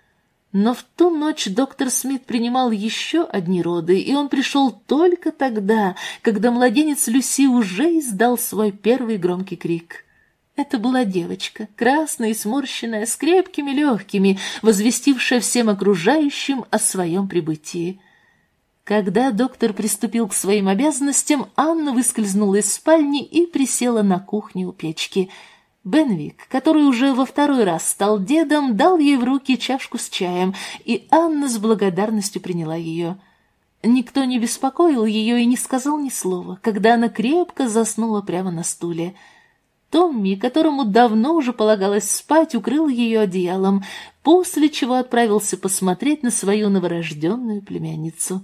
Speaker 1: Но в ту ночь доктор Смит принимал еще одни роды, и он пришел только тогда, когда младенец Люси уже издал свой первый громкий крик. Это была девочка, красная и сморщенная, с крепкими легкими, возвестившая всем окружающим о своем прибытии. Когда доктор приступил к своим обязанностям, Анна выскользнула из спальни и присела на кухне у печки. Бенвик, который уже во второй раз стал дедом, дал ей в руки чашку с чаем, и Анна с благодарностью приняла ее. Никто не беспокоил ее и не сказал ни слова, когда она крепко заснула прямо на стуле. Томми, которому давно уже полагалось спать, укрыл ее одеялом, после чего отправился посмотреть на свою новорожденную племянницу.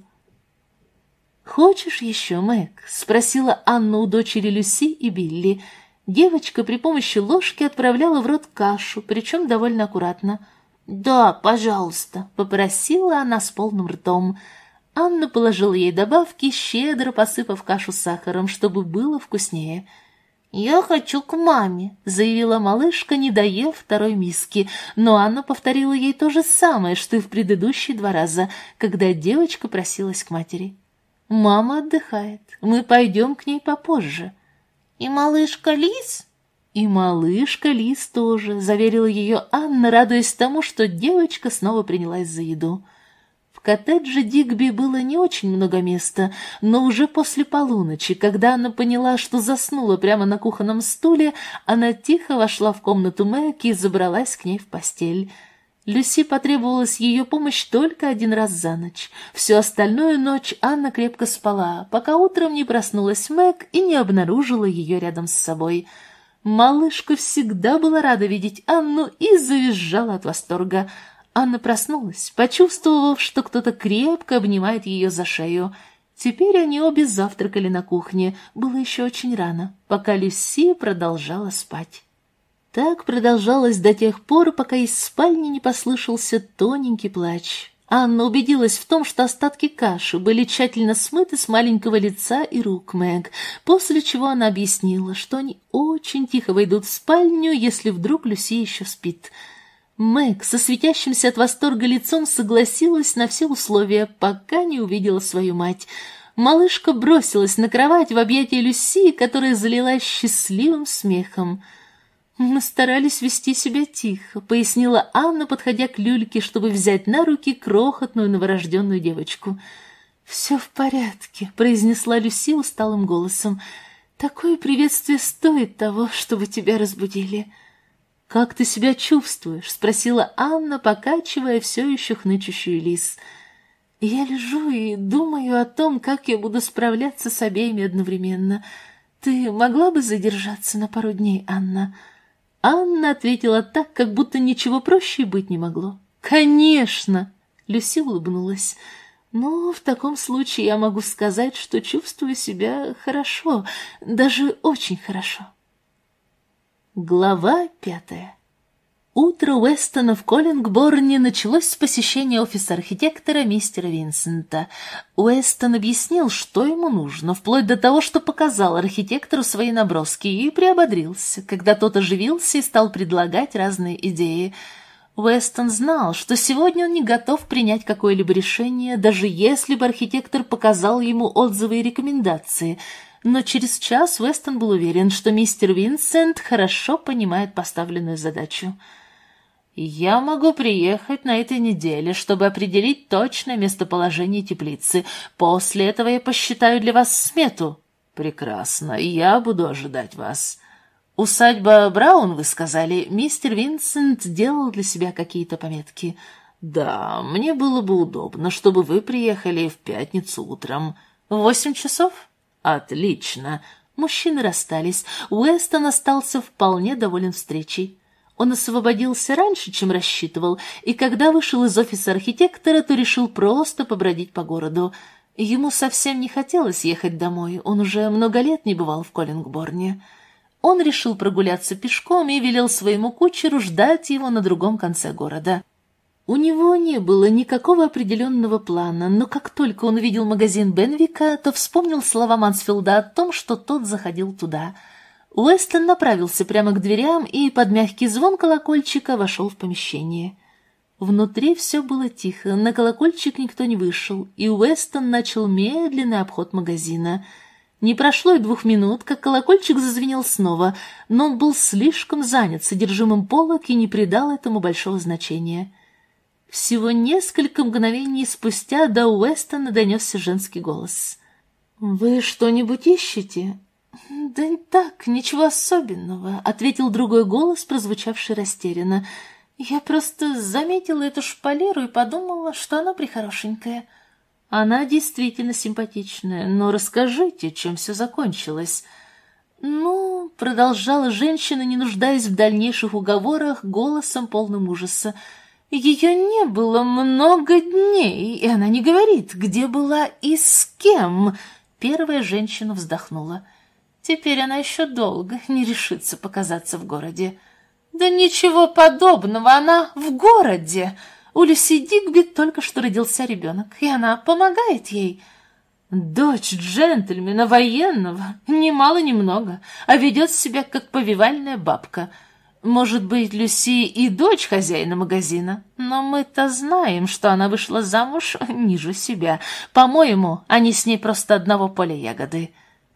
Speaker 1: «Хочешь еще, Мэг?» — спросила Анна у дочери Люси и Билли. Девочка при помощи ложки отправляла в рот кашу, причем довольно аккуратно. «Да, пожалуйста», — попросила она с полным ртом. Анна положила ей добавки, щедро посыпав кашу сахаром, чтобы было вкуснее. «Я хочу к маме», — заявила малышка, не доев второй миски, но Анна повторила ей то же самое, что и в предыдущие два раза, когда девочка просилась к матери. «Мама отдыхает, мы пойдем к ней попозже». «И малышка Лиз?» «И малышка Лиз тоже», — заверила ее Анна, радуясь тому, что девочка снова принялась за еду. В коттедже Дигби было не очень много места, но уже после полуночи, когда она поняла, что заснула прямо на кухонном стуле, она тихо вошла в комнату Мэг и забралась к ней в постель. Люси потребовалась ее помощь только один раз за ночь. Всю остальную ночь Анна крепко спала, пока утром не проснулась Мэг и не обнаружила ее рядом с собой. Малышка всегда была рада видеть Анну и завизжала от восторга. Анна проснулась, почувствовав, что кто-то крепко обнимает ее за шею. Теперь они обе завтракали на кухне, было еще очень рано, пока Люси продолжала спать. Так продолжалось до тех пор, пока из спальни не послышался тоненький плач. Анна убедилась в том, что остатки каши были тщательно смыты с маленького лица и рук Мэг, после чего она объяснила, что они очень тихо войдут в спальню, если вдруг Люси еще спит. Мэг со светящимся от восторга лицом согласилась на все условия, пока не увидела свою мать. Малышка бросилась на кровать в объятия Люси, которая залилась счастливым смехом. «Мы старались вести себя тихо», — пояснила Анна, подходя к люльке, чтобы взять на руки крохотную новорожденную девочку. «Все в порядке», — произнесла Люси усталым голосом. «Такое приветствие стоит того, чтобы тебя разбудили». «Как ты себя чувствуешь?» — спросила Анна, покачивая все еще хнычущую Лиз. «Я лежу и думаю о том, как я буду справляться с обеими одновременно. Ты могла бы задержаться на пару дней, Анна?» Анна ответила так, как будто ничего проще быть не могло. «Конечно!» — Люси улыбнулась. «Ну, в таком случае я могу сказать, что чувствую себя хорошо, даже очень хорошо». Глава пятая. Утро Уэстона в Коллингборне началось с посещения офиса архитектора мистера Винсента. Уэстон объяснил, что ему нужно, вплоть до того, что показал архитектору свои наброски, и приободрился, когда тот оживился и стал предлагать разные идеи. Уэстон знал, что сегодня он не готов принять какое-либо решение, даже если бы архитектор показал ему отзывы и рекомендации – но через час Уэстон был уверен, что мистер Винсент хорошо понимает поставленную задачу. «Я могу приехать на этой неделе, чтобы определить точное местоположение теплицы. После этого я посчитаю для вас смету». «Прекрасно, я буду ожидать вас». «Усадьба Браун, вы сказали?» Мистер Винсент делал для себя какие-то пометки. «Да, мне было бы удобно, чтобы вы приехали в пятницу утром». «В восемь часов?» «Отлично!» Мужчины расстались. Уэстон остался вполне доволен встречей. Он освободился раньше, чем рассчитывал, и когда вышел из офиса архитектора, то решил просто побродить по городу. Ему совсем не хотелось ехать домой, он уже много лет не бывал в Коллингборне. Он решил прогуляться пешком и велел своему кучеру ждать его на другом конце города. У него не было никакого определенного плана, но как только он увидел магазин Бенвика, то вспомнил слова Мансфилда о том, что тот заходил туда. Уэстон направился прямо к дверям и под мягкий звон колокольчика вошел в помещение. Внутри все было тихо, на колокольчик никто не вышел, и Уэстон начал медленный обход магазина. Не прошло и двух минут, как колокольчик зазвенел снова, но он был слишком занят содержимым полок и не придал этому большого значения. Всего несколько мгновений спустя до Уэстона донесся женский голос. «Вы что-нибудь ищете?» «Да так, ничего особенного», — ответил другой голос, прозвучавший растерянно. «Я просто заметила эту шпалеру и подумала, что она прихорошенькая». «Она действительно симпатичная, но расскажите, чем все закончилось». «Ну», — продолжала женщина, не нуждаясь в дальнейших уговорах, голосом полным ужаса, «ее не было много дней, и она не говорит, где была и с кем». Первая женщина вздохнула. «Теперь она еще долго не решится показаться в городе». «Да ничего подобного, она в городе. У Люси Дигби только что родился ребенок, и она помогает ей». «Дочь джентльмена военного, ни мало ни много, а ведет себя как повивальная бабка. Может быть, Люси и дочь хозяина магазина, но мы-то знаем, что она вышла замуж ниже себя. По-моему, они с ней просто одного поля ягоды».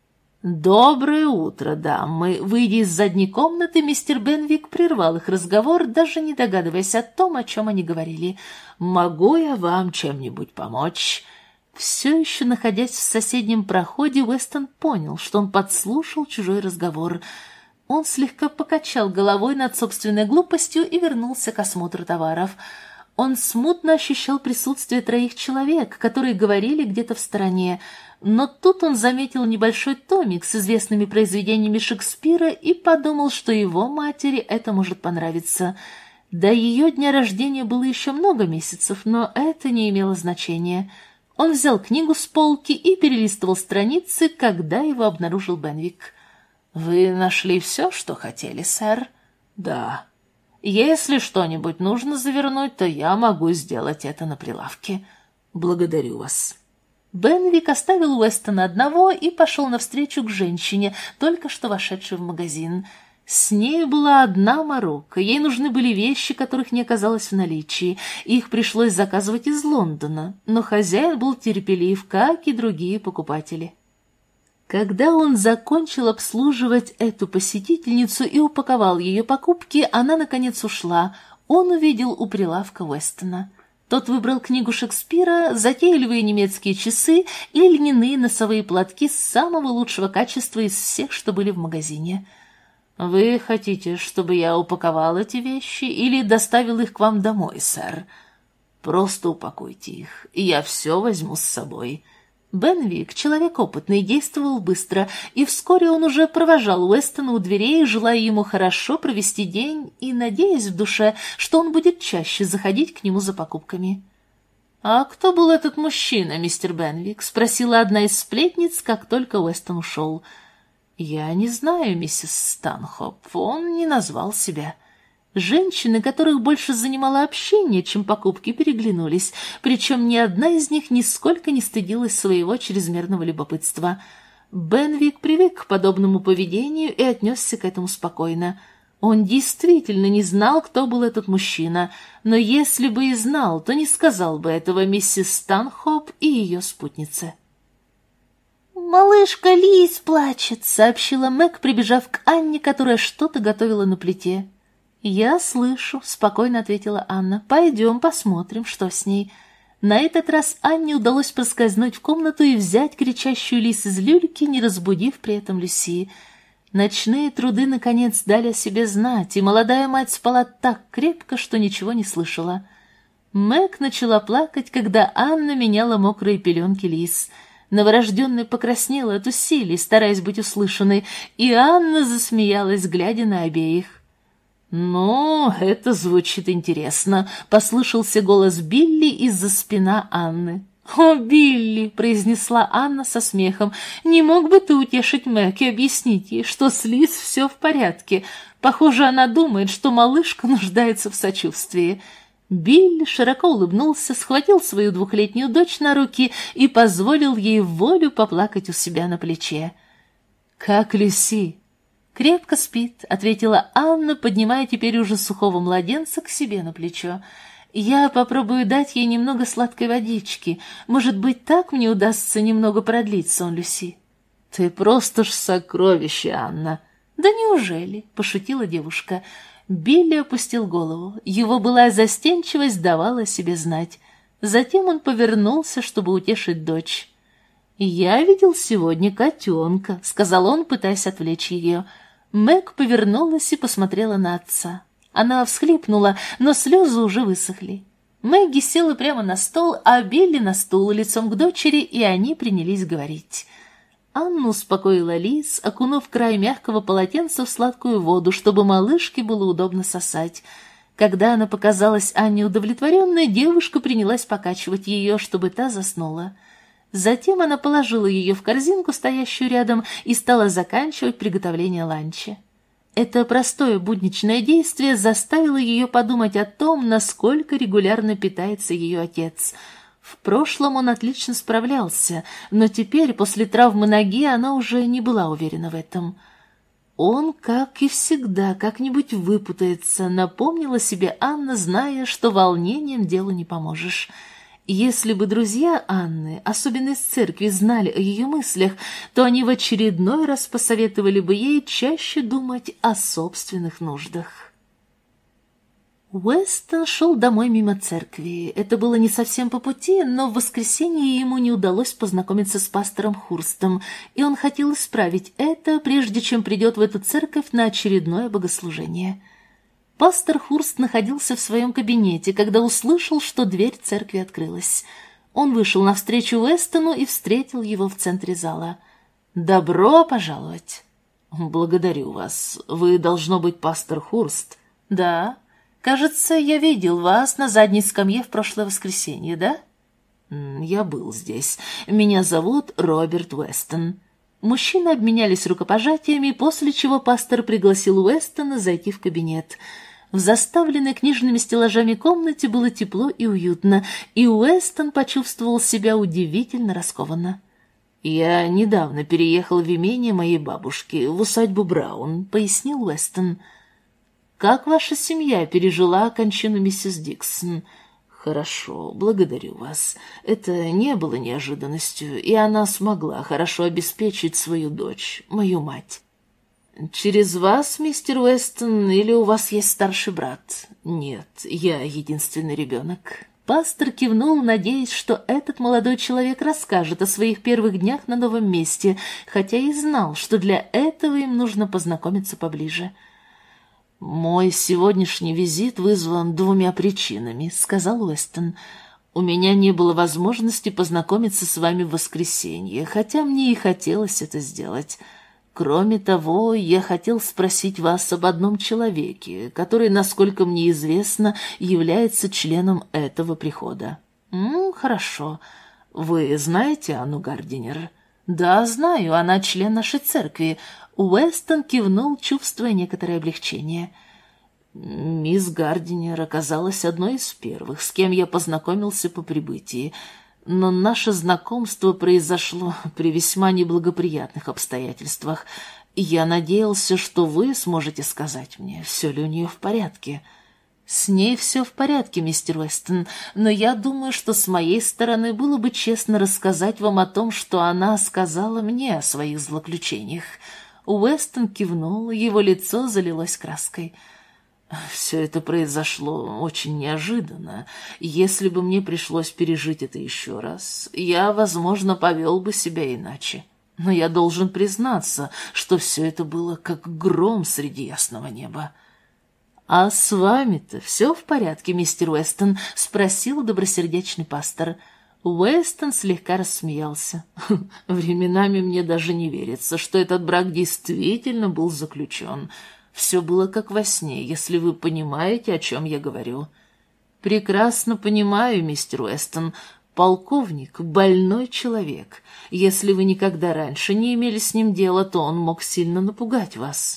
Speaker 1: «Доброе утро, дамы!» Выйдя из задней комнаты, мистер Бенвик прервал их разговор, даже не догадываясь о том, о чем они говорили. «Могу я вам чем-нибудь помочь?» Все еще находясь в соседнем проходе, Уэстон понял, что он подслушал чужой разговор. Он слегка покачал головой над собственной глупостью и вернулся к осмотру товаров. Он смутно ощущал присутствие троих человек, которые говорили где-то в стороне, но тут он заметил небольшой томик с известными произведениями Шекспира и подумал, что его матери это может понравиться. До ее дня рождения было еще много месяцев, но это не имело значения. Он взял книгу с полки и перелистывал страницы, когда его обнаружил Бенвик. «Вы нашли все, что хотели, сэр?» «Да. Если что-нибудь нужно завернуть, то я могу сделать это на прилавке. Благодарю вас». Бенвик оставил Уэстона одного и пошел навстречу к женщине, только что вошедшей в магазин. С ней была одна морока, ей нужны были вещи, которых не оказалось в наличии. Их пришлось заказывать из Лондона, но хозяин был терпелив, как и другие покупатели. Когда он закончил обслуживать эту посетительницу и упаковал ее покупки, она, наконец, ушла. Он увидел у прилавка Уэстона. Тот выбрал книгу Шекспира, затейливые немецкие часы и льняные носовые платки самого лучшего качества из всех, что были в магазине. «Вы хотите, чтобы я упаковал эти вещи или доставил их к вам домой, сэр?» «Просто упакуйте их, и я все возьму с собой». Бенвик, человек опытный, действовал быстро, и вскоре он уже провожал Уэстона у дверей, желая ему хорошо провести день и надеясь в душе, что он будет чаще заходить к нему за покупками. «А кто был этот мужчина, мистер Бенвик?» — спросила одна из сплетниц, как только Уэстон ушел. «Я не знаю, миссис Станхоп, он не назвал себя». Женщины, которых больше занимало общение, чем покупки, переглянулись, причем ни одна из них нисколько не стыдилась своего чрезмерного любопытства. Бенвик привык к подобному поведению и отнесся к этому спокойно. Он действительно не знал, кто был этот мужчина, но если бы и знал, то не сказал бы этого миссис Станхоп и ее спутнице. «Малышка Лиз плачет», — сообщила Мэг, прибежав к Анне, которая что-то готовила на плите. «Я слышу», — спокойно ответила Анна. «Пойдем посмотрим, что с ней». На этот раз Анне удалось проскользнуть в комнату и взять кричащую Лиз из люльки, не разбудив при этом Люси. Ночные труды наконец дали о себе знать, и молодая мать спала так крепко, что ничего не слышала. Мэг начала плакать, когда Анна меняла мокрые пеленки Лиз. Новорожденная покраснела от усилий, стараясь быть услышанной, и Анна засмеялась, глядя на обеих. «Ну, это звучит интересно», — послышался голос Билли из-за спины Анны. «О, Билли!» — произнесла Анна со смехом. «Не мог бы ты утешить Мэг и объяснить ей, что с Лиз все в порядке? Похоже, она думает, что малышка нуждается в сочувствии». Билли широко улыбнулся, схватил свою двухлетнюю дочь на руки и позволил ей в волю поплакать у себя на плече. «Как Люси?» «Крепко спит», — ответила Анна, поднимая теперь уже сухого младенца к себе на плечо. «Я попробую дать ей немного сладкой водички. Может быть, так мне удастся немного продлить сон Люси». «Ты просто ж сокровище, Анна!» «Да неужели?» — пошутила девушка. Билли опустил голову. Его былая застенчивость давала о себе знать. Затем он повернулся, чтобы утешить дочь. «Я видел сегодня котенка», — сказал он, пытаясь отвлечь ее. Мэг повернулась и посмотрела на отца. Она всхлипнула, но слезы уже высохли. Мэгги села прямо на стол, а Билли на стул лицом к дочери, и они принялись говорить. Анна успокоила Лиз, окунув край мягкого полотенца в сладкую воду, чтобы малышке было удобно сосать. Когда она показалась Анне удовлетворенной, девушка принялась покачивать ее, чтобы та заснула. Затем она положила ее в корзинку, стоящую рядом, и стала заканчивать приготовление ланча. Это простое будничное действие заставило ее подумать о том, насколько регулярно питается ее отец. В прошлом он отлично справлялся, но теперь, после травмы ноги, она уже не была уверена в этом. Он, как и всегда, как-нибудь выпутается, напомнила себе Анна, зная, что волнением делу не поможешь. Если бы друзья Анны, особенно из церкви, знали о ее мыслях, то они в очередной раз посоветовали бы ей чаще думать о собственных нуждах. Уэстон шел домой мимо церкви. Это было не совсем по пути, но в воскресенье ему не удалось познакомиться с пастором Хурстом, и он хотел исправить это, прежде чем придет в эту церковь на очередное богослужение. Пастор Хурст находился в своем кабинете, когда услышал, что дверь церкви открылась. Он вышел навстречу Уэстону и встретил его в центре зала. «Добро пожаловать!» «Благодарю вас. Вы, должно быть, пастор Хурст?» «Да. Кажется, я видел вас на задней скамье в прошлое воскресенье, да?» «Я был здесь. Меня зовут Роберт Уэстон». Мужчины обменялись рукопожатиями, после чего пастор пригласил Уэстона зайти в кабинет. В заставленной книжными стеллажами комнате было тепло и уютно, и Уэстон почувствовал себя удивительно раскованно. «Я недавно переехал в имение моей бабушки, в усадьбу Браун», — пояснил Уэстон. «Как ваша семья пережила кончину миссис Диксон?» «Хорошо, благодарю вас. Это не было неожиданностью, и она смогла хорошо обеспечить свою дочь, мою мать». «Через вас, мистер Уэстон, или у вас есть старший брат?» «Нет, я единственный ребенок». Пастор кивнул, надеясь, что этот молодой человек расскажет о своих первых днях на новом месте, хотя и знал, что для этого им нужно познакомиться поближе. «Мой сегодняшний визит вызван двумя причинами», — сказал Уэстон. «У меня не было возможности познакомиться с вами в воскресенье, хотя мне и хотелось это сделать. Кроме того, я хотел спросить вас об одном человеке, который, насколько мне известно, является членом этого прихода». «М, хорошо. Вы знаете Анну Гардинер?» «Да, знаю, она член нашей церкви». Уэстон кивнул, чувствуя некоторое облегчение. «Мисс Гардинер оказалась одной из первых, с кем я познакомился по прибытии, но наше знакомство произошло при весьма неблагоприятных обстоятельствах. Я надеялся, что вы сможете сказать мне, все ли у нее в порядке». «С ней все в порядке, мистер Уэстон, но я думаю, что с моей стороны было бы честно рассказать вам о том, что она сказала мне о своих злоключениях». Уэстон кивнул, его лицо залилось краской. «Все это произошло очень неожиданно. Если бы мне пришлось пережить это еще раз, я, возможно, повел бы себя иначе. Но я должен признаться, что все это было как гром среди ясного неба». «А с вами-то все в порядке, мистер Уэстон?» — спросил добросердечный пастор. Уэстон слегка рассмеялся. «Временами мне даже не верится, что этот брак действительно был заключен. Все было как во сне, если вы понимаете, о чем я говорю». «Прекрасно понимаю, мистер Уэстон. Полковник — больной человек. Если вы никогда раньше не имели с ним дела, то он мог сильно напугать вас».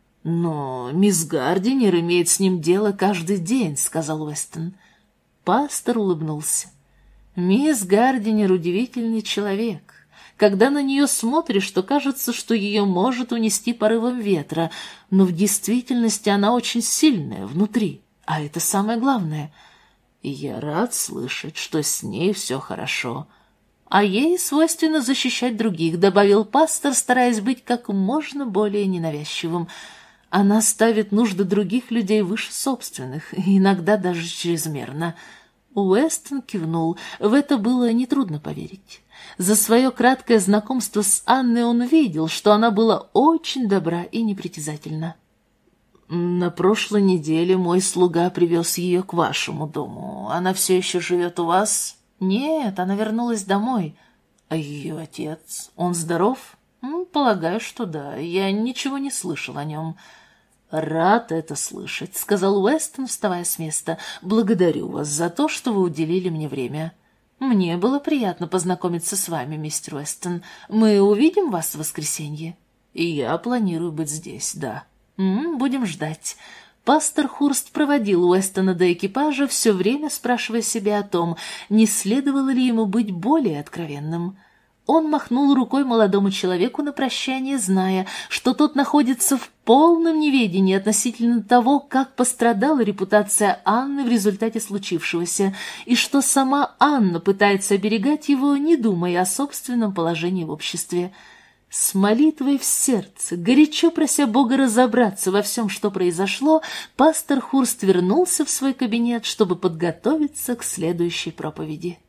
Speaker 1: «Но мисс Гардинер имеет с ним дело каждый день», — сказал Уэстон. Пастор улыбнулся. «Мисс Гардинер удивительный человек. Когда на нее смотришь, то кажется, что ее может унести порывом ветра, но в действительности она очень сильная внутри, а это самое главное. И я рад слышать, что с ней все хорошо. А ей свойственно защищать других», — добавил пастор, стараясь быть как можно более ненавязчивым. Она ставит нужды других людей выше собственных, иногда даже чрезмерно. Уэстон кивнул. В это было нетрудно поверить. За свое краткое знакомство с Анной он видел, что она была очень добра и непритязательна. «На прошлой неделе мой слуга привез ее к вашему дому. Она все еще живет у вас?» «Нет, она вернулась домой». «А ее отец? Он здоров?» «Полагаю, что да. Я ничего не слышал о нем». «Рад это слышать», — сказал Уэстон, вставая с места. «Благодарю вас за то, что вы уделили мне время». «Мне было приятно познакомиться с вами, мистер Уэстон. Мы увидим вас в воскресенье?» «И я планирую быть здесь, да». М-м, «Будем ждать». Пастор Хурст проводил Уэстона до экипажа, все время спрашивая себя о том, не следовало ли ему быть более откровенным. Он махнул рукой молодому человеку на прощание, зная, что тот находится в полном неведении относительно того, как пострадала репутация Анны в результате случившегося, и что сама Анна пытается оберегать его, не думая о собственном положении в обществе. С молитвой в сердце, горячо прося Бога разобраться во всем, что произошло, пастор Хурст вернулся в свой кабинет, чтобы подготовиться к следующей проповеди.